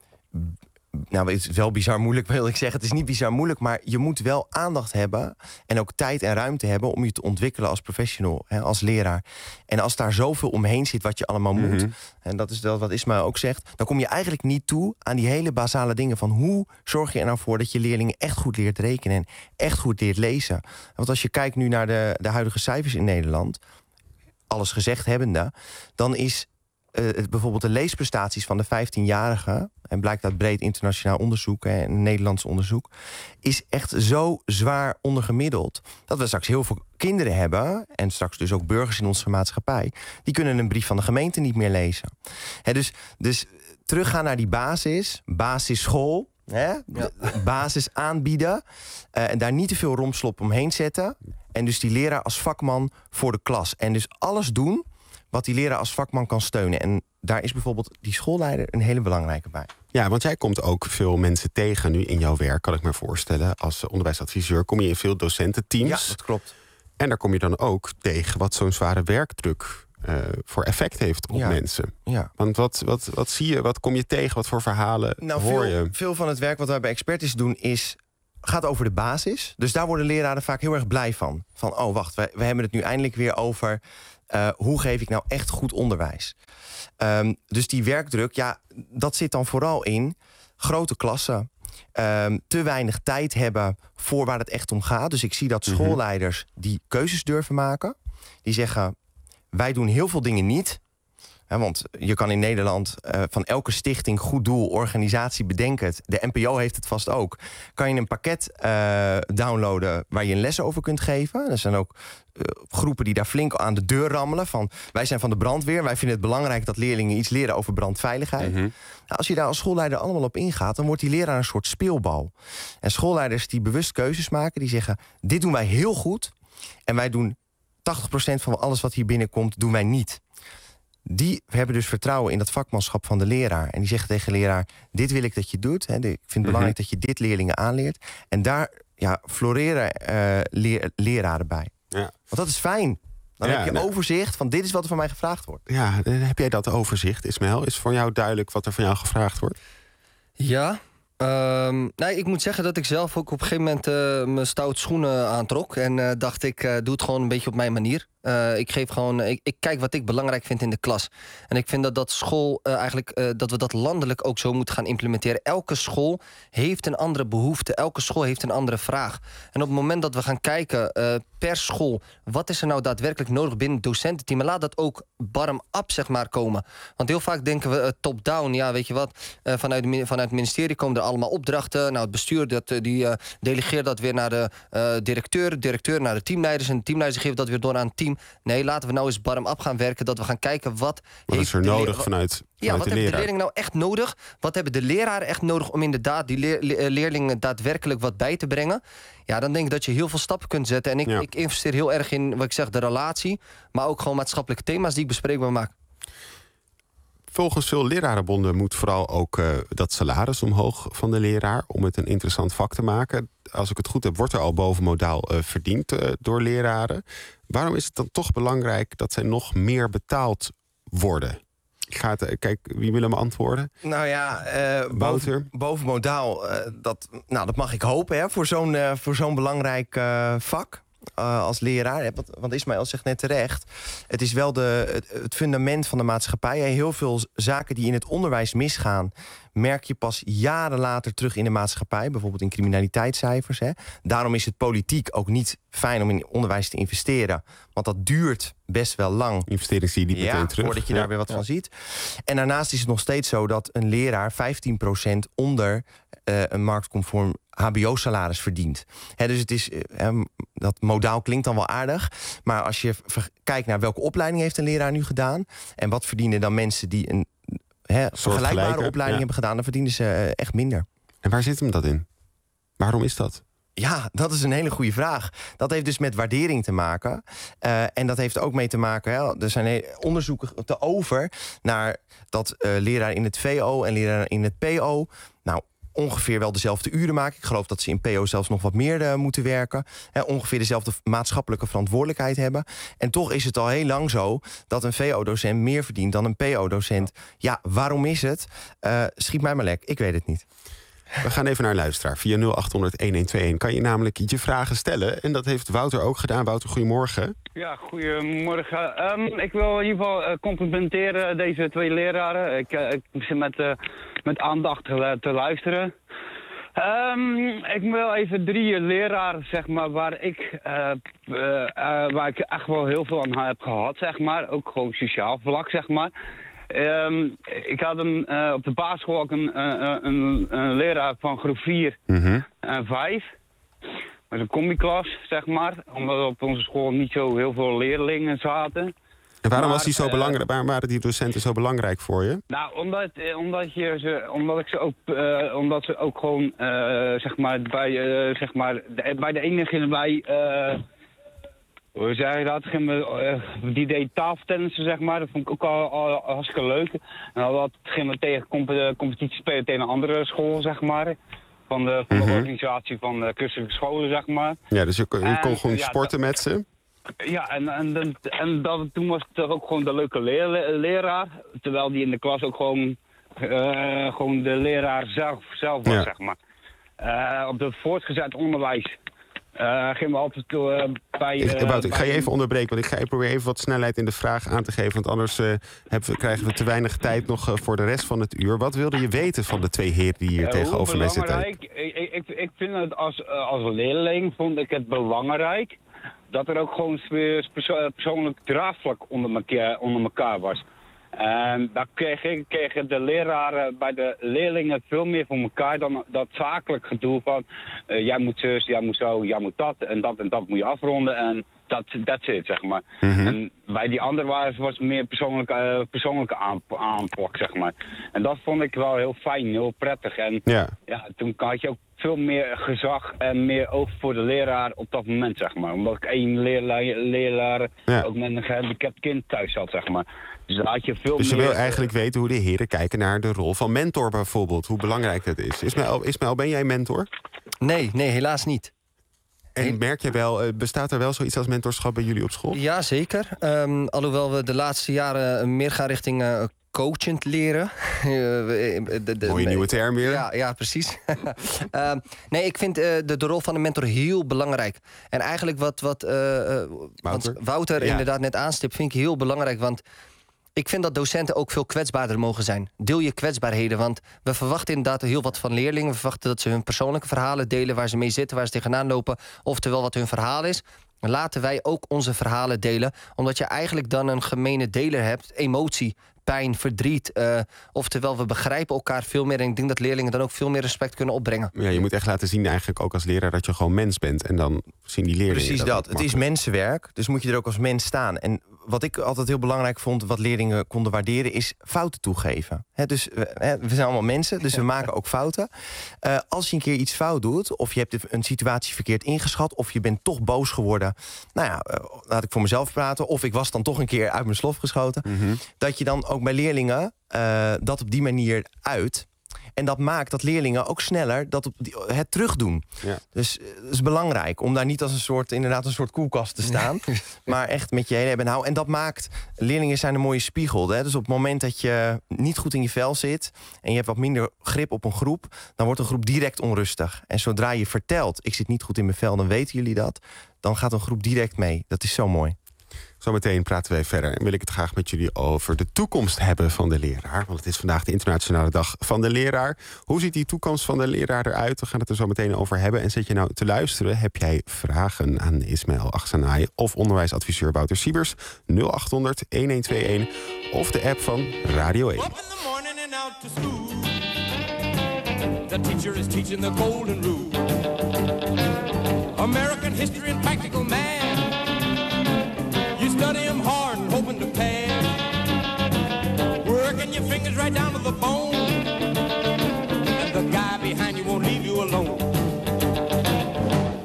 Speaker 22: nou, het is wel bizar moeilijk, wil ik zeggen. Het is niet bizar moeilijk, maar je moet wel aandacht hebben en ook tijd en ruimte hebben om je te ontwikkelen als professional, hè, als leraar. En als daar zoveel omheen zit wat je allemaal mm-hmm. moet, en dat is dat wat Ismaël ook zegt, dan kom je eigenlijk niet toe aan die hele basale dingen van hoe zorg je er nou voor dat je leerlingen echt goed leert rekenen en echt goed leert lezen. Want als je kijkt nu naar de, de huidige cijfers in Nederland, alles gezegd hebbende, dan is Uh, bijvoorbeeld de leesprestaties van de vijftienjarigen, en blijkt uit breed internationaal onderzoek en Nederlands onderzoek, is echt zo zwaar ondergemiddeld dat we straks heel veel kinderen hebben, en straks dus ook burgers in onze maatschappij, die kunnen een brief van de gemeente niet meer lezen. He, dus, dus teruggaan naar die basis, basisschool, hè, ja. basis aanbieden, uh, en daar niet te veel romslop omheen zetten, en dus die leraar als vakman voor de klas. En dus alles doen wat die leraar als vakman kan steunen. En daar is bijvoorbeeld die schoolleider een hele belangrijke bij.
Speaker 3: Ja, want jij komt ook veel mensen tegen nu in jouw werk, kan ik me voorstellen. Als onderwijsadviseur kom je in veel docententeams.
Speaker 22: Ja, dat klopt.
Speaker 3: En daar kom je dan ook tegen wat zo'n zware werkdruk uh, voor effect heeft op
Speaker 22: ja.
Speaker 3: mensen.
Speaker 22: Ja.
Speaker 3: Want wat, wat, wat zie je, wat kom je tegen, wat voor verhalen
Speaker 22: nou,
Speaker 3: hoor
Speaker 22: veel,
Speaker 3: je?
Speaker 22: Veel van het werk wat wij bij Expertis doen is gaat over de basis. Dus daar worden leraren vaak heel erg blij van. Van, oh wacht, we, we hebben het nu eindelijk weer over Uh, hoe geef ik nou echt goed onderwijs? Um, dus die werkdruk, ja, dat zit dan vooral in grote klassen. Um, te weinig tijd hebben voor waar het echt om gaat. Dus ik zie dat schoolleiders die keuzes durven maken. Die zeggen, wij doen heel veel dingen niet. He, want je kan in Nederland uh, van elke stichting, goed doel, organisatie, bedenk het. De N P O heeft het vast ook. Kan je een pakket uh, downloaden waar je een les over kunt geven. Er zijn ook uh, groepen die daar flink aan de deur rammelen. Van, wij zijn van de brandweer. Wij vinden het belangrijk dat leerlingen iets leren over brandveiligheid. Mm-hmm. Nou, als je daar als schoolleider allemaal op ingaat, dan wordt die leraar een soort speelbal. En schoolleiders die bewust keuzes maken, die zeggen, dit doen wij heel goed. En wij doen tachtig procent van alles wat hier binnenkomt, doen wij niet. Die hebben dus vertrouwen in dat vakmanschap van de leraar. En die zeggen tegen de leraar, dit wil ik dat je doet. Hè. Ik vind het mm-hmm. belangrijk dat je dit leerlingen aanleert. En daar ja, floreren uh, leer, leraren bij. Ja. Want dat is fijn. Dan ja, heb je nou, overzicht van dit is wat er van mij gevraagd wordt.
Speaker 3: Ja, heb jij dat overzicht, Ismaël? Is voor jou duidelijk wat er van jou gevraagd wordt?
Speaker 21: Ja. Um, nee, ik moet zeggen dat ik zelf ook op een gegeven moment uh, mijn stout schoenen aantrok. En uh, dacht ik, uh, doe het gewoon een beetje op mijn manier. Uh, ik geef gewoon, ik, ik kijk wat ik belangrijk vind in de klas. En ik vind dat dat school uh, eigenlijk, uh, dat we dat landelijk ook zo moeten gaan implementeren. Elke school heeft een andere behoefte. Elke school heeft een andere vraag. En op het moment dat we gaan kijken uh, per school, wat is er nou daadwerkelijk nodig binnen het docententeam? Laat dat ook bottom-up, zeg maar, komen. Want heel vaak denken we uh, top-down. Ja, weet je wat, uh, vanuit, vanuit het ministerie komen er allemaal opdrachten. Nou, het bestuur dat, uh, die uh, delegeert dat weer naar de uh, directeur. De directeur naar de teamleiders. En de teamleiders geven dat weer door aan het team. Nee, laten we nou eens bottom-up gaan werken. Dat we gaan kijken wat,
Speaker 3: wat
Speaker 21: heeft
Speaker 3: is er nodig le- vanuit, vanuit
Speaker 21: ja, wat
Speaker 3: de
Speaker 21: hebben
Speaker 3: leraar.
Speaker 21: de leerlingen nou echt nodig? Wat hebben de leraren echt nodig om inderdaad die leer, le- leerlingen daadwerkelijk wat bij te brengen? Ja, dan denk ik dat je heel veel stappen kunt zetten. En ik, ja. ik investeer heel erg in, wat ik zeg, de relatie. Maar ook gewoon maatschappelijke thema's die ik bespreekbaar maak.
Speaker 3: Volgens veel lerarenbonden moet vooral ook uh, dat salaris omhoog van de leraar, om het een interessant vak te maken. Als ik het goed heb, wordt er al bovenmodaal uh, verdiend uh, door leraren. Waarom is het dan toch belangrijk dat zij nog meer betaald worden? Ik ga het, uh, kijk, wie wil hem antwoorden?
Speaker 22: Nou ja, uh, boven, bovenmodaal, uh, dat, nou, dat mag ik hopen, hè, voor zo'n, uh, voor zo'n belangrijk uh, vak. Uh, als leraar, want, want Ismaël zegt net terecht, het is wel de, het, het fundament van de maatschappij. Heel veel zaken die in het onderwijs misgaan, merk je pas jaren later terug in de maatschappij. Bijvoorbeeld in criminaliteitscijfers. Hè. Daarom is het politiek ook niet fijn om in onderwijs te investeren. Want dat duurt best wel lang.
Speaker 3: Investering zie je niet
Speaker 22: ja,
Speaker 3: meteen terug.
Speaker 22: Voordat je ja. daar weer wat ja. van ziet. En daarnaast is het nog steeds zo dat een leraar vijftien procent onder uh, een marktconform H B O-salaris verdient. He, dus het is, uh, dat modaal klinkt dan wel aardig. Maar als je ver- kijkt naar welke opleiding heeft een leraar nu gedaan, en wat verdienen dan mensen die een he, vergelijkbare opleiding ja. hebben gedaan, dan verdienen ze uh, echt minder.
Speaker 3: En waar zit hem dat in? Waarom is dat?
Speaker 22: Ja, dat is een hele goede vraag. Dat heeft dus met waardering te maken. Uh, en dat heeft ook mee te maken... Hè, er zijn onderzoeken te over... naar dat uh, leraar in het V O en leraar in het P O... nou, ongeveer wel dezelfde uren maken. Ik geloof dat ze in P O zelfs nog wat meer uh, moeten werken. Hè, ongeveer dezelfde maatschappelijke verantwoordelijkheid hebben. En toch is het al heel lang zo... dat een V O-docent meer verdient dan een P O-docent. Ja, waarom is het? Uh, schiet mij maar lek, ik weet het niet.
Speaker 3: We gaan even naar een luisteraar. Via nul acht honderd een een twee een kan je namelijk je vragen stellen. En dat heeft Wouter ook gedaan. Wouter, goedemorgen.
Speaker 1: Ja, goedemorgen. Um, ik wil in ieder geval uh, complimenteren deze twee leraren. Ik, uh, ik zit met, uh, met aandacht te, te luisteren. Um, ik wil even drie leraren, zeg maar, waar ik, uh, uh, uh, waar ik echt wel heel veel aan heb gehad, zeg maar. Ook gewoon sociaal vlak, zeg maar. Um, ik had een, uh, op de basisschool ook een, uh, een, een leraar van groep vier
Speaker 3: mm-hmm.
Speaker 1: en vijf. Met een combi-klas, zeg maar. Omdat op onze school niet zo heel veel leerlingen zaten.
Speaker 3: En waarom
Speaker 1: maar,
Speaker 3: was die zo uh, belangrijk? Waarom waren die docenten zo belangrijk voor je?
Speaker 1: Nou, omdat, omdat, je ze, omdat ik ze ook, uh, omdat ze ook gewoon, uh, zeg maar, bij, uh, zeg maar, de, bij de enige bij... Uh, Hoe zeg je dat? Uh, die deed tafeltennissen, zeg maar. Dat vond ik ook al, al hartstikke leuk. En dan gingen we tegen comp- competitie spelen tegen een andere school, zeg maar. Van de, van de mm-hmm. organisatie van de christelijke scholen, zeg maar.
Speaker 3: Ja, dus je kon, je kon en, gewoon
Speaker 1: ja,
Speaker 3: sporten
Speaker 1: dat,
Speaker 3: met ze?
Speaker 1: Ja, en, en, en dat, toen was het ook gewoon de leuke leer, leraar. Terwijl die in de klas ook gewoon, uh, gewoon de leraar zelf, zelf was, ja. zeg maar. Uh, op het voortgezet onderwijs. Uh, gingen we altijd uh, bij... Uh,
Speaker 3: ik, Wout, ik ga je
Speaker 1: bij...
Speaker 3: even onderbreken, want ik, ga, ik probeer even wat snelheid in de vraag aan te geven. Want anders uh, hebben we, krijgen we te weinig tijd nog uh, voor de rest van het uur. Wat wilde je weten van de twee heren die hier uh, tegenover mij zitten?
Speaker 1: Ik, ik, ik, ik vind het als, als leerling vond ik het belangrijk dat er ook gewoon perso- persoonlijk draagvlak onder elkaar, onder elkaar was. En daar kregen, kregen de leraren bij de leerlingen veel meer van elkaar dan dat zakelijk gedoe van uh, jij moet zus, jij moet zo, jij moet dat en dat en dat moet je afronden en dat that's it, zeg maar. Mm-hmm. En bij die anderen was, was het meer persoonlijke, uh, persoonlijke aanp- aanpak, zeg maar. En dat vond ik wel heel fijn, heel prettig. En
Speaker 3: ja.
Speaker 1: Ja, toen had je ook veel meer gezag en meer oog voor de leraar op dat moment, zeg maar. Omdat ik één leerla- leraar
Speaker 3: ja.
Speaker 1: ook met een gehandicapt kind thuis had, zeg maar. Dus daar had je veel
Speaker 3: dus je
Speaker 1: meer...
Speaker 3: wil eigenlijk weten hoe de heren kijken naar de rol van mentor bijvoorbeeld. Hoe belangrijk dat is. Ismaël, Ismaël, ben jij mentor?
Speaker 21: Nee, nee, helaas niet.
Speaker 3: En merk je wel, bestaat er wel zoiets als mentorschap bij jullie op school?
Speaker 21: Ja, zeker. Um, alhoewel we de laatste jaren meer gaan richting uh, coachend leren. de, de, de,
Speaker 3: Mooie nieuwe term weer.
Speaker 21: Ja, ja precies. uh, nee, ik vind uh, de, de rol van een mentor heel belangrijk. En eigenlijk wat, wat uh, Wouter, Wouter ja. inderdaad net aanstipt, vind ik heel belangrijk. Want ik vind dat docenten ook veel kwetsbaarder mogen zijn. Deel je kwetsbaarheden, want we verwachten inderdaad heel wat van leerlingen. We verwachten dat ze hun persoonlijke verhalen delen, waar ze mee zitten, waar ze tegenaan lopen. Oftewel wat hun verhaal is. Laten wij ook onze verhalen delen. Omdat je eigenlijk dan een gemene deler hebt. Emotie, pijn, verdriet. Uh, oftewel, we begrijpen elkaar veel meer. En ik denk dat leerlingen dan ook veel meer respect kunnen opbrengen.
Speaker 3: Ja, je moet echt laten zien eigenlijk ook als leraar dat je gewoon mens bent. En dan zien die leerlingen
Speaker 22: Precies dat. dat. Het is mensenwerk, dus moet je er ook als mens staan. En wat ik altijd heel belangrijk vond, wat leerlingen konden waarderen, is fouten toegeven. He, dus he, we zijn allemaal mensen, dus we maken ook fouten. Uh, als je een keer iets fout doet, of je hebt een situatie verkeerd ingeschat, of je bent toch boos geworden. Nou ja, uh, laat ik voor mezelf praten. Of ik was dan toch een keer uit mijn slof geschoten. Mm-hmm. Dat je dan ook bij leerlingen uh, dat op die manier uit. En dat maakt dat leerlingen ook sneller dat op die, het terugdoen. Ja. Dus het is belangrijk om daar niet als een soort, inderdaad een soort koelkast te staan. Maar echt met je hele hebben en houden. En dat maakt, leerlingen zijn een mooie spiegel. Hè? Dus op het moment dat je niet goed in je vel zit en je hebt wat minder grip op een groep, dan wordt een groep direct onrustig. En zodra je vertelt, ik zit niet goed in mijn vel, dan weten jullie dat. Dan gaat een groep direct mee. Dat is zo mooi.
Speaker 3: Zometeen praten wij verder en wil ik het graag met jullie over de toekomst hebben van de leraar. Want het is vandaag de internationale dag van de leraar. Hoe ziet die toekomst van de leraar eruit? We gaan het er zo meteen over hebben. En zit je nou te luisteren? Heb jij vragen aan Ismaël Achsanai of onderwijsadviseur Wouter Siebers? nul acht honderd een een twee een of de app van Radio één.
Speaker 4: The teacher is teaching the golden rule. American history and practical math. You study them hard and hoping to pass. Working your fingers right down to the bone. And the guy behind you won't leave you alone.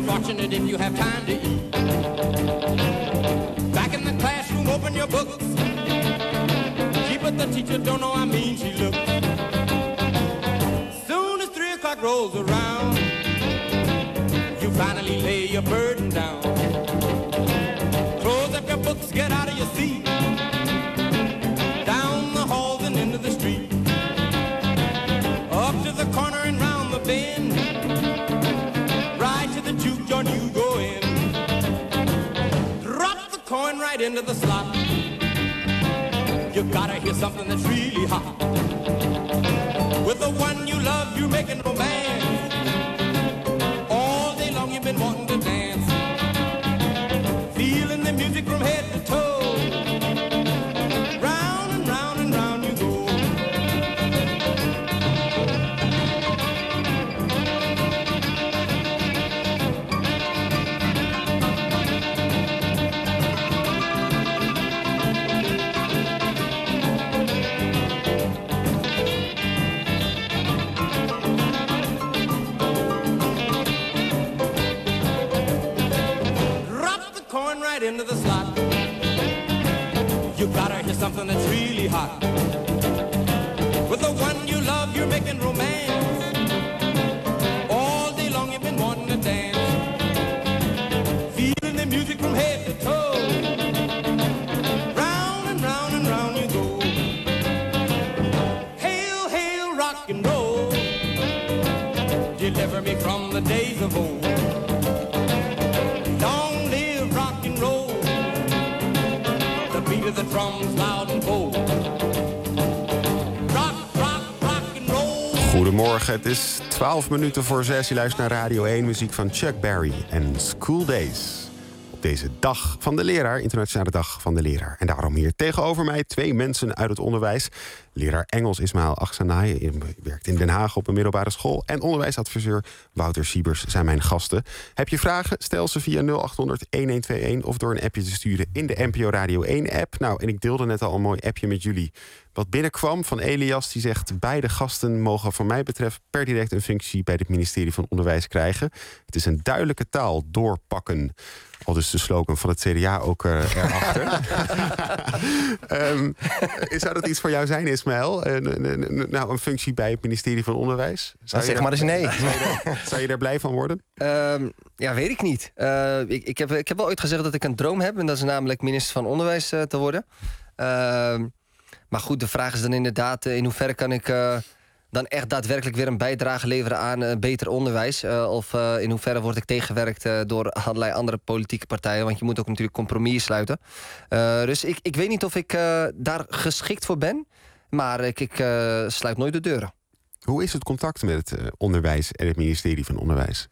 Speaker 4: fortunate if you have time to eat. Back in the classroom, open your books. Gee, but the teacher don't know how mean she looks. Soon as three o'clock rolls around, you finally lay your burden down. Close up your books, get out of your seat. Down the halls and into the street. Up to the corner and round the bend. Right to the juke joint you go in. Drop the coin right into the slot. You gotta hear something that's really hot. With the one you love, you're making romance. All day long you've been wanting to dance. Feeling the music from head to toe. Round and round and round you go. Right into the slot. You gotta hear something that's really hot. With the one you love, you're making romance. All day long you've been wanting to dance. Feeling the music from head to toe. Round and round and round you go. Hail, hail, rock and roll. Deliver me from the days of old. The drums loud and bold. Rock, rock, rock and roll.
Speaker 3: Goedemorgen, het is twaalf minuten voor zes. Je luistert naar Radio één, muziek van Chuck Berry en School Days. Op deze dag van de leraar, internationale dag van de leraar. En daarom hier tegenover mij twee mensen uit het onderwijs. Leraar Engels Ismaël Agsanay, werkt in Den Haag op een middelbare school. En onderwijsadviseur Wouter Siebers zijn mijn gasten. Heb je vragen? Stel ze via nul acht honderd elf of door een appje te sturen in de N P O Radio één app. Nou, en ik deelde net al een mooi appje met jullie. Wat binnenkwam van Elias, die zegt: beide gasten mogen voor mij betreft per direct een functie bij het ministerie van Onderwijs krijgen. Het is een duidelijke taal, doorpakken. Al dus de slogan van het C D A ook uh, erachter. um, zou dat iets voor jou zijn, Ismaël? Uh, nou, een functie bij het ministerie van Onderwijs?
Speaker 21: Zou zeg maar eens nee.
Speaker 3: Zou je, daar, zou je daar blij van worden?
Speaker 21: Um, ja, weet ik niet. Uh, ik, ik, heb, ik heb wel ooit gezegd dat ik een droom heb. En dat is namelijk minister van Onderwijs uh, te worden. Uh, maar goed, de vraag is dan inderdaad: uh, in hoeverre kan ik uh, dan echt daadwerkelijk weer een bijdrage leveren aan uh, beter onderwijs? Uh, of uh, in hoeverre word ik tegengewerkt uh, door allerlei andere politieke partijen? Want je moet ook natuurlijk compromissen sluiten. Uh, dus ik, ik weet niet of ik uh, daar geschikt voor ben. Maar ik, ik uh, sluit nooit de deuren.
Speaker 3: Hoe is het contact met het uh, onderwijs en het ministerie van Onderwijs?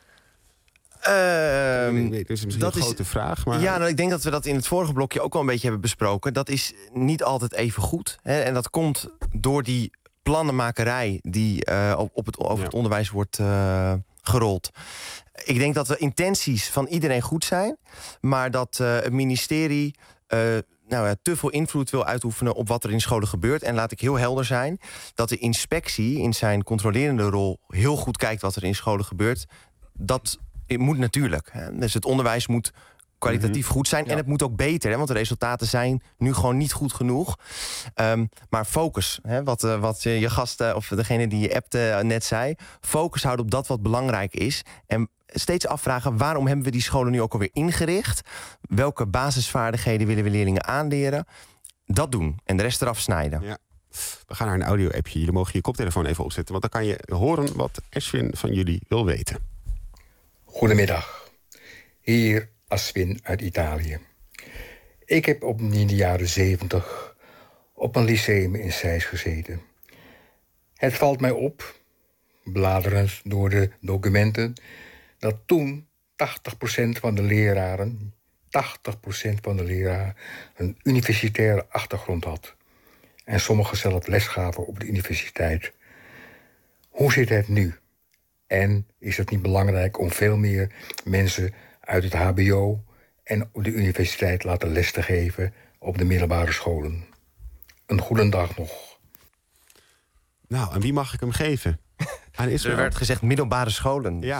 Speaker 22: Uh,
Speaker 3: ik weet, dat is misschien dat een grote is, vraag. Maar...
Speaker 22: Ja, nou, ik denk dat we dat in het vorige blokje ook al een beetje hebben besproken. Dat is niet altijd even goed. Hè, en dat komt door die plannenmakerij die uh, op, op het, over ja. het onderwijs wordt uh, gerold. Ik denk dat de intenties van iedereen goed zijn. Maar dat uh, het ministerie Uh, nou ja, te veel invloed wil uitoefenen op wat er in scholen gebeurt. En laat ik heel helder zijn dat de inspectie in zijn controlerende rol heel goed kijkt wat er in scholen gebeurt. Dat moet natuurlijk. Hè. Dus het onderwijs moet kwalitatief goed zijn. Ja. En het moet ook beter, hè, want de resultaten zijn nu gewoon niet goed genoeg. Um, maar focus, hè, wat, uh, wat je gast, uh, of degene die je appte uh, net zei. Focus houden op dat wat belangrijk is. En steeds afvragen, waarom hebben we die scholen nu ook alweer ingericht? Welke basisvaardigheden willen we leerlingen aanleren? Dat doen en de rest eraf snijden.
Speaker 3: Ja. We gaan naar een audio-appje. Jullie mogen je koptelefoon even opzetten, want dan kan je horen wat Ashwin van jullie wil weten.
Speaker 2: Goedemiddag. Hier Ashwin uit Italië. Ik heb op, in de jaren zeventig op een lyceum in Zeist gezeten. Het valt mij op, bladerend door de documenten, dat toen tachtig procent van de leraren, tachtig procent van de leraren een universitaire achtergrond had. En sommigen zelf les gaven op de universiteit. Hoe zit het nu? En is het niet belangrijk om veel meer mensen uit het H B O en op de universiteit laten les te geven op de middelbare scholen? Een goede dag nog.
Speaker 3: Nou, en wie mag ik hem geven?
Speaker 22: Er werd gezegd middelbare scholen.
Speaker 3: Ja.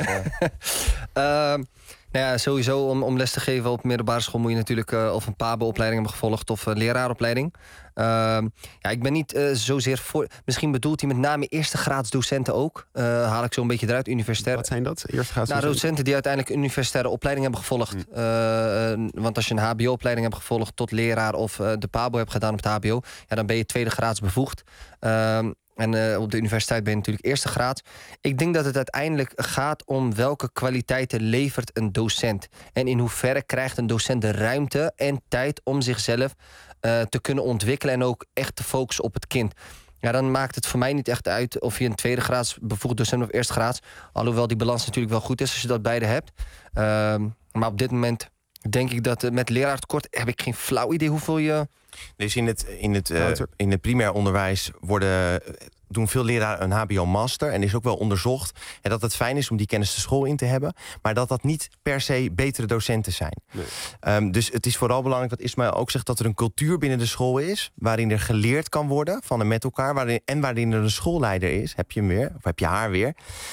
Speaker 21: uh, Nou ja, sowieso om, om les te geven op middelbare school moet je natuurlijk uh, of een P A B O-opleiding hebben gevolgd of een leraaropleiding. Uh, ja, ik ben niet uh, zozeer voor. Misschien bedoelt hij met name eerste graads docenten ook. Uh, haal ik zo een beetje eruit, universitair.
Speaker 3: Wat zijn dat? Eerste graads
Speaker 21: nou, docenten die uiteindelijk een universitaire opleiding hebben gevolgd. Mm. Uh, uh, want als je een H B O-opleiding hebt gevolgd tot leraar of uh, de P A B O hebt gedaan op het H B O, ja, dan ben je tweede graads bevoegd. Uh, En uh, op de universiteit ben je natuurlijk eerste graad. Ik denk dat het uiteindelijk gaat om welke kwaliteiten levert een docent. En in hoeverre krijgt een docent de ruimte en tijd om zichzelf uh, te kunnen ontwikkelen en ook echt te focussen op het kind. Ja, dan maakt het voor mij niet echt uit of je een tweede graads bevoegd docent of eerste graads. Alhoewel die balans natuurlijk wel goed is als je dat beide hebt. Uh, maar op dit moment denk ik dat uh, met leraartekort heb ik geen flauw idee hoeveel je...
Speaker 22: Dus in het, in het, uh, in het primair onderwijs worden, doen veel leraren een H B O-master. En is ook wel onderzocht en dat het fijn is om die kennis de school in te hebben. Maar dat dat niet per se betere docenten zijn. Nee. Um, dus het is vooral belangrijk, wat Ismaël ook zegt, dat er een cultuur binnen de school is waarin er geleerd kan worden van en met elkaar. Waarin, en waarin er een schoolleider is, heb je hem weer, of heb je haar weer,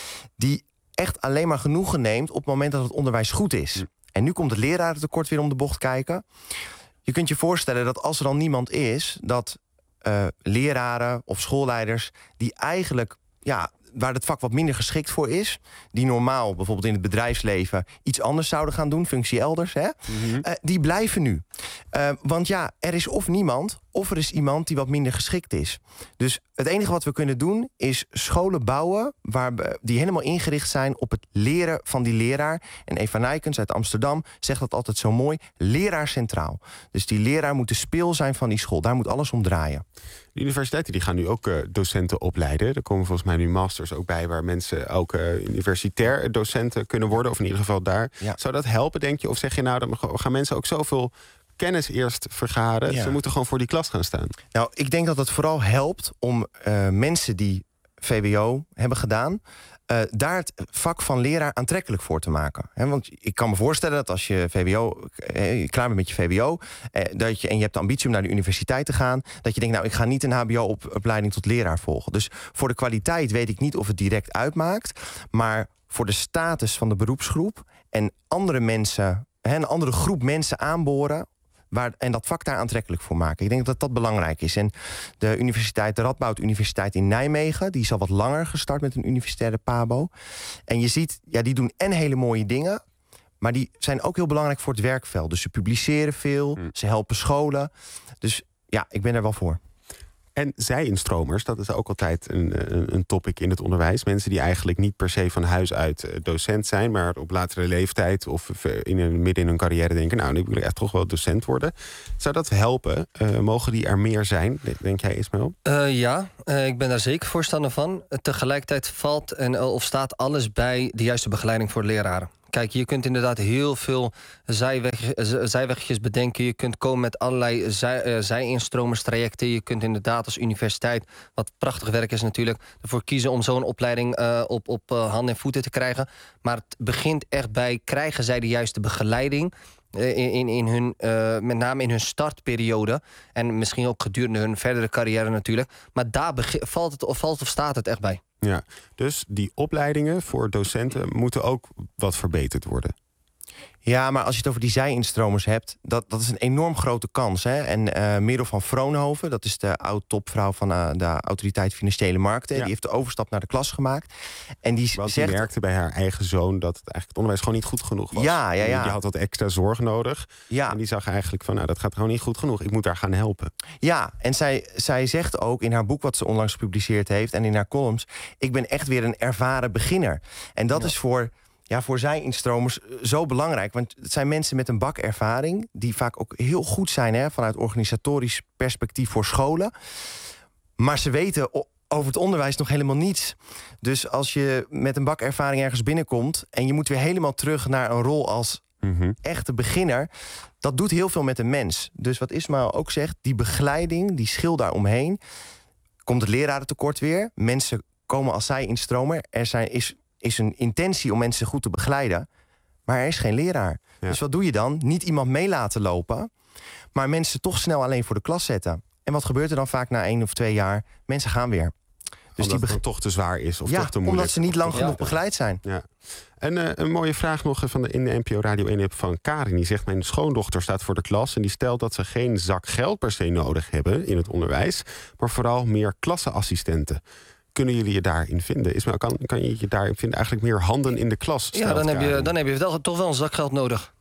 Speaker 22: die echt alleen maar genoegen neemt op het moment dat het onderwijs goed is. Hm. En nu komt het lerarentekort weer om de bocht kijken. Je kunt je voorstellen dat als er dan niemand is, dat uh, leraren of schoolleiders die eigenlijk, ja, waar het vak wat minder geschikt voor is, die normaal bijvoorbeeld in het bedrijfsleven iets anders zouden gaan doen, functie elders, hè, mm-hmm. uh, die blijven nu. Uh, want ja, er is of niemand, of er is iemand die wat minder geschikt is. Dus het enige wat we kunnen doen is scholen bouwen waar we, die helemaal ingericht zijn op het leren van die leraar. En Eva Nijkens uit Amsterdam zegt dat altijd zo mooi, leraar centraal. Dus die leraar moet de speel zijn van die school. Daar moet alles om draaien.
Speaker 3: De universiteiten die gaan nu ook uh, docenten opleiden. Er komen volgens mij nu masters ook bij waar mensen ook uh, universitair docenten kunnen worden. Of in ieder geval daar. Ja. Zou dat helpen, denk je? Of zeg je nou, dan gaan mensen ook zoveel kennis eerst vergaren. Ja. Ze moeten gewoon voor die klas gaan staan.
Speaker 22: Nou, ik denk dat het vooral helpt om uh, mensen die V W O hebben gedaan, Uh, daar het vak van leraar aantrekkelijk voor te maken. He, want ik kan me voorstellen dat als je V W O, eh, klaar bent met je V W O, eh, dat je, en je hebt de ambitie om naar de universiteit te gaan, dat je denkt, nou, ik ga niet een H B O-opleiding tot leraar volgen. Dus voor de kwaliteit weet ik niet of het direct uitmaakt, maar voor de status van de beroepsgroep en andere mensen, he, een andere groep mensen aanboren, Waar, en dat vak daar aantrekkelijk voor maken. Ik denk dat dat belangrijk is. En de universiteit, de Radboud Universiteit in Nijmegen, die is al wat langer gestart met een universitaire P A B O. En je ziet, ja, die doen en hele mooie dingen, maar die zijn ook heel belangrijk voor het werkveld. Dus ze publiceren veel, mm. ze helpen scholen. Dus ja, ik ben er wel voor.
Speaker 3: En zij-instromers, dat is ook altijd een, een, een topic in het onderwijs. Mensen die eigenlijk niet per se van huis uit docent zijn, maar op latere leeftijd of in een, midden in hun carrière denken, nou, nu wil ik echt toch wel docent worden. Zou dat helpen? Uh, mogen die er meer zijn, denk jij, Ismaël?
Speaker 21: Uh, ja, uh, ik ben daar zeker voorstander van. Tegelijkertijd valt en of staat alles bij de juiste begeleiding voor leraren. Kijk, je kunt inderdaad heel veel zijweg, zijwegjes bedenken. Je kunt komen met allerlei zij, uh, zij-instromerstrajecten. Je kunt inderdaad als universiteit, wat prachtig werk is natuurlijk, ervoor kiezen om zo'n opleiding uh, op, op uh, handen en voeten te krijgen. Maar het begint echt bij, krijgen zij de juiste begeleiding uh, in, in, in hun, uh, met name in hun startperiode. En misschien ook gedurende hun verdere carrière natuurlijk. Maar daar begin, valt, het, of valt of staat het echt bij.
Speaker 3: Ja, dus die opleidingen voor docenten moeten ook wat verbeterd worden.
Speaker 22: Ja, maar als je het over die zij-instromers hebt, dat, dat is een enorm grote kans. Hè? En uh, Merel van Vroonhoven, dat is de oud-topvrouw van uh, de Autoriteit Financiële Markten, ja. Die heeft de overstap naar de klas gemaakt. En die
Speaker 3: Want
Speaker 22: zegt,
Speaker 3: die merkte bij haar eigen zoon dat het eigenlijk het onderwijs gewoon niet goed genoeg was.
Speaker 22: Ja, ja, ja.
Speaker 3: Die had wat extra zorg nodig.
Speaker 22: Ja.
Speaker 3: En die zag eigenlijk van, nou, dat gaat gewoon niet goed genoeg. Ik moet daar gaan helpen.
Speaker 22: Ja, en zij, zij zegt ook in haar boek wat ze onlangs gepubliceerd heeft en in haar columns, ik ben echt weer een ervaren beginner. En dat ja. is voor... Ja, voor zij-instromers zo belangrijk. Want het zijn mensen met een bak ervaring, die vaak ook heel goed zijn, hè, vanuit organisatorisch perspectief voor scholen. Maar ze weten over het onderwijs nog helemaal niets. Dus als je met een bak ervaring ergens binnenkomt en je moet weer helemaal terug naar een rol als mm-hmm. echte beginner, dat doet heel veel met een mens. Dus wat Ismaël ook zegt, die begeleiding, die schil daaromheen, komt het lerarentekort weer. Mensen komen als zij-instromer. Er zijn, is is een intentie om mensen goed te begeleiden, maar er is geen leraar. Ja. Dus wat doe je dan? Niet iemand mee laten lopen, maar mensen toch snel alleen voor de klas zetten. En wat gebeurt er dan vaak na één of twee jaar? Mensen gaan weer. Dus
Speaker 3: omdat
Speaker 22: die
Speaker 3: het dan toch te zwaar is of
Speaker 22: ja,
Speaker 3: toch te moeilijk.
Speaker 22: omdat ze niet lang
Speaker 3: Of-
Speaker 22: genoeg
Speaker 3: ja.
Speaker 22: begeleid zijn.
Speaker 3: Ja. En uh, een mooie vraag nog van de, in de N P O Radio één app van Karin. Die zegt, mijn schoondochter staat voor de klas en die stelt dat ze geen zak geld per se nodig hebben in het onderwijs, maar vooral meer klasseassistenten. Kunnen jullie je daarin vinden? Ismael, kan, kan je je daarin vinden? Eigenlijk meer handen in de klas?
Speaker 21: Ja, dan heb, je, dan heb je wel, toch wel een zak geld nodig.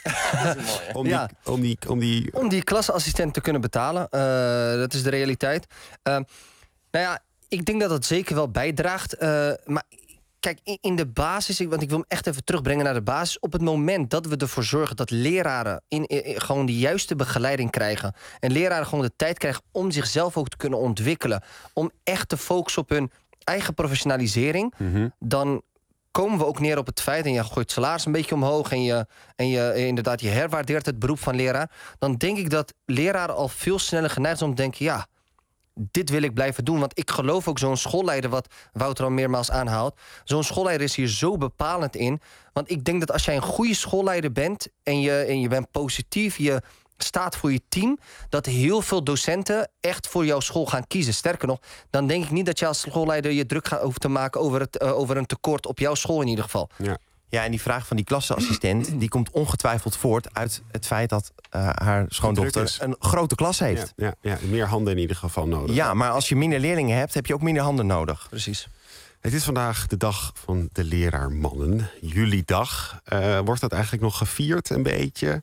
Speaker 3: om, die,
Speaker 21: ja.
Speaker 3: om, die, om die...
Speaker 21: Om die klasseassistent te kunnen betalen. Uh, dat is de realiteit. Uh, nou ja, ik denk dat dat zeker wel bijdraagt. Uh, maar kijk, in, in de basis, want ik wil hem echt even terugbrengen naar de basis. Op het moment dat we ervoor zorgen dat leraren in, in, gewoon de juiste begeleiding krijgen. En leraren gewoon de tijd krijgen om zichzelf ook te kunnen ontwikkelen. Om echt te focussen op hun eigen professionalisering.
Speaker 3: Mm-hmm.
Speaker 21: Dan komen we ook neer op het feit, en je gooit het salaris een beetje omhoog en je, en je inderdaad je herwaardeert het beroep van leraar, dan denk ik dat leraren al veel sneller geneigd zijn om te denken, ja, dit wil ik blijven doen. Want ik geloof ook zo'n schoolleider, wat Wouter al meermaals aanhaalt, zo'n schoolleider is hier zo bepalend in. Want ik denk dat als jij een goede schoolleider bent en je, en je bent positief, je staat voor je team, dat heel veel docenten echt voor jouw school gaan kiezen. Sterker nog, dan denk ik niet dat je als schoolleider je druk gaat over te maken over, het, uh, over een tekort op jouw school in ieder geval.
Speaker 3: Ja.
Speaker 22: Ja, en die vraag van die klasseassistent, die komt ongetwijfeld voort uit het feit dat uh, haar schoondochter een grote klas heeft.
Speaker 3: Ja, ja, ja, meer handen in ieder geval nodig.
Speaker 22: Ja, maar als je minder leerlingen hebt, heb je ook minder handen nodig.
Speaker 21: Precies.
Speaker 3: Het is vandaag de dag van de leraarmannen, jullie-dag. Uh, wordt dat eigenlijk nog gevierd een beetje?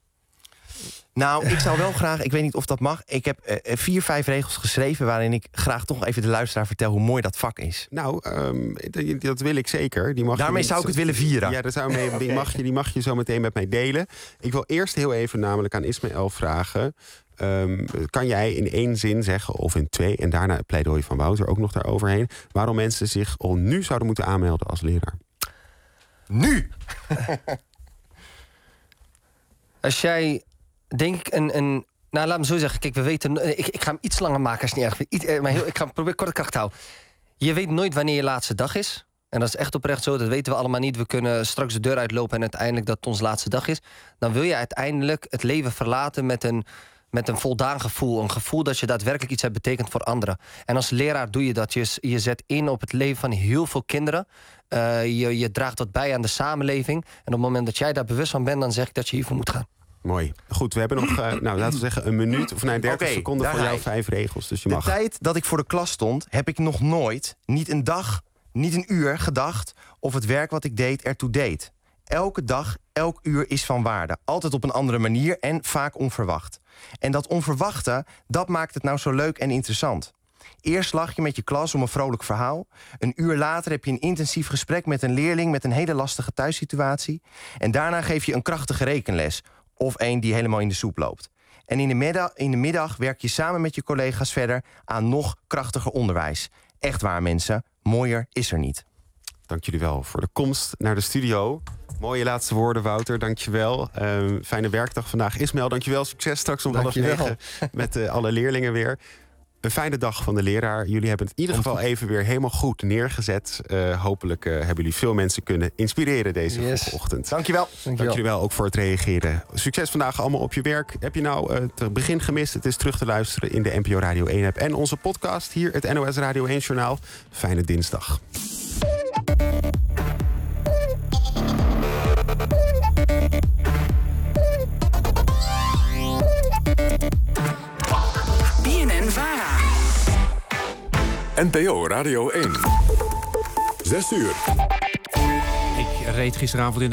Speaker 22: Nou, ik zou wel graag, ik weet niet of dat mag, ik heb uh, vier, vijf regels geschreven waarin ik graag toch even de luisteraar vertel hoe mooi dat vak is.
Speaker 3: Nou, um, dat wil ik zeker. Die mag
Speaker 22: Daarmee
Speaker 3: je,
Speaker 22: zou ik het willen vieren.
Speaker 3: Ja, dat zou mee, die, mag je, die mag je zo meteen met mij delen. Ik wil eerst heel even namelijk aan Ismael vragen. Um, kan jij in één zin zeggen, of in twee, en daarna het pleidooi van Wouter ook nog daaroverheen, waarom mensen zich al nu zouden moeten aanmelden als leraar?
Speaker 22: Nu!
Speaker 21: Als jij, denk ik, een, een... Nou, laat me zo zeggen. Kijk, we weten... Ik, ik ga hem iets langer maken als het niet erg vindt. Iets, maar heel, ik ga hem proberen korte kracht te houden. Je weet nooit wanneer je laatste dag is. En dat is echt oprecht zo. Dat weten we allemaal niet. We kunnen straks de deur uitlopen en uiteindelijk dat het onze laatste dag is. Dan wil je uiteindelijk het leven verlaten met een, met een voldaan gevoel. Een gevoel dat je daadwerkelijk iets hebt betekend voor anderen. En als leraar doe je dat. Je, je zet in op het leven van heel veel kinderen. Uh, je, je draagt wat bij aan de samenleving. En op het moment dat jij daar bewust van bent, dan zeg ik dat je hiervoor moet gaan.
Speaker 3: Mooi. Goed, we hebben nog, uh, nou, laten we zeggen, een minuut of nee, dertig
Speaker 22: okay,
Speaker 3: seconden voor jouw vijf regels. Dus je
Speaker 22: de
Speaker 3: mag.
Speaker 22: tijd dat ik voor de klas stond, heb ik nog nooit, niet een dag, niet een uur gedacht of het werk wat ik deed ertoe deed. Elke dag, elk uur is van waarde. Altijd op een andere manier en vaak onverwacht. En dat onverwachte, dat maakt het nou zo leuk en interessant. Eerst lach je met je klas om een vrolijk verhaal. Een uur later heb je een intensief gesprek met een leerling met een hele lastige thuissituatie. En daarna geef je een krachtige rekenles. Of één die helemaal in de soep loopt. En in de, middag, in de middag werk je samen met je collega's verder aan nog krachtiger onderwijs. Echt waar, mensen. Mooier is er niet.
Speaker 3: Dank jullie wel voor de komst naar de studio. Mooie laatste woorden, Wouter. Dank je wel. Uh, fijne werkdag vandaag. Ismael, dank je wel. Succes straks om half negen met uh, alle leerlingen weer. Een fijne dag van de leraar. Jullie hebben het in ieder geval even weer helemaal goed neergezet. Uh, hopelijk uh, hebben jullie veel mensen kunnen inspireren deze yes. ochtend.
Speaker 22: Dankjewel.
Speaker 3: Dank jullie wel ook voor het reageren. Succes vandaag allemaal op je werk. Heb je nou uh, het begin gemist? Het is terug te luisteren in de N P O Radio één app. En onze podcast hier, het N O S Radio één Journaal. Fijne dinsdag.
Speaker 17: N P O Radio één. Zes uur.
Speaker 6: Ik reed gisteravond in de